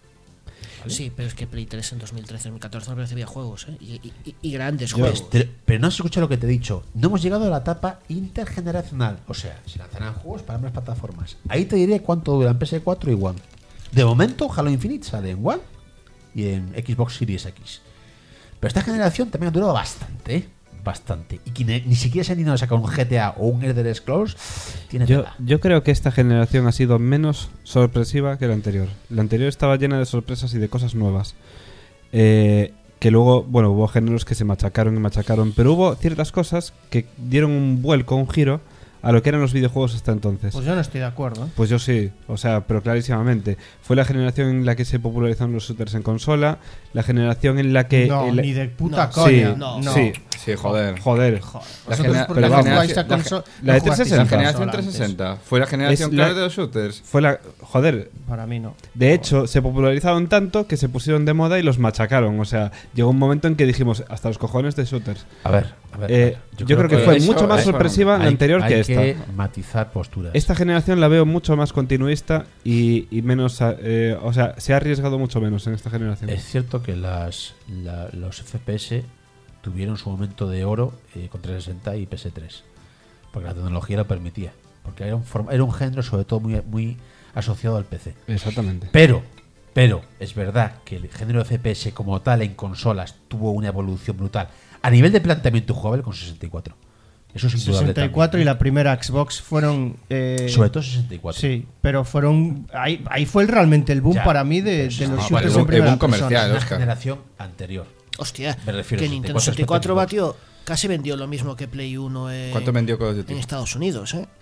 Sí, pero es que Play tres en dos mil trece, dos mil catorce no recibía juegos, ¿eh? Y, y- y- y grandes Yo- juegos. te- pero no has escuchado lo que te he dicho. No hemos llegado a la etapa intergeneracional. O sea, se lanzarán juegos para ambas plataformas. Ahí te diré cuánto duran P S cuatro y One. De momento, Halo Infinite sale en One y en Xbox Series X. Pero esta generación también ha durado bastante, ¿eh? Bastante. Y quien ni siquiera se ha animado a sacar un G T A o un Elder Scrolls tiene Yo, tela. yo creo que esta generación ha sido menos sorpresiva que la anterior. La anterior estaba llena de sorpresas y de cosas nuevas. Eh, que luego, bueno, hubo géneros que se machacaron y machacaron, pero hubo ciertas cosas que dieron un vuelco, un giro a lo que eran los videojuegos hasta entonces. Pues yo no estoy de acuerdo. ¿eh? Pues yo sí, o sea, pero clarísimamente. Fue la generación en la que se popularizaron los shooters en consola, la generación en la que... no, en la- ni de puta No, coña. sí, no. no. sí. Sí, joder. Joder. La, Vosotros genera- porque la no generación- jugáis a la conso- ge- la no de jugasteis la a trescientos sesenta. generación consola antes. trescientos sesenta fue la generación Es la- clave de los shooters. Fue la. Joder. Para mí no. De hecho, se popularizaron tanto que se pusieron de moda y los machacaron. O sea, llegó un momento en que dijimos hasta los cojones de shooters. A ver, a ver. Eh, a ver. yo, creo que, fue eso- mucho más eso- sorpresiva la hay- anterior hay que esta. que matizar posturas. Esta generación la veo mucho más continuista y, y menos. eh, o sea, se ha arriesgado mucho menos en esta generación. Es cierto que las, la- los F P S tuvieron su momento de oro eh, con trescientos sesenta y P S tres, porque la tecnología lo permitía, porque era un, form- era un género sobre todo muy, muy asociado al P C. Exactamente. Pero, pero es verdad que el género F P S como tal en consolas tuvo una evolución brutal a nivel de planteamiento jugable con sesenta y cuatro. Eso es indudable. sesenta y cuatro y también, la primera Xbox fueron. eh, ¿eh? Sobre todo sesenta y cuatro. Sí, pero fueron. Ahí, ahí fue realmente el boom Ya, para mí de, pero de sí, los no, shooters vale, en el boom- primera el boom persona. comercial. Una Oscar. generación anterior. Hostia, Me refiero que a Nintendo sesenta y sesenta y cuatro cuatro batió, casi vendió lo mismo que Play uno eh, ¿Cuánto vendió Call of Duty? en Estados Unidos, ¿eh?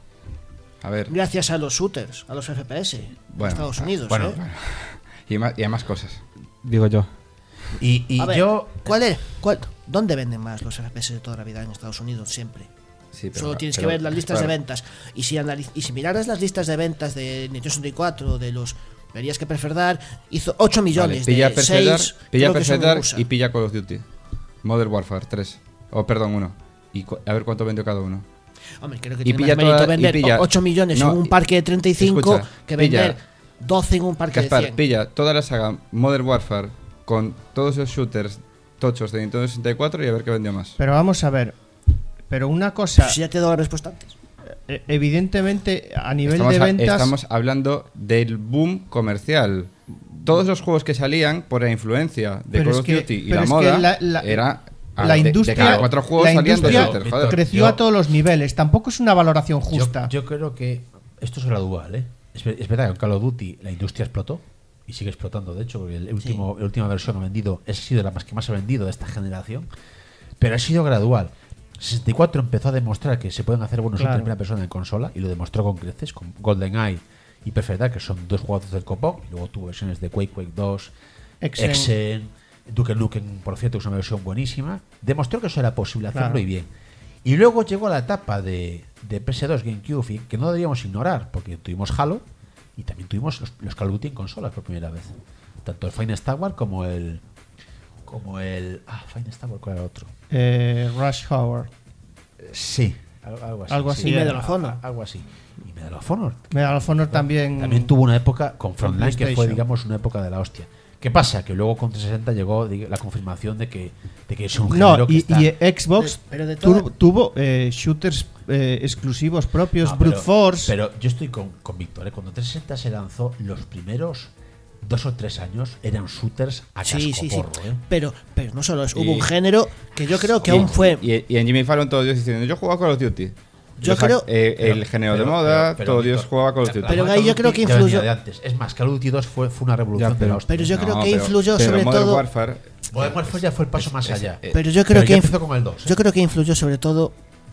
A ver. Gracias a los shooters, a los F P S en Bueno, Estados Unidos, bueno, ¿eh? Bueno. Y, más, y hay más cosas. Digo yo. Y, y A ver, yo. ¿cuál es? ¿Cuál, ¿Dónde venden más los F P S de toda la vida en Estados Unidos? Siempre. Sí, pero- Solo tienes pero- que ver las listas claro. de ventas. Y si, analiz- y si miraras las listas de ventas de Nintendo sesenta y cuatro, de los verías que Perferdar hizo ocho Vale, millones pilla de Perfedar, seis, pilla creo que son en Perfedar U S A. y pilla Call of Duty. Modern Warfare tres. O perdón, uno. Y cu- a ver cuánto vendió cada uno. Hombre, creo que Y tiene pilla más mérito toda- y vender pilla- ocho millones no, en un parque de treinta y cinco escucha, que pilla- vender doce en un parque de Gaspar, cien. pilla toda la saga Modern Warfare con todos los shooters tochos de Nintendo sesenta y cuatro y a ver qué vendió más. Pero vamos a ver. Pero una cosa. Pues si ya te he dado la respuesta antes. eh, Evidentemente, a nivel estamos, de a- ventas. estamos hablando del boom comercial. Todos los juegos que salían por la influencia de Pero Call es of que- Duty y pero la es que moda la- la- era a- la de- de industria, cada cuatro juegos la salían dos industria shooters, joder. creció Yo- a todos los niveles. Tampoco es una valoración Yo, justa. yo creo que esto es gradual, ¿eh? Es, ver- es verdad que en Call of Duty la industria explotó y sigue explotando, de hecho, porque el último, la última versión ha vendido, ha sido la más que más ha vendido de esta generación, pero ha sido gradual. sesenta y cuatro empezó a demostrar que se pueden hacer buenos Claro. shooters en primera persona en consola y lo demostró con creces, con GoldenEye y Perfect, que son dos juegos del copón, y luego tuvo versiones de Quake, Quake dos, Exen. Exen, Duke Nukem, por cierto, que es una versión buenísima. Demostró que eso era posible hacerlo Claro. y bien. Y luego llegó la etapa de, de P S dos, GameCube, y que no deberíamos ignorar, porque tuvimos Halo y también tuvimos los, los Call of Duty en consolas por primera vez. Tanto el Finest Hour como el. Como el. Ah, Finest Hour, ¿cuál era el otro? Eh, Rush Hour. Sí, algo, algo así. Algo sí. así Y era. Medal of Honor. Algo así. Y Medal of Honor. Medal of Honor también. También tuvo una época con Frontline que fue, PlayStation. digamos, una época de la hostia. ¿Qué pasa? Que luego con trescientos sesenta llegó dig- la confirmación de que, de que es un No, género que y, está- y Xbox De- pero de tu- toda- tuvo eh, shooters eh, exclusivos propios, No, Brute pero- Force. Pero yo estoy con, con Víctor, ¿eh? Cuando trescientos sesenta se lanzó, los primeros dos o tres años eran shooters a Sí, sí, sí. cascoporro, ¿eh? Pero, pero no solo eso, Y- hubo un género que yo creo que Y- aún fue. Y, y en Jimmy Fallon todos los días diciendo, yo jugaba Call of Duty. Yo O sea, creo- eh, el Pero- género de pero- moda, pero- pero, todos los días Víctor, jugaba Call of la- Duty. la Pero marca ahí yo Call of creo Duty que ya venía influyó- de antes. Es más, Call of Duty dos fue, fue una revolución Ya, de la pero- hostia. Pero yo No, creo que pero- influyó pero sobre Modern todo. Warfare, Modern Warfare ya fue el paso más allá. eh, Pero yo creo Pero que ya inf- empezó con el dos. yo creo que influyó sobre todo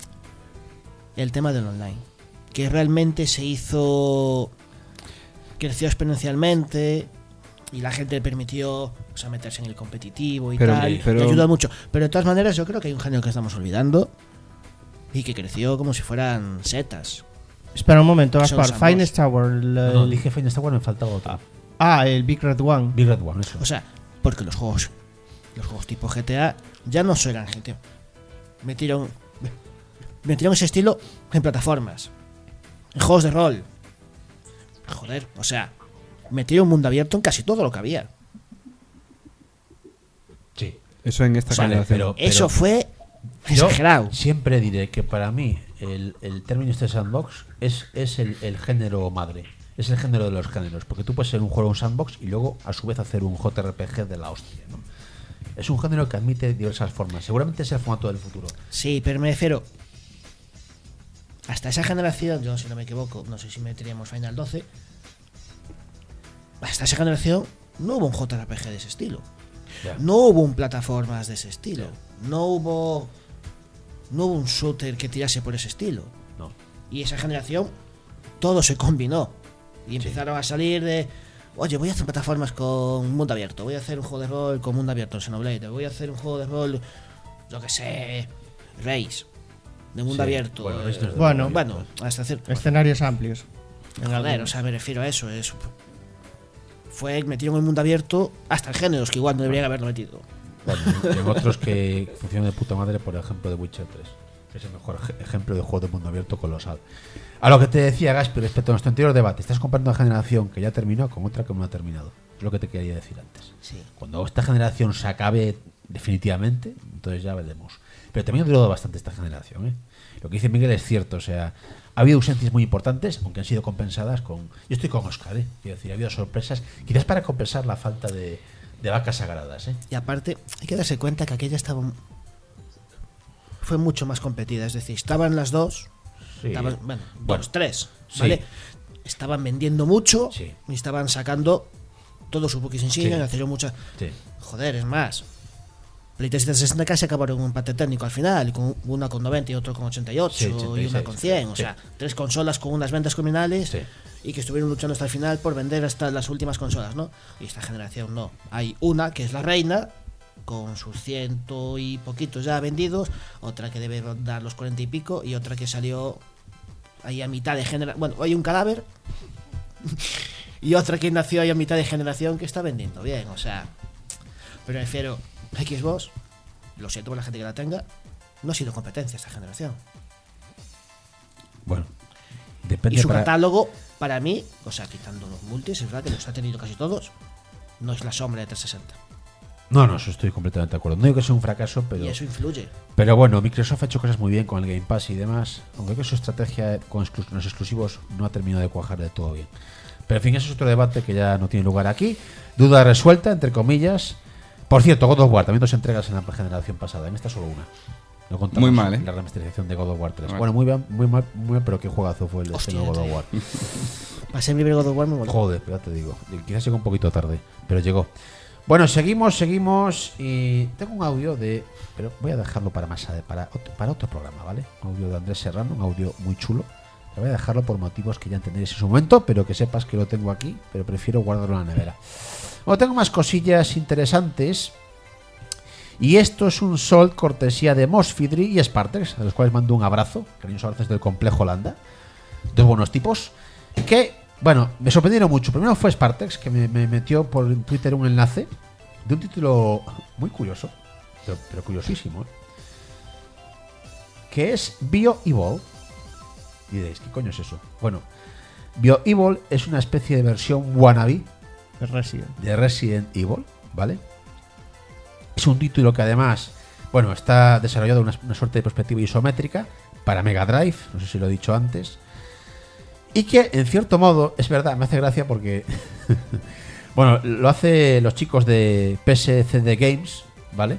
el tema del online, que realmente se hizo, creció exponencialmente y la gente le permitió, o sea, meterse en el competitivo y Pero- tal, pero- y ayuda mucho. Pero de todas maneras yo creo que hay un género que estamos olvidando y que creció como si fueran setas. Espera un momento, Son Gaspar. los amos. Finest Tower. el- No, no, el- dije Finest Hour, me faltaba otro. ah, el Big Red One. Big Red One, eso. O sea, porque los juegos, los juegos tipo G T A ya no solo eran G T A. Metieron, metieron ese estilo en plataformas, en juegos de rol. Joder, o sea, metieron un mundo abierto en casi todo lo que había. sí. Eso en esta Vale, generación. pero- Eso fue Yo exagerado. siempre diré que para mí el, el término este sandbox es, es el, el género madre. Es el género de los géneros. Porque tú puedes ser un juego un sandbox y luego a su vez hacer un J R P G de la hostia, ¿no? Es un género que admite diversas formas. Seguramente es el formato del futuro. Sí, pero me refiero. Hasta esa generación, yo si no me equivoco, no sé si meteríamos Final doce. Hasta esa generación no hubo un J R P G de ese estilo. Ya. No hubo un plataformas de ese estilo. No hubo. No hubo un shooter que tirase por ese estilo. No. Y esa generación, todo se combinó. Y empezaron a salir de. Oye, voy a hacer plataformas con mundo abierto. Voy a hacer un juego de rol con mundo abierto en Xenoblade. Voy a hacer un juego de rol. yo que sé, Race, de mundo Sí, abierto. bueno, eh, esto es de Bueno, mundo abierto. bueno, hasta cierto. Escenarios amplios. En Joder, algunos. o sea, me refiero a eso. Es, fue, metieron el mundo abierto hasta en géneros que igual no deberían haberlo metido. Bueno, en otros que funcionan de puta madre, por ejemplo, The Witcher tres. Que es el mejor ej- ejemplo de juego de mundo abierto colosal. A lo que te decía, Gaspi, respecto a nuestro anterior debate, estás comparando una generación que ya terminó con otra que no ha terminado. Es lo que te quería decir antes. Sí. Cuando esta generación se acabe definitivamente, entonces ya veremos. Pero también ha durado bastante esta generación, ¿eh? Lo que dice Miguel es cierto, o sea, ha habido ausencias muy importantes, aunque han sido compensadas con... Yo estoy con Oscar, ¿eh? Quiero decir, ha habido sorpresas, quizás para compensar la falta de, de vacas sagradas, ¿eh? Y aparte, hay que darse cuenta que aquella estaba. Fue mucho más competida. Es decir, estaban las dos. Sí. Estaban, bueno, Bueno, dos, tres. sí. ¿Vale? Estaban vendiendo mucho Sí. y estaban sacando todo su bookies insignia, Sí. hacían muchas. Sí. Joder, es más. PlayStation sesenta casi acabaron un empate técnico al final, con una con noventa y otro con ochenta y ocho Sí, y ochenta y una seis. con cien. O Sí. sea, tres consolas con unas ventas criminales Sí. y que estuvieron luchando hasta el final por vender hasta las últimas consolas, ¿no? Y esta generación no. Hay una que es la reina, con sus ciento y poquitos ya vendidos, otra que debe dar los cuarenta y pico y otra que salió ahí a mitad de generación. Bueno, hay un cadáver y otra que nació ahí a mitad de generación que está vendiendo bien, o sea. Pero me refiero, Xbox, lo siento por la gente que la tenga, no ha sido competencia esta generación. Bueno, depende Y su para- catálogo, para mí, o sea, quitando los multis, es verdad que los ha tenido casi todos, no es la sombra de trescientos sesenta. No, no, eso estoy completamente de acuerdo. No digo que sea un fracaso, pero... Y eso influye. Pero bueno, Microsoft ha hecho cosas muy bien con el Game Pass y demás, aunque creo que su estrategia con exclus- los exclusivos no ha terminado de cuajar de todo bien. Pero en fin, eso es otro debate que ya no tiene lugar aquí. Duda resuelta, entre comillas. Por cierto, God of War, también dos entregas en la generación pasada, en esta solo una. No contamos Muy mal, ¿eh? la remasterización de God of War tres. Mal. Bueno, muy bien, muy mal, muy mal, pero qué juegazo fue el de Hostia, este nuevo God of tío. War. Para ser mi primer God of War me moló. Joder, ya te digo. Quizás llegó un poquito tarde, pero llegó. Bueno, seguimos, seguimos. Y tengo un audio de. Pero voy a dejarlo para más ade- para otro, para otro programa, ¿vale? Un audio de Andrés Serrano, un audio muy chulo. Lo voy a dejarlo por motivos que ya entenderéis en su momento, pero que sepas que lo tengo aquí, pero prefiero guardarlo en la nevera. Bueno, tengo más cosillas interesantes. Y esto es un Sol cortesía de Mosfidri y Spartex, a los cuales mando un abrazo, cariñosos abrazos del complejo Holanda. Dos buenos tipos. Que, bueno, me sorprendieron mucho. Primero fue Spartex, que me, me metió por Twitter un enlace de un título muy curioso, pero, pero curiosísimo, ¿eh? Que es BioEvil. Y diréis, ¿qué coño es eso? Bueno, BioEvil es una especie de versión wannabe de Resident. de Resident Evil, ¿vale? Es un título que además, bueno, está desarrollado una, una suerte de perspectiva isométrica para Mega Drive, no sé si lo he dicho antes, y que en cierto modo, es verdad, me hace gracia porque, bueno, lo hace los chicos de P S C D Games, ¿vale?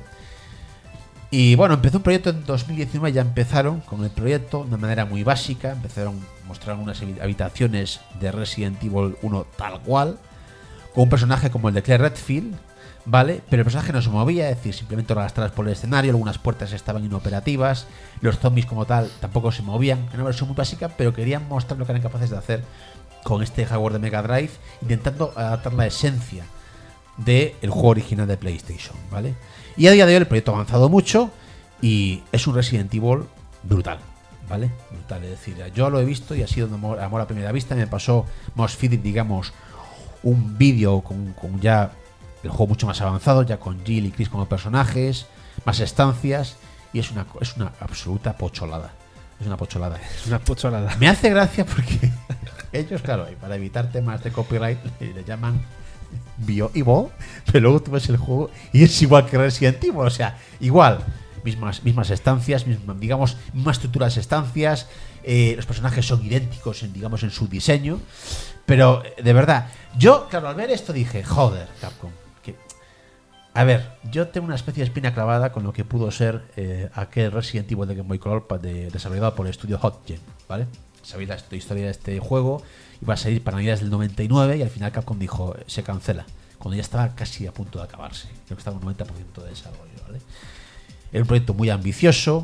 Y bueno, empezó un proyecto en dos mil diecinueve, ya empezaron con el proyecto de una manera muy básica, empezaron a mostrar unas habitaciones de Resident Evil uno tal cual, con un personaje como el de Claire Redfield, ¿vale? Pero el personaje no se movía, es decir, simplemente arrastradas por el escenario, algunas puertas estaban inoperativas, los zombies como tal tampoco se movían, era una versión muy básica, pero querían mostrar lo que eran capaces de hacer con este hardware de Mega Drive, intentando adaptar la esencia del juego original de PlayStation, ¿vale? Y a día de hoy el proyecto ha avanzado mucho y es un Resident Evil brutal, ¿vale? Brutal, es decir, yo lo he visto y ha sido un amor, amor a primera vista. Me pasó Mosfidit, digamos, un vídeo con, con ya el juego mucho más avanzado, ya con Jill y Chris como personajes, más estancias, y es una, es una absoluta pocholada. Es una pocholada. Una pocholada. Me hace gracia porque ellos, claro, y para evitar temas de copyright, le, le llaman BioEvil, pero luego tú ves el juego y es igual que Resident Evil, o sea, igual, mismas, mismas estancias, mismas, digamos, mismas estructuras de estancias, eh, los personajes son idénticos, en, digamos, en su diseño, pero de verdad, yo, claro, al ver esto dije, joder, Capcom, que... A ver, yo tengo una especie de espina clavada con lo que pudo ser eh, aquel Resident Evil de Game Boy Color de, desarrollado por el estudio HotGen, ¿vale? Sabéis la historia de este juego, iba a salir para Navidades del noventa y nueve y al final Capcom dijo, se cancela, cuando ya estaba casi a punto de acabarse, creo que estaba un noventa por ciento de desarrollo, ¿vale? Era un proyecto muy ambicioso,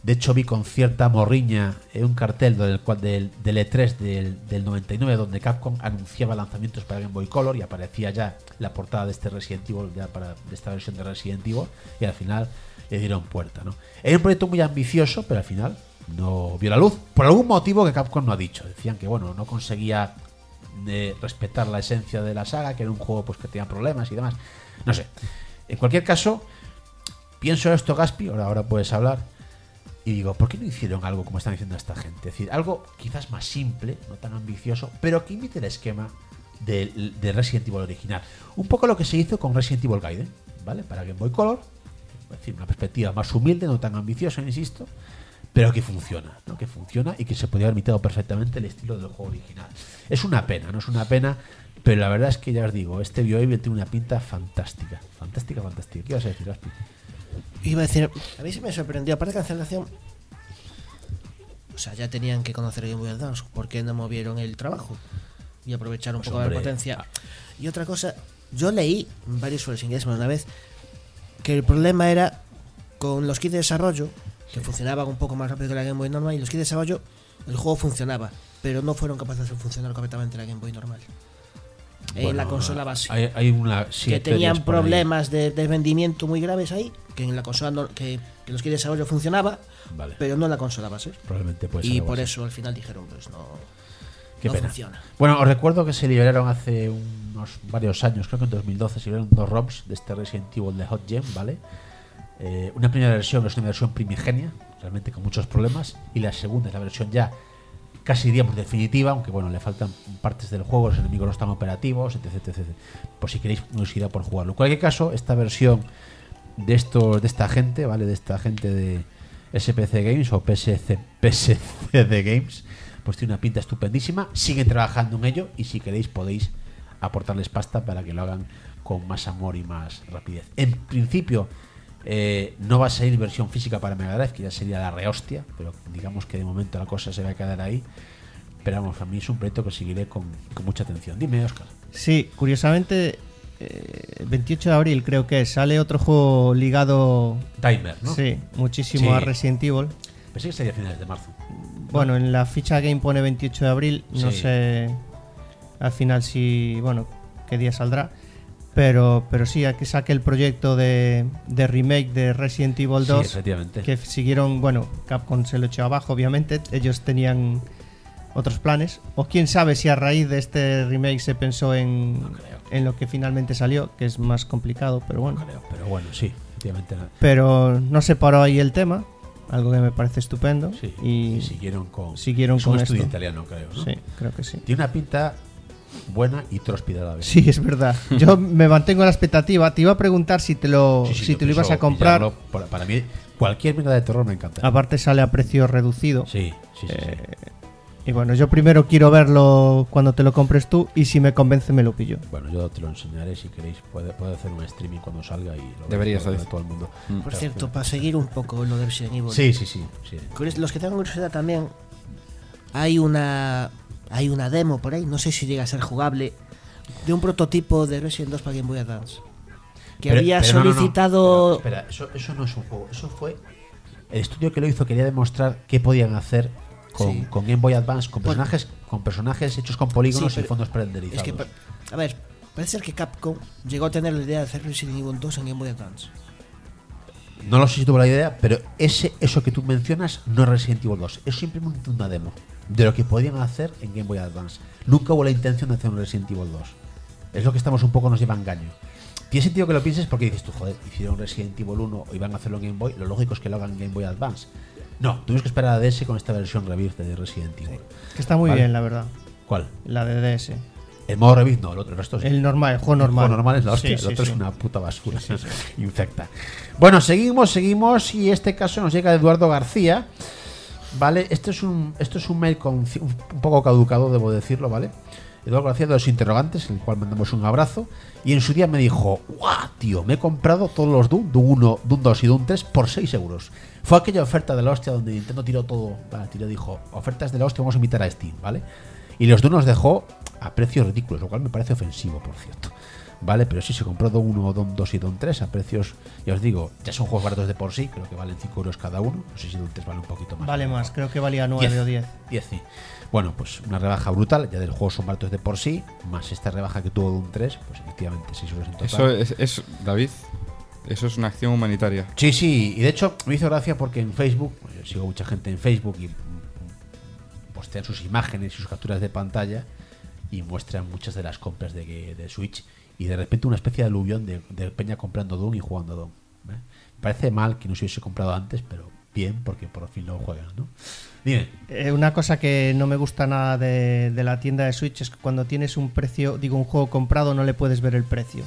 De hecho, vi con cierta morriña en un cartel del, del, del E tres del, del noventa y nueve donde Capcom anunciaba lanzamientos para Game Boy Color y aparecía ya la portada de este Resident Evil, ya para, de esta versión de Resident Evil, y al final le dieron puerta, ¿no? Era un proyecto muy ambicioso, pero al final no vio la luz por algún motivo que Capcom no ha dicho. Decían que bueno, no conseguía eh, respetar la esencia de la saga, que era un juego pues que tenía problemas y demás. No sé. En cualquier caso, pienso esto, Gaspi, ahora, ahora puedes hablar. Y digo, ¿por qué no hicieron algo como están diciendo esta gente? Es decir, algo quizás más simple, no tan ambicioso, pero que imite el esquema de, de Resident Evil original. Un poco lo que se hizo con Resident Evil Gaiden, ¿vale? Para Game Boy Color. Es decir, una perspectiva más humilde, no tan ambiciosa, insisto, pero que funciona, ¿no? Que funciona y que se podría haber imitado perfectamente el estilo del juego original. Es una pena, no es una pena, pero la verdad es que ya os digo, este BioEvil tiene una pinta fantástica. Fantástica, fantástica. ¿Qué ibas a decir, Gaspi? Iba a decir, a mí se me sorprendió, aparte de cancelación, o sea, ya tenían que conocer Game Boy Advance, ¿por qué no movieron el trabajo? Y aprovecharon un Pues poco hombre, de potencia. Y otra cosa, yo leí en varios foros ingleses una vez que el problema era con los kits de desarrollo, que funcionaban un poco más rápido que la Game Boy normal, y los kits de desarrollo, el juego funcionaba, pero no fueron capaces de hacer funcionar correctamente la Game Boy normal. Bueno, en la consola base. Hay, hay una, sí, que hay tenían teorías por ahí. problemas de, de rendimiento muy graves ahí, que en la consola no- que, que los kits de desarrollo funcionaba, Vale. pero no en la consola base. Probablemente puede ser Y algo por así. eso al final dijeron, pues no, Qué no pena. funciona. Bueno, os recuerdo que se liberaron hace unos varios años, creo que en dos mil doce se liberaron dos ROMs de este Resident Evil de Hot Gem, ¿vale? Eh, una primera versión es una versión primigenia, realmente con muchos problemas, y la segunda es la versión ya casi diríamos definitiva, aunque bueno, le faltan partes del juego, los enemigos no están operativos, etc, etc, etcétera. Por si queréis curiosidad por jugarlo. En cualquier caso, esta versión de estos de esta gente, ¿vale? De esta gente de S P C Games o P S C, P S C D Games, pues tiene una pinta estupendísima. Siguen trabajando en ello y si queréis podéis aportarles pasta para que lo hagan con más amor y más rapidez. En principio eh, no va a salir versión física para Mega Drive, que ya sería la rehostia, pero digamos que de momento la cosa se va a quedar ahí. Pero vamos, a mí es un proyecto que seguiré con, con mucha atención. Dime, Óscar. Sí, curiosamente, eh, veintiocho de abril creo que sale otro juego ligado, Timer, ¿no? sí, muchísimo Sí. a Resident Evil. Pensé que sería a finales de marzo. Bueno, en la ficha game pone veintiocho de abril, no Sí. sé al final si, bueno, qué día saldrá. Pero, pero sí, a que saque el proyecto de, de remake de Resident Evil Sí, dos, efectivamente. que siguieron, bueno, Capcom se lo echó abajo, obviamente, ellos tenían otros planes, o quién sabe si a raíz de este remake se pensó en, No creo. en lo que finalmente salió, que es más complicado, pero bueno. Creo, pero bueno, sí, efectivamente. Pero no se paró ahí el tema, algo que me parece estupendo, Sí, y y siguieron con, siguieron es un con estudio esto. italiano, creo, ¿no? Sí, creo que sí. Tiene una pinta buena y tróspida a la vez. Sí, es verdad. Yo me mantengo a la expectativa. Te iba a preguntar si te lo, Sí, sí, si yo te lo ibas pienso a comprar. pillarlo. Para, para mí, cualquier mierda de terror me encanta. Aparte sale a precio reducido. Sí, sí, sí. sí. Eh, Y bueno, yo primero quiero verlo cuando te lo compres tú y si me convence me lo pillo. Bueno, yo te lo enseñaré si queréis. Puede, puede hacer un streaming cuando salga y lo Deberías, veréis David. todo el mundo. Mm. Por Claro, cierto, claro. para seguir un poco lo de Resident Evil. Sí, sí, sí. sí. Curis- Los que tengan curiosidad también, hay una hay una demo por ahí, no sé si llega a ser jugable, de un prototipo de Resident dos para Game Boy Advance. Que Pero- había pero no, no, no. solicitado... Pero, espera, eso, eso no es un juego. Eso fue. El estudio que lo hizo quería demostrar qué podían hacer con, Sí. con Game Boy Advance, con Bueno. personajes, con personajes hechos con polígonos Sí, y pero fondos Es prenderizados. que, pa- a ver, parece ser que Capcom llegó a tener la idea de hacer Resident Evil dos en Game Boy Advance. No lo sé si tuvo la idea, pero ese eso que tú mencionas no es Resident Evil dos. Es simplemente una demo de lo que podían hacer en Game Boy Advance. Nunca hubo la intención de hacer un Resident Evil dos. Es lo que estamos un poco nos lleva a engaño. Tiene sentido que lo pienses porque dices tú, joder, hicieron Resident Evil uno o iban a hacerlo en Game Boy. Lo lógico es que lo hagan en Game Boy Advance. No, tuvimos que esperar a D S con esta versión Rebirth de Resident Evil. Que está muy Vale. bien, la verdad. ¿Cuál? La de D S. El modo Rebirth no, el otro, el resto sí. El normal, el juego El normal. juego normal es la hostia, Sí, el sí, otro sí. es una puta basura. Infecta. Bueno, seguimos, seguimos y este caso nos llega de Eduardo García. Vale, esto es un esto es un mail con ci- un un poco caducado, debo decirlo, ¿vale? Eduardo García de los interrogantes, el cual mandamos un abrazo. Y en su día me dijo, ¡guau, tío! Me he comprado todos los Doom, Doom uno, Doom dos y Doom tres por seis euros. Fue aquella oferta de la hostia donde Nintendo tiró todo. Vale, tiró, dijo, ofertas de la hostia, vamos a invitar a Steam, ¿vale? Y los Doom nos dejó a precios ridículos, lo cual me parece ofensivo, por cierto. ¿vale? Pero sí se compró Dawn uno, Dawn dos y Dawn tres a precios, ya os digo, ya son juegos baratos de por sí, creo que valen cinco euros cada uno. No sé si Dawn tres vale un poquito más. Vale más, creo que valía nueve o diez. diez, sí. Bueno, pues una rebaja brutal, ya del juego son baratos de por sí, más esta rebaja que tuvo Dawn tres, pues efectivamente seis euros en total. Eso es, es, David, eso es una acción humanitaria. Sí, sí, y de hecho me hizo gracia porque en Facebook, pues yo sigo mucha gente en Facebook y postean sus imágenes y sus capturas de pantalla y muestran muchas de las compras de, de Switch y de repente una especie de aluvión de, de peña comprando Doom y jugando Doom. ¿eh? Me parece mal que no se hubiese comprado antes, pero bien porque por fin lo juegan, ¿no? Dime. Eh, una cosa que no me gusta nada de, de la tienda de Switch es que cuando tienes un precio, digo un juego comprado, no le puedes ver el precio.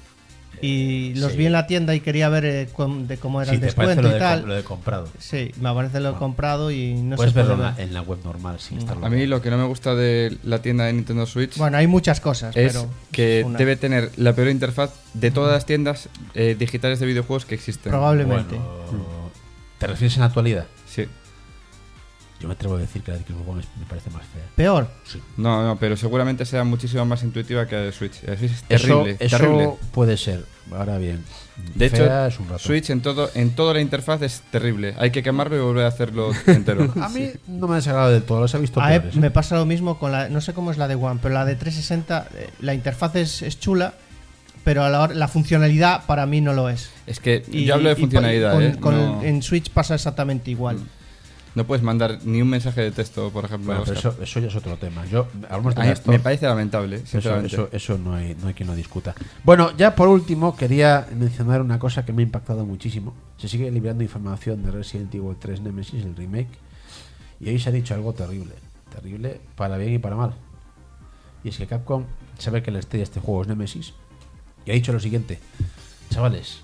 Y los sí. vi en la tienda y quería ver eh, com- de cómo era Sí, el te parece descuento lo y de, tal. com- lo de comprado. Sí, me aparece lo Bueno. comprado y no Puedes se puede verlo en ver. la, en la web normal sin estarlo. A mí lo que no me gusta de la tienda de Nintendo Switch Bueno, hay muchas cosas, es pero que es una. debe tener la peor interfaz de todas las tiendas eh, digitales de videojuegos que existen. Probablemente. Bueno, ¿te refieres en la actualidad? Sí. Yo me atrevo a decir que la de Xbox One me parece más fea. Peor. Sí. No, no, pero seguramente sea muchísimo más intuitiva que la de Switch. La de Switch es Eso, terrible, eso terrible. puede ser. Ahora bien, De fea hecho, es un rato. Switch en todo, en toda la interfaz es terrible. Hay que quemarlo y volver a hacerlo entero. A mí no me ha desagradado del todo, los he visto A peores, E- me ¿eh? pasa lo mismo con la, no sé cómo es la de One, pero la de trescientos sesenta, eh, la interfaz es, es chula, pero a la, hora- la funcionalidad para mí no lo es. Es que Y- yo hablo de y pa- funcionalidad, con- ¿eh? con- No, En Switch pasa exactamente igual. no puedes mandar ni un mensaje de texto, por ejemplo. Bueno, pero Oscar. eso, eso ya es otro tema. Yo, hablamos de A mí esto, me parece lamentable, eso, sinceramente. eso, eso no, hay, no hay quien lo discuta. Bueno, ya por último, quería mencionar una cosa que me ha impactado muchísimo. Se sigue liberando información de Resident Evil tres Nemesis, el remake, y ahí se ha dicho algo terrible. Terrible para bien y para mal. Y es que Capcom sabe que la estrella de este juego es Nemesis, y ha dicho lo siguiente: chavales,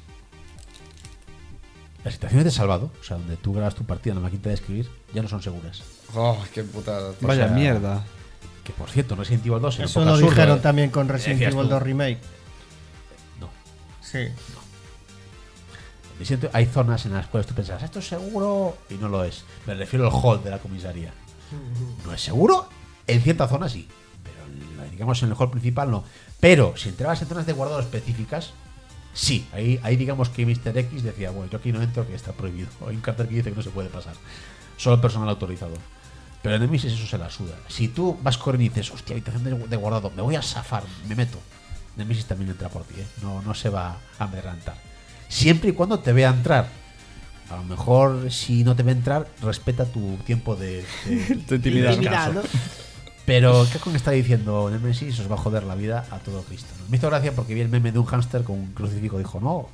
las situaciones de salvado, o sea, donde tú grabas tu partida en la máquina de escribir, ya no son seguras. Oh, qué putada. Vaya sea, mierda. Que por cierto, Resident Evil dos era un Eso poco lo absurdo, dijeron ¿eh? también con Resident Decías Evil tú. dos Remake. No. Sí. Resident Evil- hay zonas en las cuales tú pensas, esto es seguro, y no lo es. Me refiero al hall de la comisaría. No es seguro, en cierta zona sí, pero en la- digamos en el hall principal no. Pero si entrabas en zonas de guardado específicas, sí. Ahí, ahí digamos que míster X decía, bueno, yo aquí no entro, que está prohibido. Hay un cartel que dice que no se puede pasar. Solo personal autorizado. Pero en Nemesis eso se la suda. Si tú vas corriendo y dices, hostia, habitación de, de guardado, me voy a zafar, me meto. Nemesis también entra por ti, ¿eh? No, no se va a amedrentar. Siempre y cuando te vea entrar. A lo mejor si no te ve entrar, respeta tu tiempo de, de, Tu intimidad. de descanso. ¿no? Pero Capcom está diciendo, Nemesis os va a joder la vida a todo Cristo. Me hizo gracia porque vi el meme de un hámster con un crucifijo, dijo, no.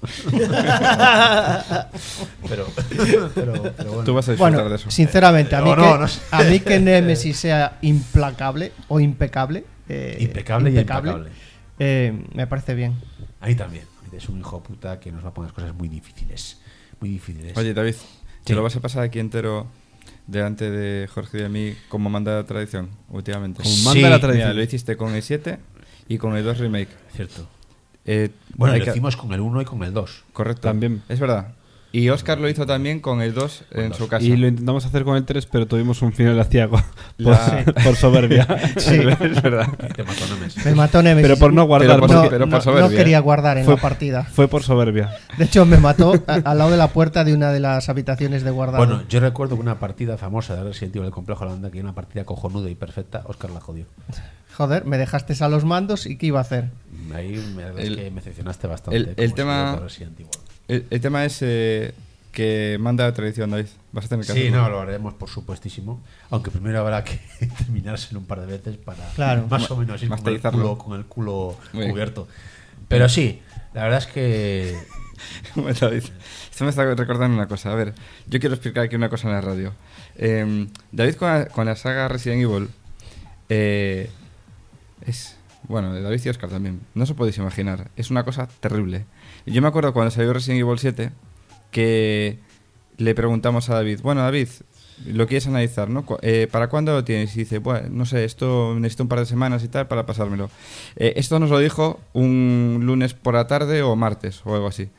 pero, pero, pero bueno. Tú vas a disfrutar Bueno, de eso. sinceramente, a mí, O que, no, no sé. a mí que Nemesis sea implacable o impecable, eh, Impecable y impecable. eh, me parece bien. A mí también. Es un hijo puta que nos va a poner cosas muy difíciles. Muy difíciles. Oye, David, ¿te Sí. lo vas a pasar aquí entero delante de Jorge y de mí como manda la tradición últimamente? Como Sí. manda la Mira, tradición. lo hiciste con el siete y con el dos Remake. Cierto. Eh, Bueno, hay lo que- hicimos con el uno y con el dos. Correcto. También. Es verdad. Y Oscar lo hizo también con el dos en dos. su casa. Y lo intentamos hacer con el tres, pero tuvimos un final aciago. Por, La- por soberbia. Sí. es verdad. Y te mató Nemesis. Me mató Nemesis. Pero por no guardar. Pero por- no, porque pero por no- soberbia, no quería ¿eh? guardar en Fue- la partida. Fue por soberbia. De hecho, me mató a- al lado de la puerta de una de las habitaciones de guardado. Bueno, yo recuerdo que una partida famosa de Resident Evil del Complejo Holanda, que era una partida cojonuda y perfecta, Oscar la jodió. Joder, me dejaste a los mandos y ¿qué iba a hacer? Ahí me, la verdad es El- que me decepcionaste bastante. el- el como tema- seguidor de Resident Evil. El, el tema es eh, que manda la tradición, David. Vas a tener que Sí, hacerlo. no, lo haremos por supuestísimo. Aunque primero habrá que terminárselo un par de veces para Claro. más o menos ir con el, Masterizarlo. culo, con el culo Muy bien. cubierto. Pero sí, la verdad es que Bueno, David, esto me está recordando una cosa. A ver, yo quiero explicar aquí una cosa en la radio. Eh, David con la, con la saga Resident Evil eh, es... Bueno, de David y Oscar también. No os podéis imaginar. Es una cosa terrible. Yo me acuerdo cuando salió Resident Evil siete que le preguntamos a David, bueno, David, lo quieres analizar, ¿no? Cu- eh, ¿Para cuándo lo tienes? Y dice, bueno, no sé, esto necesito un par de semanas y tal para pasármelo. Eh, esto nos lo dijo un lunes por la tarde o martes o algo así.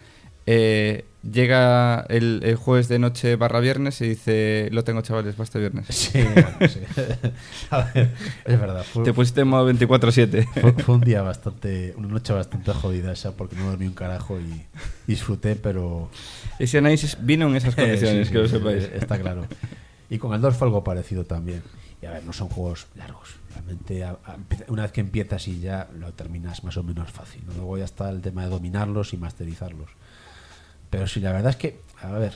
Eh, llega el, el jueves de noche barra viernes y dice, lo tengo chavales, va este viernes. Sí, bueno, sí. A ver, es verdad. Fue, Te pusiste en modo veinticuatro siete. fue, fue un día bastante, una noche bastante jodida esa porque no dormí un carajo y disfruté, pero... Ese análisis vino en esas condiciones, Sí, que lo sí, sepáis. está claro. Y con el dos fue algo parecido también. Y a ver, no son juegos largos. Realmente, a- a- una vez que empiezas y ya lo terminas más o menos fácil, ¿no? Luego ya está el tema de dominarlos y masterizarlos. Pero sí, la verdad es que, a ver,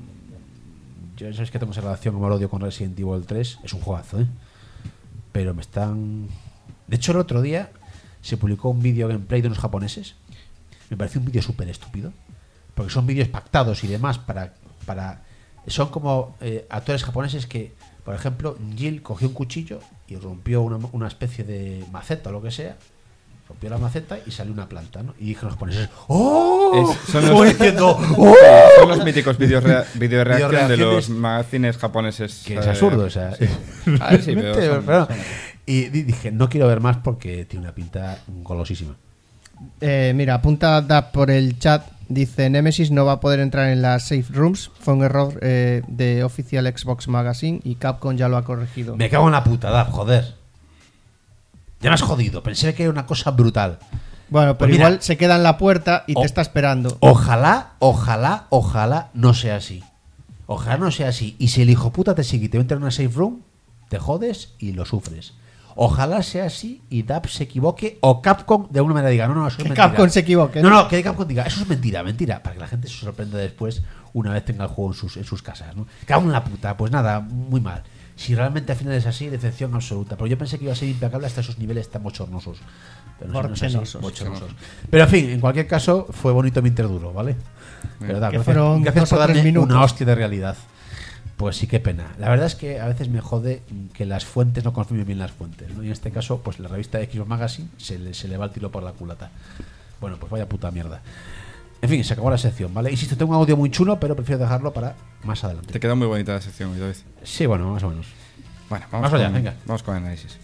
yo sabes que tengo esa relación amor-odio con Resident Evil tres. Es un juegazo, ¿eh? Pero me están... De hecho, el otro día se publicó un vídeo gameplay de unos japoneses. Me pareció un vídeo súper estúpido. Porque son vídeos pactados y demás para... para son como eh, actores japoneses que, por ejemplo, Jill cogió un cuchillo y rompió una, una especie de maceta o lo que sea. Rompió la maceta y salió una planta, ¿no? Y dijeron los japoneses, ¡oh! Es- son Como los- diciendo, ¡oh! Son los míticos vídeos rea- video reacción de Videoreacciones. los magazines japoneses. Que es eh, absurdo, o sea. Ah, sí, pero realmente, son- pero- y di- dije, no quiero ver más porque tiene una pinta golosísima. Eh, mira, apunta Dab por el chat. Dice, Nemesis no va a poder entrar en las safe rooms. Fue un error eh, de Official Xbox Magazine y Capcom ya lo ha corregido. Me cago en la putada, joder. Ya me has jodido, pensé que era una cosa brutal. Bueno, pero Pues mira, igual se queda en la puerta y o- te está esperando. Ojalá, ojalá, ojalá no sea así. Ojalá no sea así. Y si el hijo puta te sigue y te entra en una safe room, te jodes y lo sufres. Ojalá sea así y Dab se equivoque o Capcom de alguna manera diga, no, no, eso es Que mentira. Capcom se equivoque, No, ¿no? no, que Capcom diga, eso es mentira, mentira, para que la gente se sorprenda después una vez tenga el juego en sus, en sus casas, ¿no? Cago en la puta, pues nada, muy mal. Si realmente al final es así, decepción absoluta. Pero yo pensé que iba a ser impecable hasta esos niveles tan bochornosos. Pero no, no es así, Bochornosos. bochornosos. Pero en fin, en cualquier caso, fue bonito mientras duro, ¿vale? Pero da, Que gracias, fueron gracias dos o por tres darme minutos. una hostia de realidad. Pues sí, qué pena. La verdad es que a veces me jode que las fuentes no confirmen bien las fuentes, ¿no? Y en este caso, pues la revista Xbox Magazine se le, se le va el tiro por la culata. Bueno, pues vaya puta mierda. En fin, se acabó la sección, ¿vale? Insisto, tengo un audio muy chulo, pero prefiero dejarlo para más adelante. Te queda muy bonita la sección hoy, David. Sí, bueno, más o menos. Bueno, vamos, Vamos allá, con, venga. vamos con el análisis.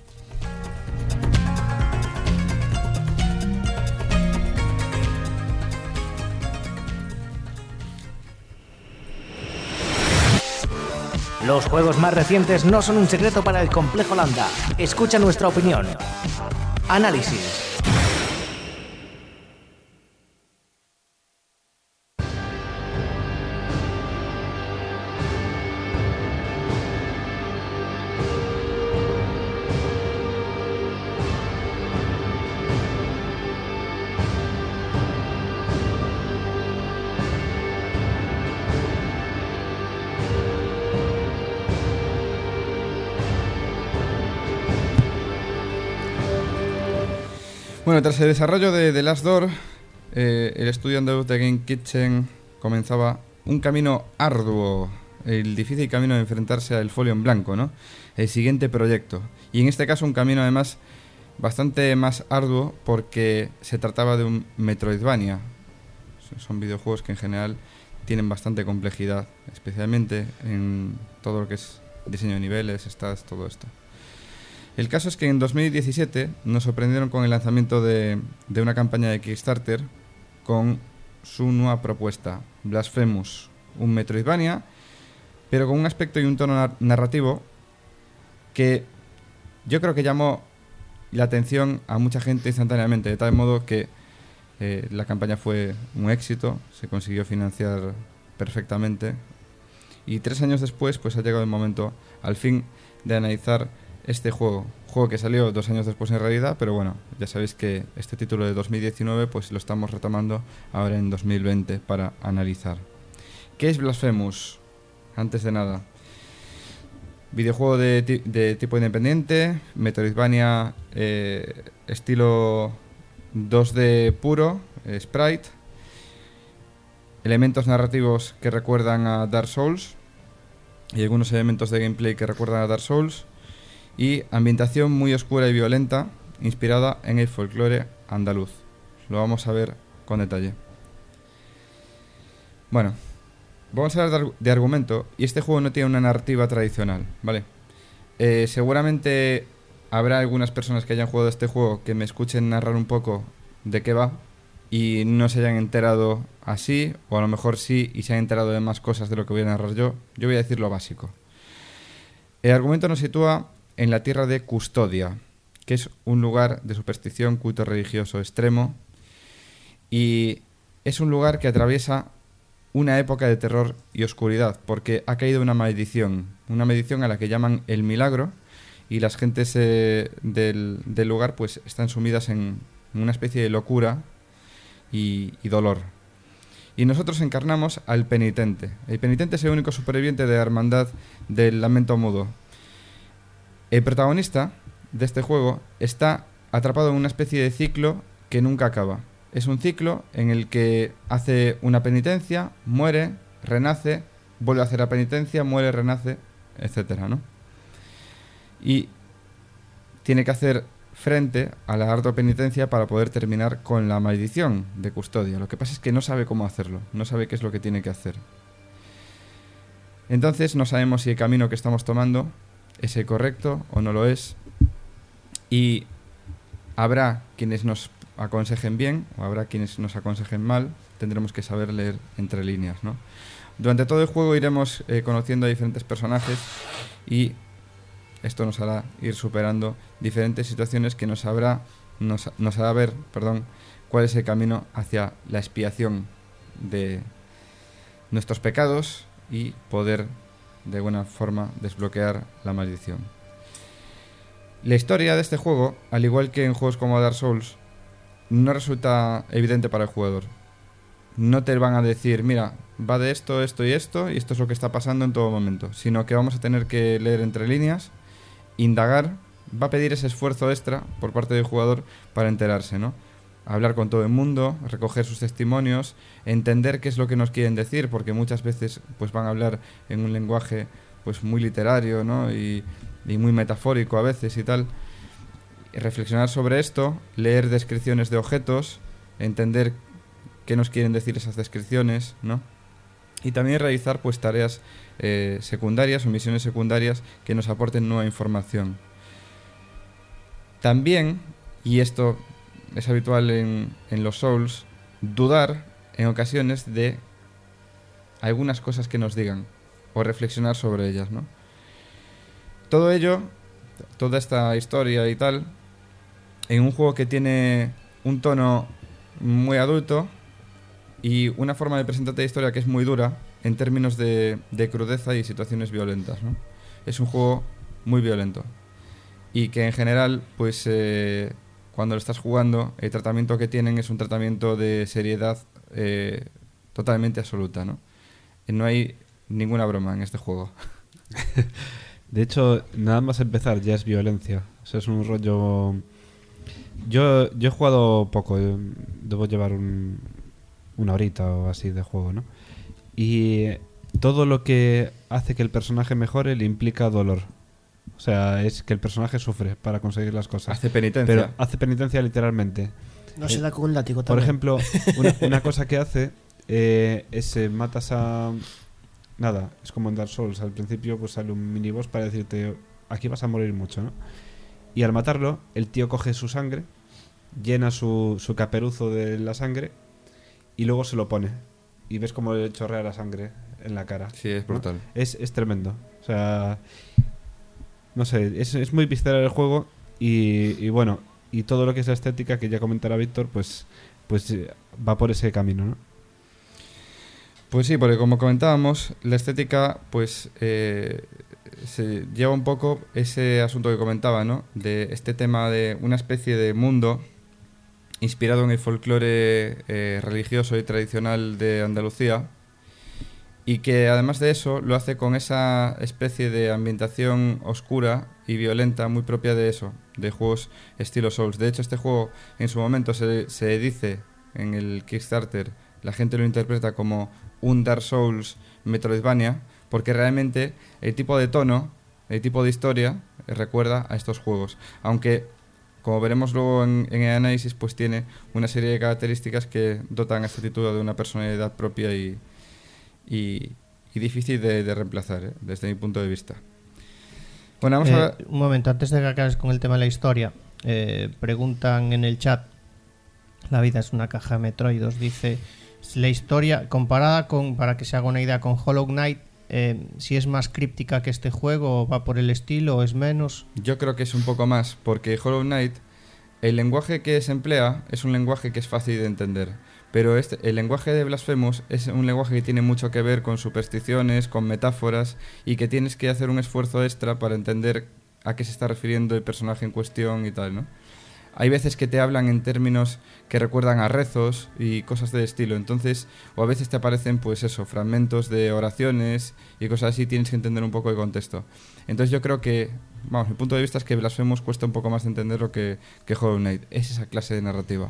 Los juegos más recientes no son un secreto para el complejo Landa. Escucha nuestra opinión. Análisis. Bueno, tras el desarrollo de The Last Door, eh, el estudio andaluz de Game Kitchen comenzaba un camino arduo, el difícil camino de enfrentarse al folio en blanco, ¿no? El siguiente proyecto. Y en este caso un camino además bastante más arduo porque se trataba de un Metroidvania. Son videojuegos que en general tienen bastante complejidad, especialmente en todo lo que es diseño de niveles, stats, todo esto. El caso es que en dos mil diecisiete nos sorprendieron con el lanzamiento de, de una campaña de Kickstarter con su nueva propuesta, Blasphemous, un Metroidvania, pero con un aspecto y un tono nar- narrativo que yo creo que llamó la atención a mucha gente instantáneamente, de tal modo que eh, la campaña fue un éxito, se consiguió financiar perfectamente y tres años después pues ha llegado el momento al fin de analizar este juego, juego que salió dos años después en realidad, pero bueno, ya sabéis que este título de dos mil diecinueve pues lo estamos retomando ahora en dos mil veinte para analizar. ¿Qué es Blasphemous? Antes de nada, videojuego de, ti- de tipo independiente, Metroidvania eh, estilo dos D puro, eh, sprite, elementos narrativos que recuerdan a Dark Souls y algunos elementos de gameplay que recuerdan a Dark Souls, y ambientación muy oscura y violenta inspirada en el folclore andaluz. Lo vamos a ver con detalle. Bueno, vamos a hablar de, arg- de argumento, y este juego no tiene una narrativa tradicional, ¿vale? Eh, seguramente habrá algunas personas que hayan jugado este juego que me escuchen narrar un poco de qué va, y no se hayan enterado así, o a lo mejor sí y se han enterado de más cosas de lo que voy a narrar yo, yo voy a decir lo básico. El argumento nos sitúa en la tierra de Custodia, que es un lugar de superstición, culto religioso extremo, y es un lugar que atraviesa una época de terror y oscuridad, porque ha caído una maldición, una maldición a la que llaman el milagro, y las gentes eh, del, del lugar pues están sumidas en una especie de locura y, y dolor. Y nosotros encarnamos al penitente. El penitente es el único superviviente de la hermandad del lamento mudo. El protagonista de este juego está atrapado en una especie de ciclo que nunca acaba. Es un ciclo en el que hace una penitencia, muere, renace, vuelve a hacer la penitencia, muere, renace, etcétera, ¿no? Y tiene que hacer frente a la ardua penitencia para poder terminar con la maldición de Custodia. Lo que pasa es que no sabe cómo hacerlo, no sabe qué es lo que tiene que hacer. Entonces no sabemos si el camino que estamos tomando es el correcto o no lo es, y habrá quienes nos aconsejen bien o habrá quienes nos aconsejen mal. Tendremos que saber leer entre líneas, ¿no? Durante todo el juego iremos eh, conociendo a diferentes personajes, y esto nos hará ir superando diferentes situaciones que nos habrá nos, nos hará ver, perdón, cuál es el camino hacia la expiación de nuestros pecados y poder de buena forma desbloquear la maldición. La historia de este juego, al igual que en juegos como Dark Souls, no resulta evidente para el jugador. No te van a decir, mira, va de esto, esto y esto, y esto es lo que está pasando en todo momento, sino que vamos a tener que leer entre líneas, indagar. Va a pedir ese esfuerzo extra por parte del jugador para enterarse, ¿no? Hablar con todo el mundo, recoger sus testimonios, entender qué es lo que nos quieren decir, porque muchas veces pues van a hablar en un lenguaje pues muy literario, ¿no? y, y muy metafórico a veces y tal. Y reflexionar sobre esto, leer descripciones de objetos, entender qué nos quieren decir esas descripciones, ¿no? Y también realizar pues tareas eh, secundarias o misiones secundarias que nos aporten nueva información. También, y esto es habitual en, en los Souls, dudar en ocasiones de algunas cosas que nos digan o reflexionar sobre ellas, ¿no? Todo ello, toda esta historia y tal, en un juego que tiene un tono muy adulto y una forma de presentarte la historia que es muy dura en términos de, de crudeza y situaciones violentas, ¿no? Es un juego muy violento y que en general, pues eh, cuando lo estás jugando, el tratamiento que tienen es un tratamiento de seriedad eh, totalmente absoluta, ¿no? No hay ninguna broma en este juego. De hecho, nada más empezar ya es violencia. O sea, es un rollo... Yo, yo he jugado poco, eh, debo llevar un, una horita o así de juego, ¿no? Y todo lo que hace que el personaje mejore le implica dolor. O sea, es que el personaje sufre para conseguir las cosas. Hace penitencia. Pero hace penitencia literalmente. No se da con un látigo Por también. ejemplo, una, una cosa que hace eh, es eh, matas a... Nada, es como en Dark Souls. Al principio pues sale un miniboss para decirte aquí vas a morir mucho, ¿no? Y al matarlo, el tío coge su sangre, llena su, su caperuzo de la sangre y luego se lo pone. Y ves cómo le chorrea la sangre en la cara. Sí, es brutal. ¿No? Es, es tremendo. O sea, no sé, es, es muy visceral el juego y, y bueno, y todo lo que es la estética que ya comentará Víctor, pues, pues eh, va por ese camino, ¿no? Pues sí, porque como comentábamos, la estética pues eh, se lleva un poco ese asunto que comentaba, ¿no? De este tema de una especie de mundo inspirado en el folclore eh, religioso y tradicional de Andalucía, y que además de eso lo hace con esa especie de ambientación oscura y violenta muy propia de eso, de juegos estilo Souls. De hecho, este juego en su momento se, se dice en el Kickstarter, la gente lo interpreta como un Dark Souls Metroidvania, porque realmente el tipo de tono, el tipo de historia eh, recuerda a estos juegos, aunque como veremos luego en, en el análisis, pues tiene una serie de características que dotan a este título de una personalidad propia y, y, y difícil de, de reemplazar, ¿eh? Desde mi punto de vista. Bueno, vamos eh, a... Un momento, antes de que acabes con el tema de la historia, eh, preguntan en el chat La vida es una caja de Metroid, os dice. La historia, comparada con, para que se haga una idea, con Hollow Knight, eh, si es más críptica que este juego, o va por el estilo, o es menos. Yo creo que es un poco más, porque Hollow Knight, el lenguaje que se emplea es un lenguaje que es fácil de entender. Pero este, el lenguaje de Blasphemous es un lenguaje que tiene mucho que ver con supersticiones, con metáforas, y que tienes que hacer un esfuerzo extra para entender a qué se está refiriendo el personaje en cuestión y tal, ¿no? Hay veces que te hablan en términos que recuerdan a rezos y cosas de estilo, entonces, o a veces te aparecen, pues eso, fragmentos de oraciones y cosas así, tienes que entender un poco el contexto. Entonces yo creo que, vamos, mi punto de vista es que Blasphemous cuesta un poco más de entenderlo que, que Hollow Knight. Es esa clase de narrativa.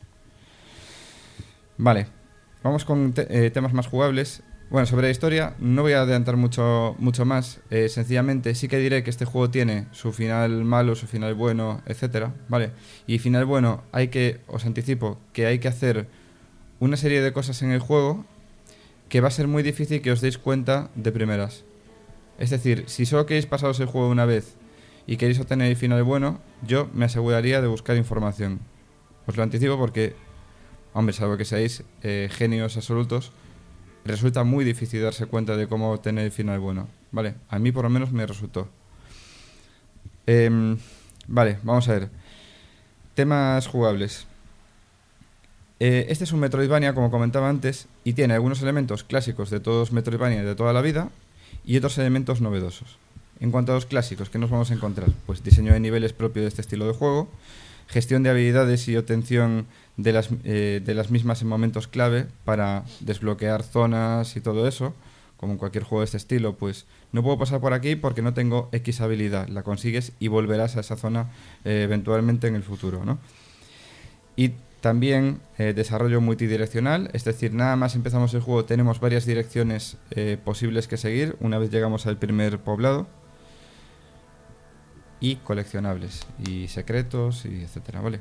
Vale, vamos con te eh, temas más jugables. Bueno, sobre la historia no voy a adelantar mucho, mucho más. Eh, sencillamente sí que diré que este juego tiene su final malo, su final bueno, etcétera. Vale. Y final bueno, hay que, os anticipo, que hay que hacer una serie de cosas en el juego que va a ser muy difícil que os deis cuenta de primeras. Es decir, si solo queréis pasaros el juego una vez y queréis obtener el final bueno, yo me aseguraría de buscar información. Os lo anticipo porque, hombre, salvo que seáis eh, genios absolutos, resulta muy difícil darse cuenta de cómo obtener el final bueno. Vale, a mí por lo menos me resultó. Eh, vale, vamos a ver. Temas jugables. Eh, este es un Metroidvania, como comentaba antes, y tiene algunos elementos clásicos de todos los Metroidvania de toda la vida y otros elementos novedosos. En cuanto a los clásicos, ¿qué nos vamos a encontrar? Pues diseño de niveles propio de este estilo de juego, gestión de habilidades y obtención de las, eh, de las mismas en momentos clave para desbloquear zonas y todo eso, como en cualquier juego de este estilo. Pues no puedo pasar por aquí porque no tengo X habilidad, la consigues y volverás a esa zona eh, eventualmente en el futuro, ¿no? Y también eh, desarrollo multidireccional, es decir, nada más empezamos el juego tenemos varias direcciones eh, posibles que seguir una vez llegamos al primer poblado. Y coleccionables, y secretos, y etcétera, ¿vale?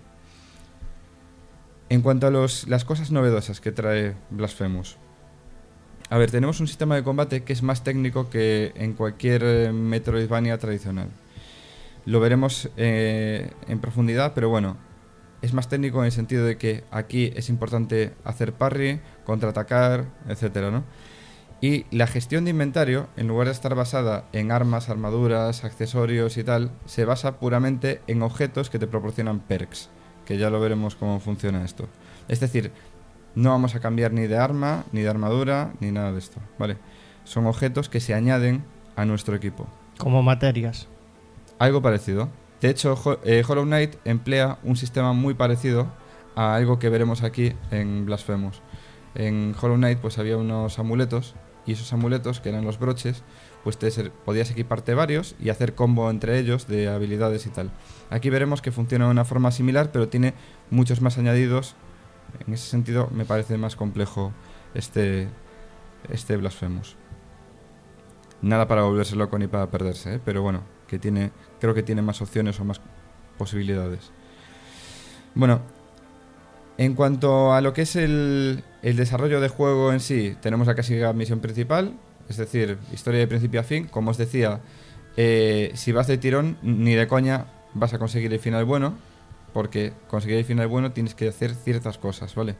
En cuanto a los, las cosas novedosas que trae Blasphemous. A ver, tenemos un sistema de combate que es más técnico que en cualquier eh, Metroidvania tradicional. Lo veremos eh, en profundidad, pero bueno, es más técnico en el sentido de que aquí es importante hacer parry, contraatacar, etcétera, ¿no? Y la gestión de inventario, en lugar de estar basada en armas, armaduras, accesorios y tal, se basa puramente en objetos que te proporcionan perks, que ya lo veremos cómo funciona esto. Es decir, no vamos a cambiar ni de arma, ni de armadura, ni nada de esto, ¿vale? Son objetos que se añaden a nuestro equipo. Como materias. Algo parecido. De hecho, eh, Hollow Knight emplea un sistema muy parecido a algo que veremos aquí en Blasphemous. En Hollow Knight pues había unos amuletos, y esos amuletos, que eran los broches, pues te ser, podías equiparte varios y hacer combo entre ellos de habilidades y tal. Aquí veremos que funciona de una forma similar, pero tiene muchos más añadidos. En ese sentido me parece más complejo este, este Blasphemous. Nada para volverse loco ni para perderse, ¿eh? Pero bueno, que tiene, creo que tiene más opciones o más posibilidades. Bueno, en cuanto a lo que es el, el desarrollo de juego en sí, tenemos la clásica misión principal, es decir, historia de principio a fin. Como os decía, eh, si vas de tirón, ni de coña vas a conseguir el final bueno, porque conseguir el final bueno tienes que hacer ciertas cosas, ¿vale?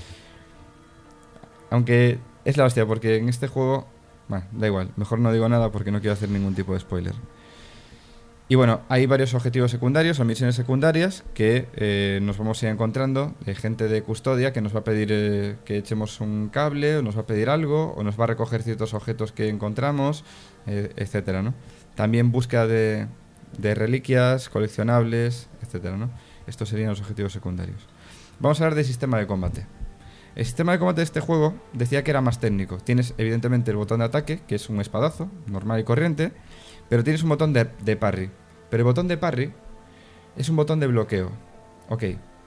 Aunque es la hostia, porque en este juego, bueno, da igual, mejor no digo nada porque no quiero hacer ningún tipo de spoiler. Y bueno, hay varios objetivos secundarios o misiones secundarias que eh, nos vamos a ir encontrando, de gente de custodia que nos va a pedir eh, que echemos un cable, o nos va a pedir algo, o nos va a recoger ciertos objetos que encontramos, eh, etcétera, ¿no? También búsqueda de, de reliquias, coleccionables, etcétera, ¿no? Estos serían los objetivos secundarios. Vamos a hablar del sistema de combate. El sistema de combate de este juego decía que era más técnico. Tienes evidentemente el botón de ataque, que es un espadazo, normal y corriente, pero tienes un botón de, de parry. Pero el botón de parry es un botón de bloqueo. Ok.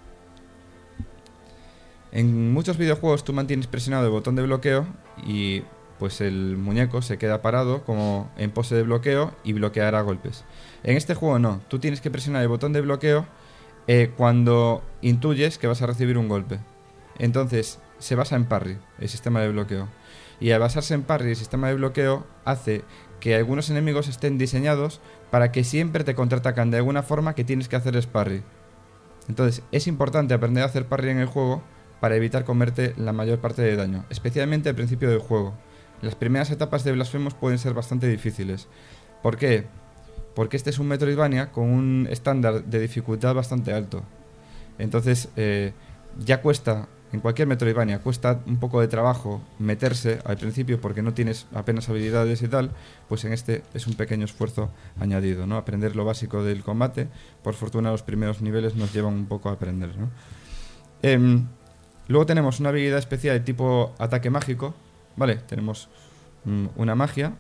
En muchos videojuegos tú mantienes presionado el botón de bloqueo y pues el muñeco se queda parado como en pose de bloqueo y bloqueará golpes. En este juego no. Tú tienes que presionar el botón de bloqueo eh, cuando intuyes que vas a recibir un golpe. Entonces se basa en parry, el sistema de bloqueo. Y al basarse en parry, el sistema de bloqueo hace que algunos enemigos estén diseñados para que siempre te contraatacan de alguna forma que tienes que hacer es parry. Entonces, es importante aprender a hacer parry en el juego para evitar comerte la mayor parte de daño, especialmente al principio del juego. Las primeras etapas de Blasphemous pueden ser bastante difíciles. ¿Por qué? Porque este es un Metroidvania con un estándar de dificultad bastante alto. Entonces, eh, ya cuesta, en cualquier Metroidvania, cuesta un poco de trabajo meterse al principio porque no tienes apenas habilidades y tal, pues en este es un pequeño esfuerzo añadido, ¿no? Aprender lo básico del combate. Por fortuna los primeros niveles nos llevan un poco a aprender, ¿no? Eh, luego tenemos una habilidad especial de tipo ataque mágico, ¿vale? Tenemos mm, una magia.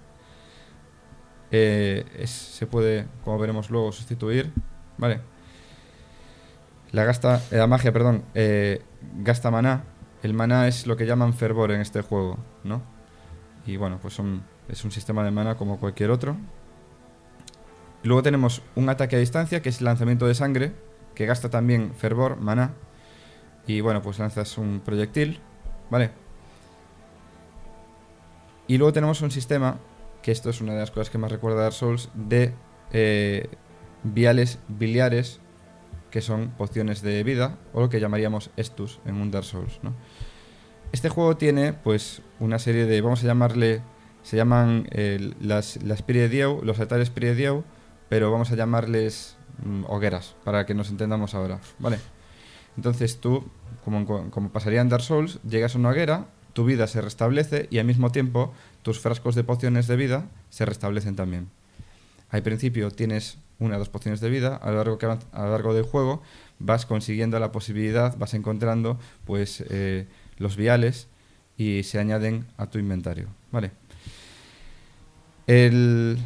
Eh, es, se puede, como veremos luego, sustituir, ¿vale? La, gasta, eh, la magia, perdón, eh, gasta maná. El maná es lo que llaman fervor en este juego, ¿no? Y bueno, pues son, es un sistema de maná como cualquier otro. Luego tenemos un ataque a distancia, que es el lanzamiento de sangre, que gasta también fervor, maná. Y bueno, pues lanzas un proyectil, ¿vale? Y luego tenemos un sistema, que esto es una de las cosas que más recuerda a Dark Souls, de eh, viales biliares, que son pociones de vida, o lo que llamaríamos estus en un Dark Souls, ¿no? Este juego tiene, pues, una serie de, vamos a llamarle, se llaman eh, las, las Prie Dieu, los altares Prie Dieu, pero vamos a llamarles mm, hogueras, para que nos entendamos ahora, ¿vale? Entonces tú, como, como pasaría en Dark Souls, llegas a una hoguera, tu vida se restablece y al mismo tiempo tus frascos de pociones de vida se restablecen también. Al principio tienes una o dos pociones de vida, a lo largo, que, a lo largo del juego vas consiguiendo la posibilidad, vas encontrando pues eh, los viales y se añaden a tu inventario, ¿vale? El,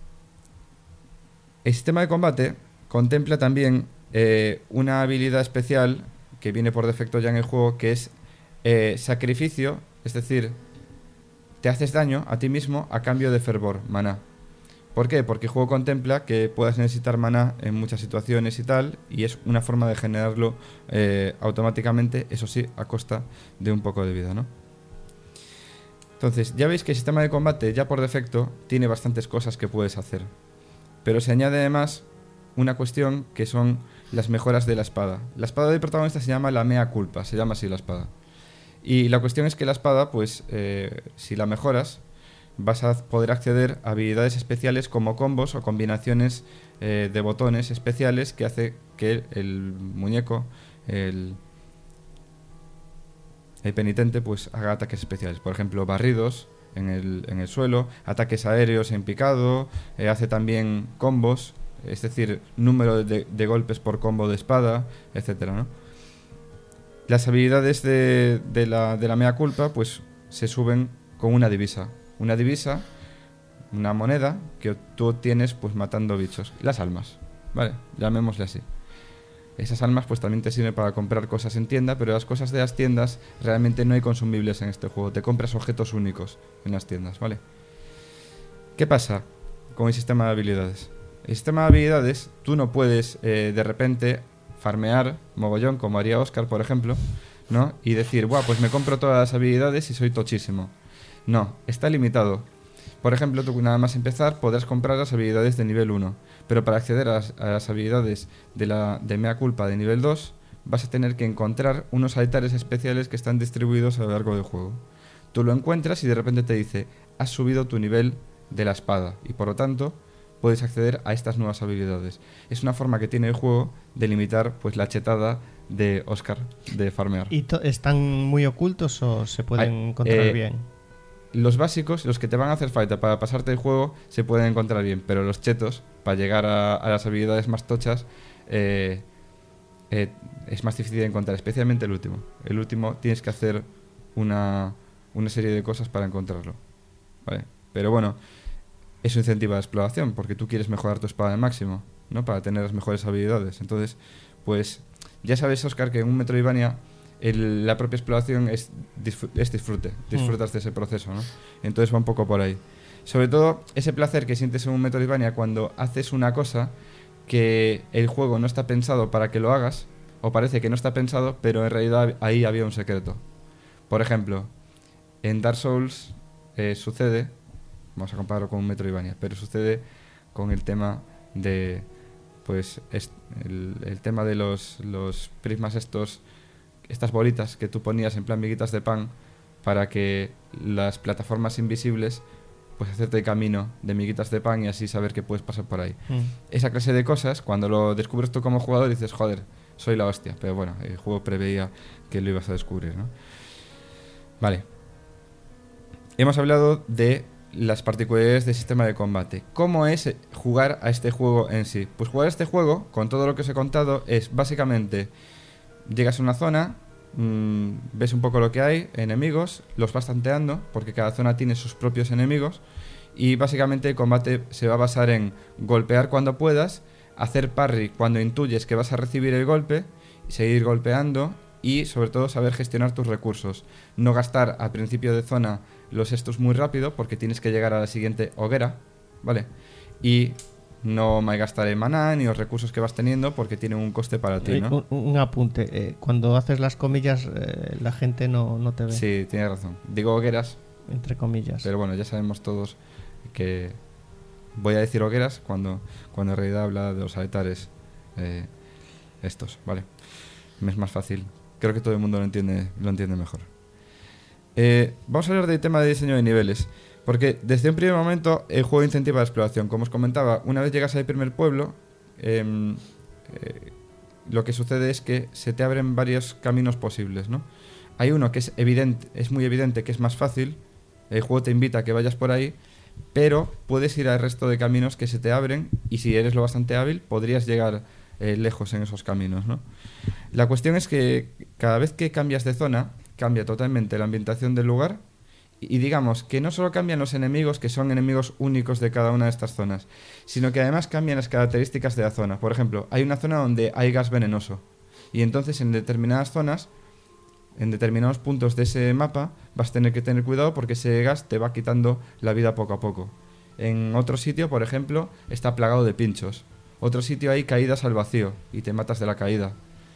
el sistema de combate contempla también eh, una habilidad especial que viene por defecto ya en el juego, que es eh, sacrificio, es decir, te haces daño a ti mismo a cambio de fervor, maná. ¿Por qué? Porque el juego contempla que puedas necesitar maná en muchas situaciones y tal, y es una forma de generarlo eh, automáticamente, eso sí, a costa de un poco de vida, ¿no? Entonces, ya veis que el sistema de combate ya por defecto tiene bastantes cosas que puedes hacer, pero se añade además una cuestión que son las mejoras de la espada. La espada del protagonista se llama la mea culpa, se llama así la espada. Y la cuestión es que la espada, pues, eh, si la mejoras, vas a poder acceder a habilidades especiales como combos o combinaciones eh, de botones especiales que hace que el, el muñeco, el, el penitente, pues haga ataques especiales. Por ejemplo, barridos en el, en el suelo, ataques aéreos en picado, eh, hace también combos, es decir, número de, de golpes por combo de espada, etcétera, ¿no? Las habilidades de, de, la, de la mea culpa, pues se suben con una divisa. Una divisa, una moneda que tú obtienes pues matando bichos. Las almas, ¿vale? Llamémosle así. Esas almas pues también te sirven para comprar cosas en tienda, pero las cosas de las tiendas realmente no hay consumibles en este juego. Te compras objetos únicos en las tiendas, ¿vale? ¿Qué pasa con el sistema de habilidades? El sistema de habilidades, tú no puedes eh, de repente farmear mogollón, como haría Oscar, por ejemplo, ¿no? Y decir, buah, pues me compro todas las habilidades y soy tochísimo. No, está limitado. Por ejemplo, tú nada más empezar podrás comprar las habilidades de nivel uno, pero para acceder a las, a las habilidades de la de mea culpa de nivel dos vas a tener que encontrar unos altares especiales que están distribuidos a lo largo del juego. Tú lo encuentras y de repente te dice, has subido tu nivel de la espada y por lo tanto puedes acceder a estas nuevas habilidades. Es una forma que tiene el juego de limitar pues la chetada de Oscar de farmear. ¿Y están muy ocultos o se pueden Ay, encontrar eh, bien? Los básicos, los que te van a hacer falta para pasarte el juego, se pueden encontrar bien, pero los chetos, para llegar a, a las habilidades más tochas, eh, eh, es más difícil de encontrar, especialmente el último. El último tienes que hacer una, una serie de cosas para encontrarlo, ¿vale? Pero bueno, eso incentiva la exploración, porque tú quieres mejorar tu espada al máximo, ¿no? Para tener las mejores habilidades. Entonces, pues, ya sabes, Oscar, que en un Metroidvania el, la propia exploración es, disfr- es disfrute, disfrutas mm. de ese proceso, ¿no? Entonces va un poco por ahí. Sobre todo, ese placer que sientes en un Metroidvania cuando haces una cosa que el juego no está pensado para que lo hagas, o parece que no está pensado, pero en realidad ahí había un secreto. Por ejemplo, en Dark Souls eh, sucede, vamos a compararlo con un Metroidvania, pero sucede con el tema de pues es el, el tema de los, los prismas estos, estas bolitas que tú ponías en plan miguitas de pan para que las plataformas invisibles pues hacerte camino de miguitas de pan y así saber que puedes pasar por ahí. Mm. Esa clase de cosas, cuando lo descubres tú como jugador dices, joder, soy la hostia, pero bueno, el juego preveía que lo ibas a descubrir, ¿no? Vale. Hemos hablado de las particularidades del sistema de combate. ¿Cómo es jugar a este juego en sí? Pues jugar a este juego, con todo lo que os he contado, es básicamente llegas a una zona, mmm, ves un poco lo que hay, enemigos, los vas tanteando, porque cada zona tiene sus propios enemigos, y básicamente el combate se va a basar en golpear cuando puedas, hacer parry cuando intuyes que vas a recibir el golpe, seguir golpeando y sobre todo saber gestionar tus recursos. No gastar al principio de zona los estos muy rápido porque tienes que llegar a la siguiente hoguera, ¿vale? Y no malgastar el maná ni los recursos que vas teniendo porque tienen un coste para ti, ¿no? Un, un apunte, eh, cuando haces las comillas eh, la gente no, no te ve. Sí, tienes razón. Digo hogueras, entre comillas. pero bueno, ya sabemos todos que voy a decir hogueras cuando, cuando en realidad habla de los altares eh, estos, ¿vale? Me es más fácil. Creo que todo el mundo lo entiende, lo entiende mejor. Eh, vamos a hablar del tema de diseño de niveles, porque desde un primer momento el juego incentiva la exploración. Como os comentaba, una vez llegas al primer pueblo, eh, eh, lo que sucede es que se te abren varios caminos posibles, ¿no? Hay uno que es evidente, es muy evidente que es más fácil, el juego te invita a que vayas por ahí, pero puedes ir al resto de caminos que se te abren y si eres lo bastante hábil podrías llegar eh, lejos en esos caminos, ¿no? La cuestión es que cada vez que cambias de zona cambia totalmente la ambientación del lugar y, y digamos que no solo cambian los enemigos, que son enemigos únicos de cada una de estas zonas, sino que además cambian las características de la zona. Por ejemplo, hay una zona donde hay gas venenoso y entonces en determinadas zonas, en determinados puntos de ese mapa vas a tener que tener cuidado porque ese gas te va quitando la vida poco a poco. En otro sitio, por ejemplo, está plagado de pinchos. Otro sitio hay caídas al vacío y te matas de la caída,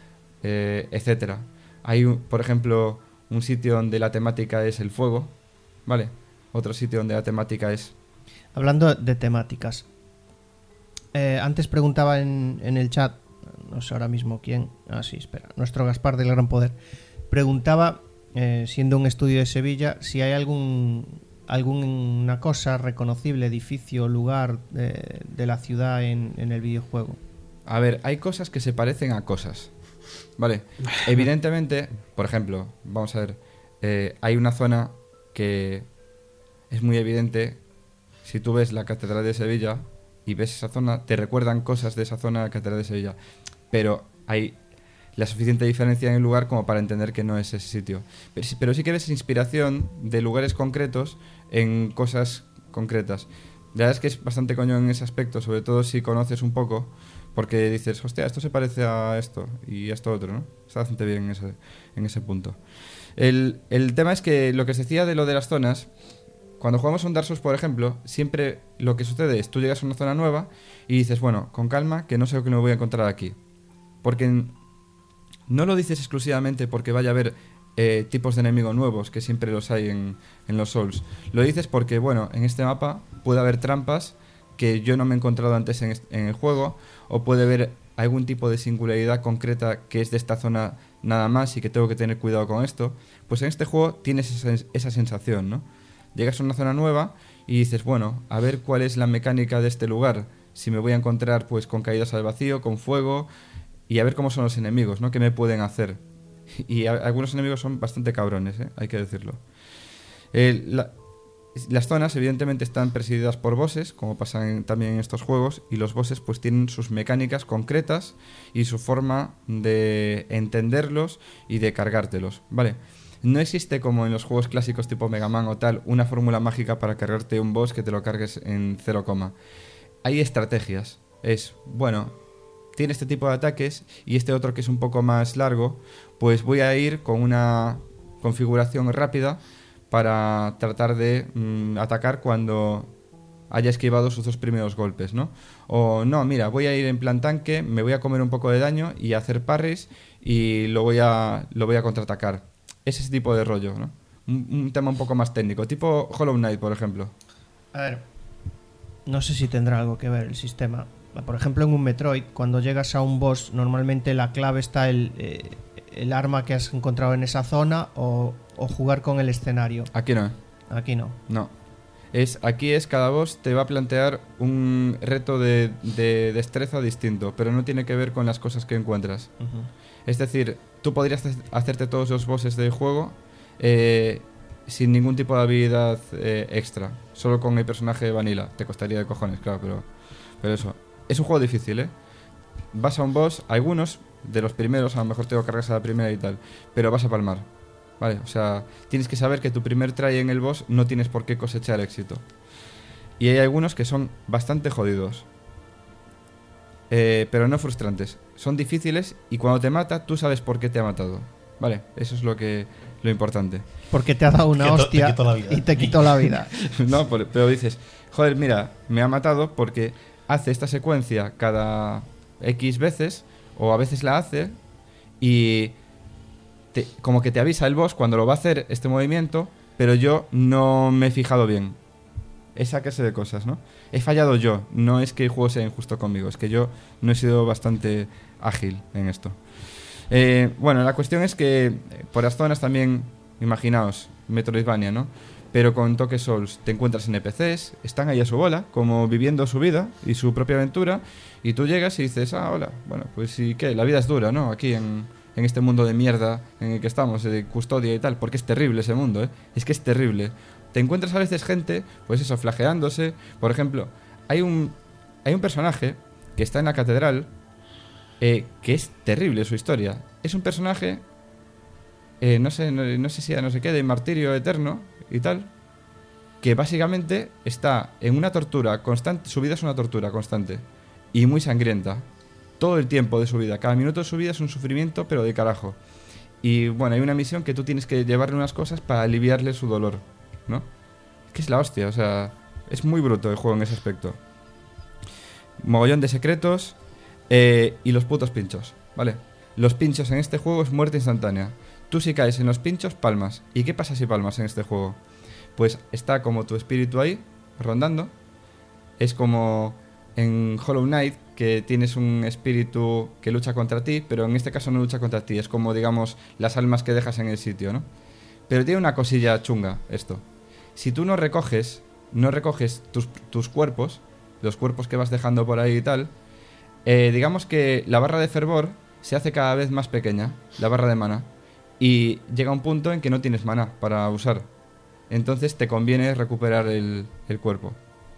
eh, etcétera. Hay, por ejemplo, un sitio donde la temática es el fuego, ¿vale? Otro sitio donde la temática es... Hablando de temáticas, eh, antes preguntaba en, en el chat, no sé ahora mismo quién, ah sí, espera, nuestro Gaspar del Gran Poder, preguntaba, eh, siendo un estudio de Sevilla, si hay algún alguna cosa reconocible, edificio, lugar de, de la ciudad en, en el videojuego. A ver, hay cosas que se parecen a cosas, ¿vale? Evidentemente, por ejemplo, vamos a ver, eh, hay una zona que es muy evidente, si tú ves la Catedral de Sevilla y ves esa zona, te recuerdan cosas de esa zona de la Catedral de Sevilla, pero hay la suficiente diferencia en el lugar como para entender que no es ese sitio. Pero, pero sí que ves inspiración de lugares concretos en cosas concretas. La verdad es que es bastante coño en ese aspecto, sobre todo si conoces un poco, porque dices, hostia, esto se parece a esto y a esto otro, ¿no? Está bastante bien en ese, en ese punto. El, el tema es que lo que os decía de lo de las zonas, cuando jugamos un Dark Souls, por ejemplo, siempre lo que sucede es, tú llegas a una zona nueva y dices, bueno, con calma, que no sé lo que me voy a encontrar aquí. Porque no lo dices exclusivamente porque vaya a haber eh, tipos de enemigos nuevos, que siempre los hay en, en los Souls. Lo dices porque, bueno, en este mapa puede haber trampas que yo no me he encontrado antes en, en el juego, o puede haber algún tipo de singularidad concreta que es de esta zona nada más y que tengo que tener cuidado con esto. Pues en este juego tienes esa, esa sensación, ¿no? Llegas a una zona nueva y dices, bueno, a ver cuál es la mecánica de este lugar, si me voy a encontrar pues con caídas al vacío, con fuego, y a ver cómo son los enemigos, ¿no? ¿Qué me pueden hacer? Y a, algunos enemigos son bastante cabrones, ¿eh? Hay que decirlo. Eh, la, las zonas evidentemente están presididas por bosses, como pasa en, también en estos juegos, y los bosses pues tienen sus mecánicas concretas y su forma de entenderlos y de cargártelos, ¿vale? No existe como en los juegos clásicos tipo Mega Man o tal, una fórmula mágica para cargarte un boss que te lo cargues en cero, hay estrategias. Es, bueno, tiene este tipo de ataques y este otro que es un poco más largo, pues voy a ir con una configuración rápida para tratar de mmm, atacar cuando haya esquivado sus dos primeros golpes, ¿no? O no, mira, voy a ir en plan tanque, me voy a comer un poco de daño y hacer parries y lo voy a, lo voy a contraatacar. Es ese tipo de rollo, ¿no? Un, un tema un poco más técnico, tipo Hollow Knight, por ejemplo. A ver, no sé si tendrá algo que ver el sistema, Por ejemplo, en un Metroid, cuando llegas a un boss, normalmente la clave está el, eh, el arma que has encontrado en esa zona o, o jugar con el escenario. Aquí no. Aquí no. No. Es, aquí es cada boss te va a plantear un reto de, de destreza distinto, pero no tiene que ver con las cosas que encuentras. Uh-huh. Es decir, tú podrías hacerte todos los bosses del juego eh, sin ningún tipo de habilidad eh, extra, solo con el personaje vanilla. Te costaría de cojones, claro, pero, pero eso. Es un juego difícil, ¿eh? Vas a un boss, algunos de los primeros, a lo mejor te lo cargas a la primera y tal, pero vas a palmar, ¿vale? O sea, tienes que saber que tu primer try en el boss no tienes por qué cosechar éxito. Y hay algunos que son bastante jodidos, eh, pero no frustrantes. Son difíciles y cuando te mata, tú sabes por qué te ha matado, ¿vale? Eso es lo que lo importante. Porque te ha dado una Que to- te hostia quitó la vida. y te quitó la vida. No, por- pero dices, joder, mira, me ha matado porque hace esta secuencia cada X veces, o a veces la hace, y te- como que te avisa el boss cuando lo va a hacer este movimiento, pero yo no me he fijado bien. Esa clase de cosas, ¿no? He fallado yo, no es que el juego sea injusto conmigo, es que yo no he sido bastante ágil en esto. Eh, bueno, la cuestión es que eh, por las zonas también, imaginaos, Metroidvania, ¿no? Pero con toques Souls, te encuentras N P Cs, están ahí a su bola, como viviendo su vida y su propia aventura, y tú llegas y dices, ah, hola, bueno, pues sí, ¿qué? La vida es dura, ¿no? Aquí en, en este mundo de mierda en el que estamos, de custodia y tal, porque es terrible ese mundo, ¿eh? Es que es terrible. Te encuentras a veces gente, pues eso, flageándose. Por ejemplo, hay un, hay un personaje que está en la catedral, eh, que es terrible su historia. Es un personaje, eh, no sé, no, no sé si ya no sé qué, de martirio eterno y tal, que básicamente está en una tortura constante, su vida es una tortura constante y muy sangrienta. Todo el tiempo de su vida, cada minuto de su vida es un sufrimiento, pero de carajo. Y bueno, hay una misión que tú tienes que llevarle unas cosas para aliviarle su dolor, ¿no? Es que es la hostia, o sea, es muy bruto el juego en ese aspecto. Mogollón de secretos eh, y los putos pinchos, ¿vale? Los pinchos en este juego es muerte instantánea. Tú si caes en los pinchos, palmas. ¿Y qué pasa si palmas en este juego? Pues está como tu espíritu ahí, rondando. Es como en Hollow Knight, que tienes un espíritu que lucha contra ti, pero en este caso no lucha contra ti. Es como, digamos, las almas que dejas en el sitio, ¿no? Pero tiene una cosilla chunga esto. Si tú no recoges, no recoges tus, tus cuerpos, los cuerpos que vas dejando por ahí y tal, eh, digamos que la barra de fervor se hace cada vez más pequeña, la barra de mana, y llega un punto en que no tienes mana para usar. Entonces te conviene recuperar el, el cuerpo.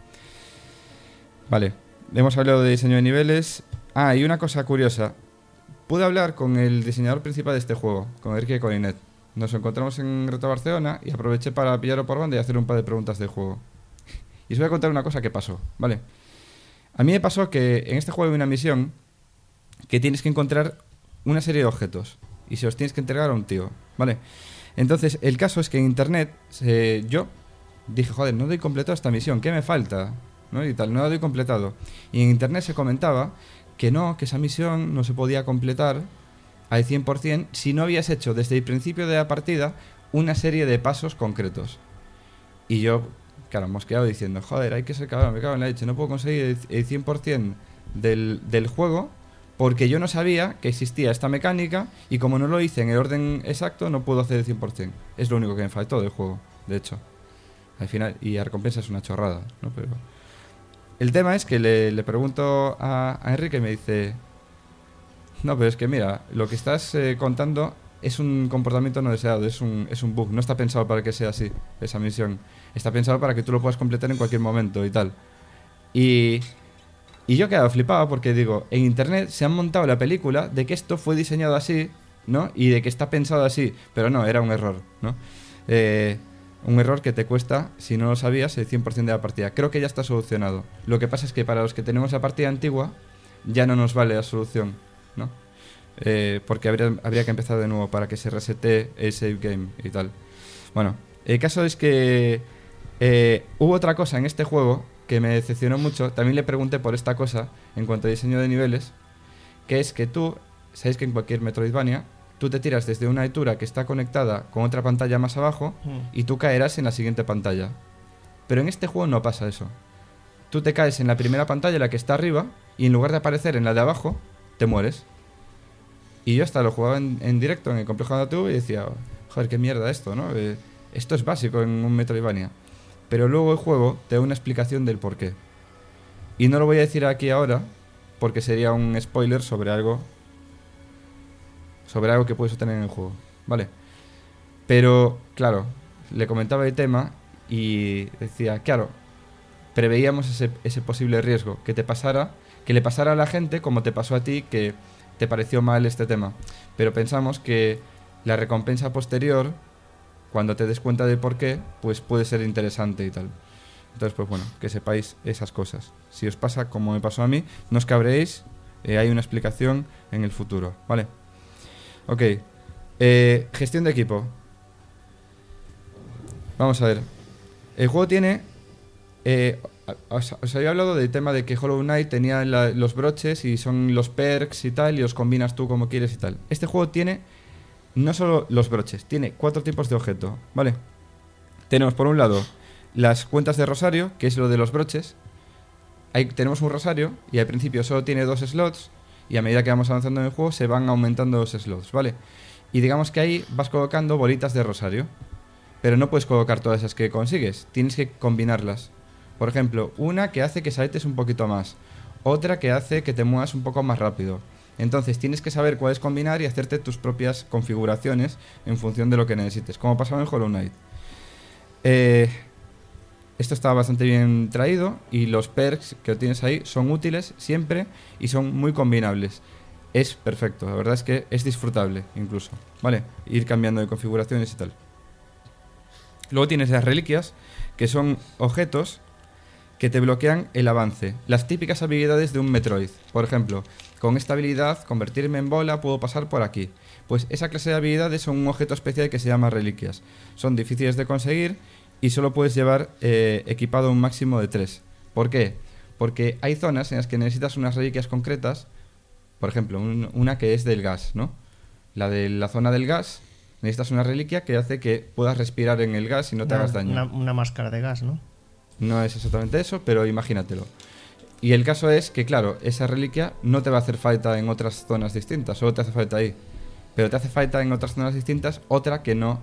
Vale, hemos hablado de diseño de niveles. Ah, y una cosa curiosa. Pude hablar con el diseñador principal de este juego, con Enrique Colinet. Nos encontramos en Reto Barcelona y aproveché para pillarlo por banda y hacer un par de preguntas del juego. Y os voy a contar una cosa que pasó, ¿vale? A mí me pasó que en este juego hay una misión que tienes que encontrar una serie de objetos y se los tienes que entregar a un tío, ¿vale? Entonces, el caso es que en internet eh, yo dije, joder, no doy completado esta misión, ¿qué me falta? ¿No? Y tal, no la doy completado. Y en internet se comentaba que no, que esa misión no se podía completar al cien por ciento si no habías hecho desde el principio de la partida una serie de pasos concretos. Y yo, claro, mosqueado diciendo, joder, hay que ser cabrón, me cago en la leche, no puedo conseguir el cien por ciento del, del juego porque yo no sabía que existía esta mecánica y como no lo hice en el orden exacto no puedo hacer el cien por ciento. Es lo único que me faltó del juego, de hecho. Al final, y la recompensa es una chorrada, ¿no? Pero el tema es que le, le pregunto a, a Enrique y me dice, no, pero es que mira, lo que estás eh, contando es un comportamiento no deseado, es un, es un bug, no está pensado para que sea así, esa misión. Está pensado para que tú lo puedas completar en cualquier momento y tal. Y, y yo he quedado flipado porque digo, en internet se han montado la película de que esto fue diseñado así, ¿no? Y de que está pensado así, pero no, era un error, ¿no? Eh... Un error que te cuesta, si no lo sabías, el cien por ciento de la partida. Creo que ya está solucionado. Lo que pasa es que para los que tenemos la partida antigua, ya no nos vale la solución, ¿no? Eh, porque habría, habría que empezar de nuevo para que se resete el save game y tal. Bueno, el caso es que eh, hubo otra cosa en este juego que me decepcionó mucho. También le pregunté por esta cosa en cuanto a diseño de niveles, que es que tú, sabéis que en cualquier Metroidvania, tú te tiras desde una altura que está conectada con otra pantalla más abajo y tú caerás en la siguiente pantalla. Pero en este juego no pasa eso. tú te caes en la primera pantalla, la que está arriba, y en lugar de aparecer en la de abajo, te mueres. Y yo hasta lo jugaba en, en directo en el complejo de la T V y decía, joder, qué mierda esto, ¿no? Eh, esto es básico en un Metroidvania. Pero luego el juego te da una explicación del porqué. Y no lo voy a decir aquí ahora, porque sería un spoiler sobre algo sobre algo que puedes obtener en el juego, ¿vale? Pero, claro, le comentaba el tema y decía, claro, preveíamos ese, ese posible riesgo, que te pasara, que le pasara a la gente como te pasó a ti, que te pareció mal este tema. Pero pensamos que la recompensa posterior, cuando te des cuenta de por qué, pues puede ser interesante y tal. Entonces, pues bueno, que sepáis esas cosas. Si os pasa como me pasó a mí, no os cabréis, eh, hay una explicación en el futuro, ¿vale? Ok, eh, gestión de equipo. Vamos a ver. El juego tiene... Eh, os, os había hablado del tema de que Hollow Knight tenía la, los broches y son los perks y tal, y los combinas tú como quieres y tal. Este juego tiene no solo los broches, tiene cuatro tipos de objeto, ¿vale? Tenemos por un lado las cuentas de rosario, que es lo de los broches. Ahí tenemos un rosario y al principio solo tiene dos slots y a medida que vamos avanzando en el juego se van aumentando los slots, ¿vale? Y digamos que ahí vas colocando bolitas de rosario, pero no puedes colocar todas esas que consigues, tienes que combinarlas. Por ejemplo, una que hace que saltes un poquito más, otra que hace que te muevas un poco más rápido. Entonces tienes que saber cuáles combinar y hacerte tus propias configuraciones en función de lo que necesites, como pasaba en Hollow Knight. Eh, esto está bastante bien traído y los perks que tienes ahí son útiles siempre y son muy combinables. Es perfecto, la verdad es que es disfrutable incluso, ¿vale? Ir cambiando de configuraciones y tal. Luego tienes las reliquias, que son objetos que te bloquean el avance. Las típicas habilidades de un Metroid. Por ejemplo, con esta habilidad, convertirme en bola, puedo pasar por aquí. Pues esa clase de habilidades son un objeto especial que se llama reliquias. Son difíciles de conseguir y solo puedes llevar eh, equipado un máximo de tres. ¿Por qué? Porque hay zonas en las que necesitas unas reliquias concretas. Por ejemplo, un, una que es del gas, ¿no? La de la zona del gas, necesitas una reliquia que hace que puedas respirar en el gas y no te una, hagas daño. Una, una máscara de gas, ¿no? No es exactamente eso, pero imagínatelo. Y el caso es que, claro, esa reliquia no te va a hacer falta en otras zonas distintas, solo te hace falta ahí. Pero te hace falta en otras zonas distintas otra que no...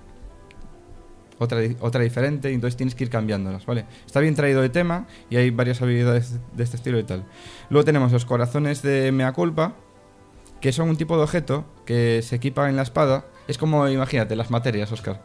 Otra, otra diferente, y entonces tienes que ir cambiándolas, ¿vale? Está bien traído el tema y hay varias habilidades de este estilo y tal. Luego tenemos los corazones de mea culpa, que son un tipo de objeto que se equipa en la espada. Es como, imagínate, las materias, Óscar.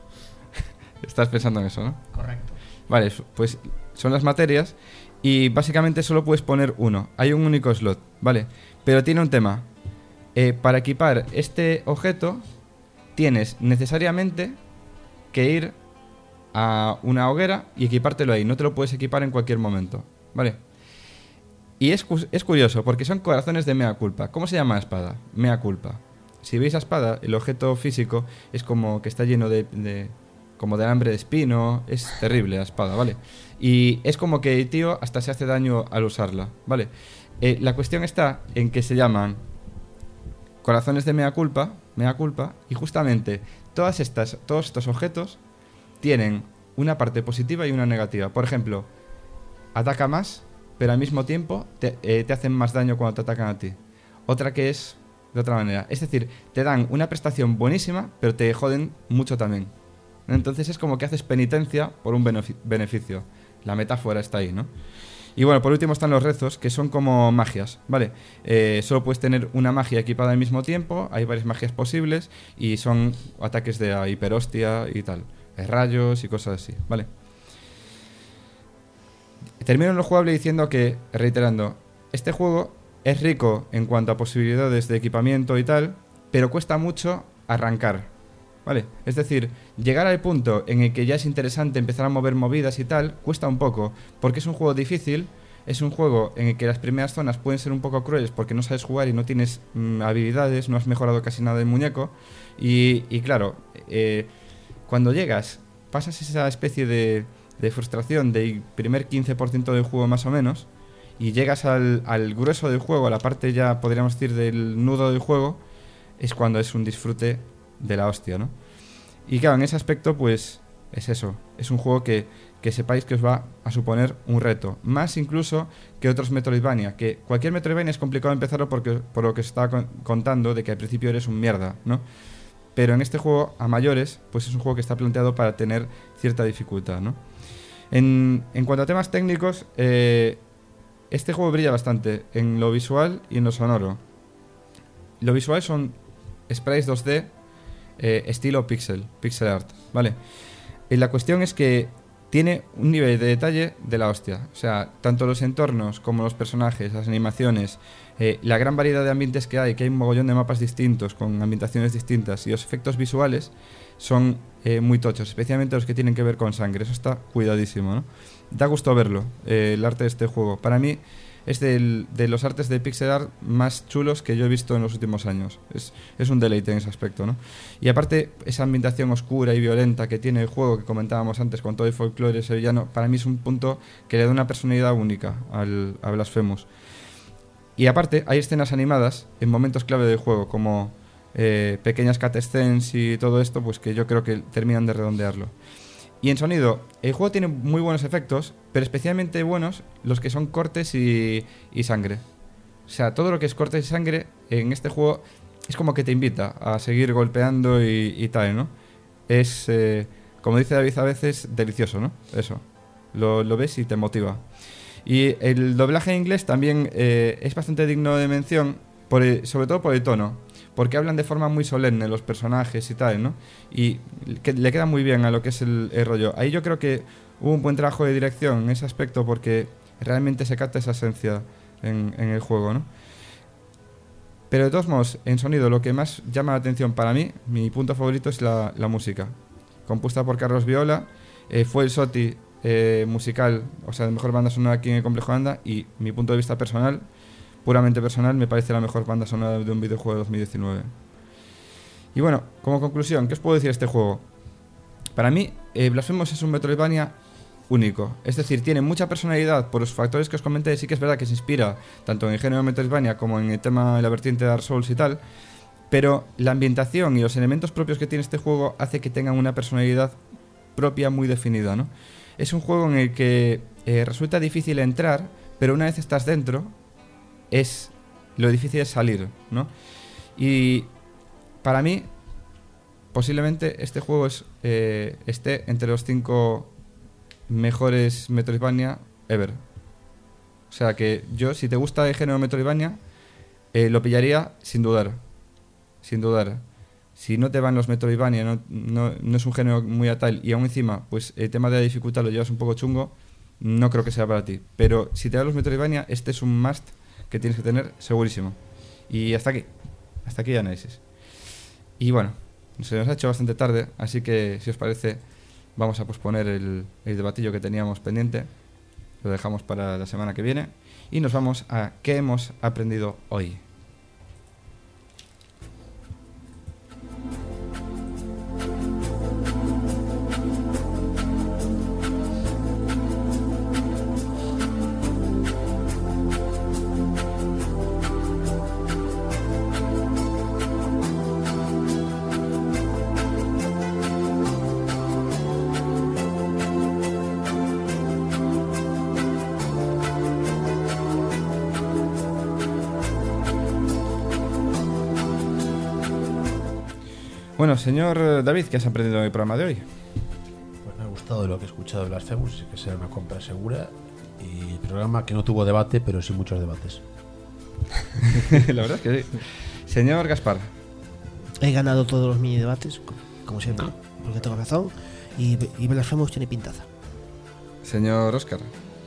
Estás pensando en eso, ¿no? Correcto. Vale, pues son las materias y básicamente solo puedes poner uno. Hay un único slot, ¿vale? Pero tiene un tema. Eh, para equipar este objeto tienes necesariamente que ir a una hoguera y equipártelo ahí. No te lo puedes equipar en cualquier momento, ¿vale? Y es, es curioso porque son corazones de mea culpa. ¿Cómo se llama la espada? Mea culpa. Si veis la espada, el objeto físico es como que está lleno de... de como de alambre de espino, es terrible la espada, ¿vale? Y es como que el tío hasta se hace daño al usarla, ¿vale? Eh, la cuestión está en que se llaman corazones de mea culpa, mea culpa, y justamente todas estas, todos estos objetos tienen una parte positiva y una negativa. Por ejemplo, ataca más, pero al mismo tiempo te, eh, te hacen más daño cuando te atacan a ti. Otra que es de otra manera. Es decir, te dan una prestación buenísima, pero te joden mucho también. Entonces es como que haces penitencia por un beneficio. La metáfora está ahí, ¿no? Y bueno, por último están los rezos, que son como magias, ¿vale? Eh, solo puedes tener una magia equipada al mismo tiempo, hay varias magias posibles y son ataques de la hiperhostia y tal, rayos y cosas así, ¿vale? Termino en lo jugable diciendo que, reiterando, este juego es rico en cuanto a posibilidades de equipamiento y tal, pero cuesta mucho arrancar. ¿Vale? Es decir, llegar al punto en el que ya es interesante empezar a mover movidas y tal, cuesta un poco, porque es un juego difícil, es un juego en el que las primeras zonas pueden ser un poco crueles porque no sabes jugar y no tienes mmm, habilidades, no has mejorado casi nada del muñeco, y, y claro, eh, cuando llegas, pasas esa especie de, de frustración del primer quince por ciento del juego más o menos, y llegas al, al grueso del juego, a la parte ya, podríamos decir, del nudo del juego, es cuando es un disfrute de la hostia, ¿no? Y claro, en ese aspecto, pues, es eso. Es un juego que, que sepáis que os va a suponer un reto, más incluso que otros Metroidvania, que cualquier Metroidvania es complicado empezarlo porque, por lo que os estaba con- contando, de que al principio eres un mierda, ¿no? Pero en este juego, a mayores, pues es un juego que está planteado para tener cierta dificultad, ¿no? En, en cuanto a temas técnicos, eh, este juego brilla bastante en lo visual y en lo sonoro. Lo visual son sprites dos D, eh, estilo pixel, pixel art, ¿vale? Y la cuestión es que tiene un nivel de detalle de la hostia. O sea, tanto los entornos como los personajes, las animaciones, eh, la gran variedad de ambientes que hay, que hay un mogollón de mapas distintos, con ambientaciones distintas, y los efectos visuales son eh, muy tochos, especialmente los que tienen que ver con sangre. Eso está cuidadísimo, ¿no? Da gusto verlo, eh, el arte de este juego. Para mí es del, de los artes de pixel art más chulos que yo he visto en los últimos años. Es, es un deleite en ese aspecto, ¿no? Y aparte, esa ambientación oscura y violenta que tiene el juego, que comentábamos antes, con todo el folclore sevillano, para mí es un punto que le da una personalidad única al, a Blasphemous. Y aparte, hay escenas animadas en momentos clave del juego, como eh, pequeñas cutscenes y todo esto, pues que yo creo que terminan de redondearlo. Y en sonido, el juego tiene muy buenos efectos, pero especialmente buenos los que son cortes y, y sangre. O sea, todo lo que es cortes y sangre en este juego es como que te invita a seguir golpeando y, y tal, ¿no? Es, eh, como dice David a veces, delicioso, ¿no? Eso. Lo, lo ves y te motiva. Y el doblaje en inglés también eh, es bastante digno de mención, por el- sobre todo por el tono. Porque hablan de forma muy solemne los personajes y tal, ¿no? Y que le queda muy bien a lo que es el, el rollo. Ahí yo creo que hubo un buen trabajo de dirección en ese aspecto, porque realmente se capta esa esencia en, en el juego, ¿no? Pero de todos modos, en sonido, lo que más llama la atención para mí, mi punto favorito es la, la música. Compuesta por Carlos Viola, eh, fue el SOTY eh, musical, o sea, de mejor banda sonora aquí en el Complejo Anda, y mi punto de vista personal, puramente personal, me parece la mejor banda sonora de un videojuego de dos mil diecinueve. Y bueno, como conclusión, ¿qué os puedo decir de este juego? Para mí, eh, Blasphemous es un Metroidvania único. Es decir, tiene mucha personalidad por los factores que os comenté. Sí que es verdad que se inspira tanto en el género de Metroidvania como en el tema de la vertiente de Dark Souls y tal, pero la ambientación y los elementos propios que tiene este juego hace que tengan una personalidad propia muy definida, ¿no? Es un juego en el que eh, resulta difícil entrar, pero una vez estás dentro, es lo difícil es salir, ¿no? Y para mí, posiblemente este juego es, eh, esté entre los cinco mejores Metroidvania ever. O sea que yo, si te gusta el género Metroidvania, eh, lo pillaría sin dudar. Sin dudar. Si no te van los Metroidvania, no, no, no es un género muy a tal, y aún encima, pues el tema de la dificultad lo llevas un poco chungo, no creo que sea para ti. Pero si te van los Metroidvania, este es un must que tienes que tener segurísimo. Y hasta aquí. Hasta aquí el análisis. Y bueno, se nos ha hecho bastante tarde, así que si os parece, vamos a posponer el, el debatillo que teníamos pendiente. Lo dejamos para la semana que viene. Y nos vamos a qué hemos aprendido hoy. Bueno, señor David, ¿qué has aprendido en el programa de hoy? Pues me ha gustado de lo que he escuchado de Blasphemous, que sea una compra segura. Y el programa que no tuvo debate, pero sí muchos debates. La verdad es que sí. Señor Gaspar. He ganado todos los mini debates, como siempre, porque tengo razón. Y, y Blasphemous tiene pintaza. Señor Óscar.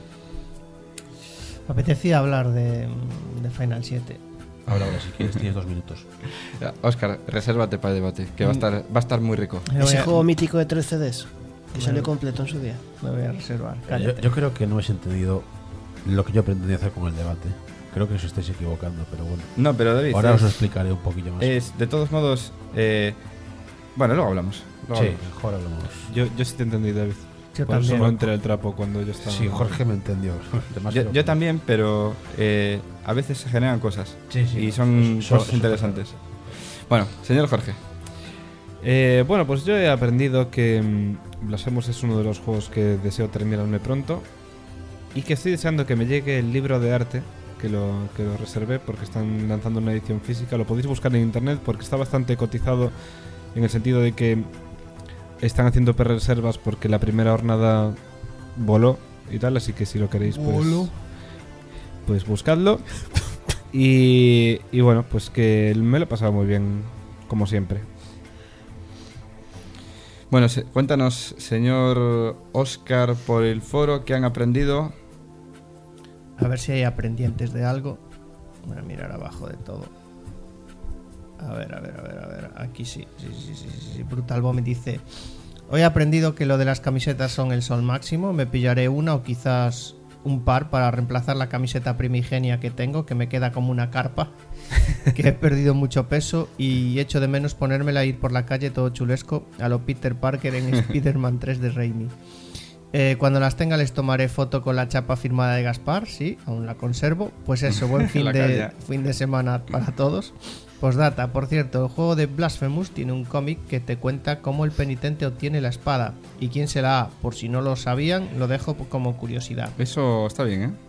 Me apetecía hablar de, de Final siete. Ahora, ahora, si quieres, tienes dos minutos. Óscar, resérvate para el debate, que va a estar, va a estar muy rico. Me voy Ese a- juego mítico de tres C Ds, que Bueno. salió completo en su día. Me voy a reservar. Yo, Cállate. yo creo que no habéis entendido lo que yo pretendía hacer con el debate. Creo que os estáis equivocando, pero bueno. No, pero David, Ahora es, os lo explicaré un poquillo más. es, de todos modos, eh, bueno, luego hablamos. Luego sí, hablamos. mejor hablamos. Yo, yo sí te entendí, David. Yo Por eso también. no entré el trapo cuando yo estaba. Sí, Jorge me entendió. Yo, yo también, pero eh, a veces se generan cosas Sí, sí, y no, son eso- eso- cosas interesantes. Bueno, señor Jorge. Eh, bueno, pues yo he aprendido que mm, Blasphemous es uno de los juegos que deseo terminarme pronto y que estoy deseando que me llegue el libro de arte, que lo, que lo reservé porque están lanzando una edición física. Lo podéis buscar en internet porque está bastante cotizado en el sentido de que están haciendo pre-reservas porque la primera jornada voló y tal, así que si lo queréis pues, pues buscadlo. y, y bueno, pues que me lo he pasado muy bien, como siempre. Bueno, se, cuéntanos, señor Óscar, por el foro, ¿qué han aprendido? A ver si hay aprendientes de algo. Voy a mirar abajo de todo. A ver, a ver, a ver, a ver. Aquí sí, sí, sí, sí, sí, sí. Brutal Vomit dice: hoy he aprendido que lo de las camisetas son el sol máximo. Me pillaré una o quizás un par para reemplazar la camiseta primigenia que tengo, que me queda como una carpa, que he perdido mucho peso y echo de menos ponérmela a ir por la calle todo chulesco a lo Peter Parker en Spider-Man tres de Raimi. Eh, cuando las tenga les tomaré foto con la chapa firmada de Gaspar, sí, aún la conservo. Pues eso, buen fin, de, fin de semana para todos. Postdata, por cierto, el juego de Blasphemous tiene un cómic que te cuenta cómo el penitente obtiene la espada y quién se la da. Por si no lo sabían, lo dejo como curiosidad. Eso está bien, ¿eh?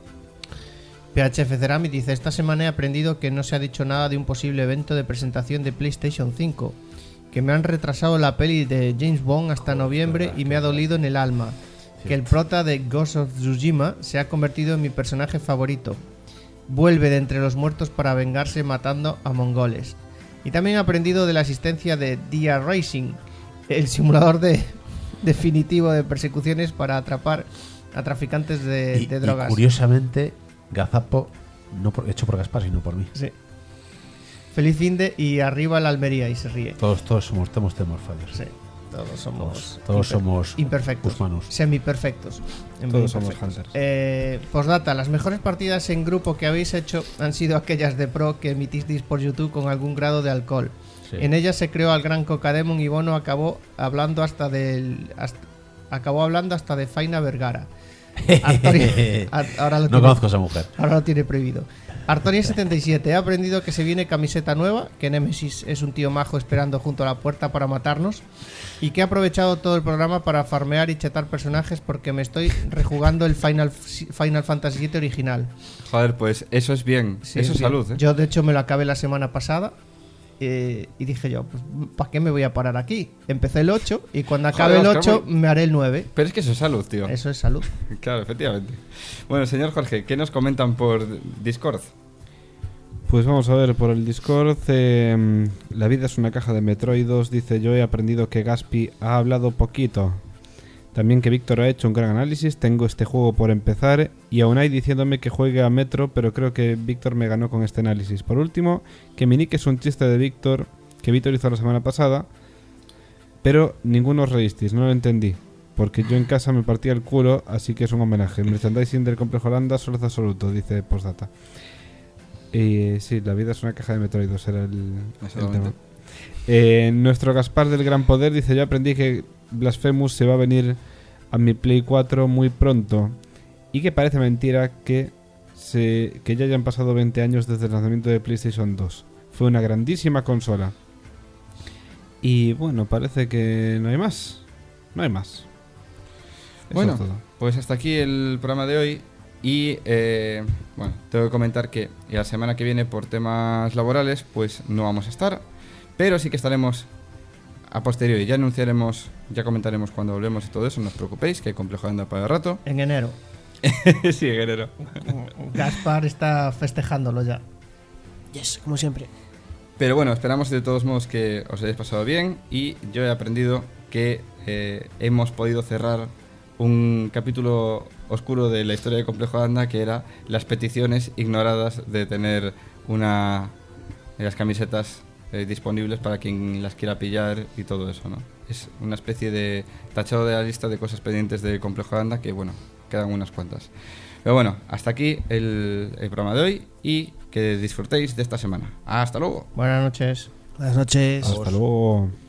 P H F Ceramic dice: esta semana he aprendido que no se ha dicho nada de un posible evento de presentación de PlayStation cinco, que me han retrasado la peli de James Bond hasta noviembre y me ha dolido en el alma. Que el prota de Ghost of Tsushima se ha convertido en mi personaje favorito. Vuelve de entre los muertos para vengarse matando a mongoles. Y también he aprendido de la existencia de D R Racing, el simulador de definitivo de persecuciones para atrapar a traficantes de, y, de drogas. Y curiosamente, Gazapo, no por, hecho por Gaspar, sino por mí. Sí. Feliz finde y arriba la Almería, y se ríe. Todos, todos somos, todos tenemos fallos. Sí. Todos somos, todos, todos imper- somos imperfectos, humanos. Semiperfectos. Todos somos hunters. Eh, postdata, las mejores partidas en grupo que habéis hecho han sido aquellas de pro que emitisteis por YouTube con algún grado de alcohol. Sí. En ellas se creó al gran Cocademon y Bono acabó hablando hasta del hasta, acabó hablando hasta de Faina Vergara. Artoria, ahora lo no tiene, conozco a esa mujer. Ahora lo tiene prohibido. Artoria setenta y siete, he aprendido que se viene camiseta nueva, que Nemesis es un tío majo esperando junto a la puerta para matarnos y que he aprovechado todo el programa para farmear y chetar personajes porque me estoy rejugando el Final, Final Fantasy siete original. Joder, pues eso es bien, sí, eso es bien. salud, ¿eh? Yo de hecho me lo acabé la semana pasada eh, y dije yo, pues, ¿para qué me voy a parar aquí? Empecé el ocho y cuando acabe Joder, el ocho muy... me haré el nueve. Pero es que eso es salud, tío. Eso es salud. Claro, efectivamente. Bueno, señor Jorge, ¿qué nos comentan por Discord? Pues vamos a ver, por el Discord, eh, la vida es una caja de Metroidos, dice: yo he aprendido que Gaspi ha hablado poquito. También que Víctor ha hecho un gran análisis, tengo este juego por empezar y aún hay diciéndome que juegue a Metro, pero creo que Víctor me ganó con este análisis. Por último, que mi nick es un chiste de Víctor, que Víctor hizo la semana pasada, pero ninguno os reísteis, no lo entendí. Porque yo en casa me partía el culo, así que es un homenaje. El merchandising del Complejo Holanda solo es absoluto, dice Postdata. Y sí, la vida es una caja de Metroidos, era el, el tema. Eh, nuestro Gaspar del Gran Poder dice: yo aprendí que Blasphemous se va a venir a mi Play cuatro muy pronto y que parece mentira que, se, que ya hayan pasado veinte años desde el lanzamiento de PlayStation dos. Fue una grandísima consola. Y bueno, parece que no hay más. No hay más. Eso bueno, es todo. Pues hasta aquí el programa de hoy. Y eh, bueno, tengo que comentar que la semana que viene por temas laborales pues no vamos a estar, pero sí que estaremos a posteriori. Ya anunciaremos, ya comentaremos cuando volvemos y todo eso, no os preocupéis, que hay Complejo anda para el rato. En enero. Sí, en enero. Gaspar está festejándolo ya. Yes, como siempre. Pero bueno, esperamos de todos modos que os hayáis pasado bien y yo he aprendido que eh, hemos podido cerrar un capítulo oscuro de la historia de Complejo Anda, que era las peticiones ignoradas de tener una de las camisetas eh, disponibles para quien las quiera pillar y todo eso, ¿no? Es una especie de tachado de la lista de cosas pendientes de Complejo Anda, que bueno, quedan unas cuantas. Pero bueno, hasta aquí el, el programa de hoy y que disfrutéis de esta semana. Hasta luego. Buenas noches. Buenas noches. Hasta luego.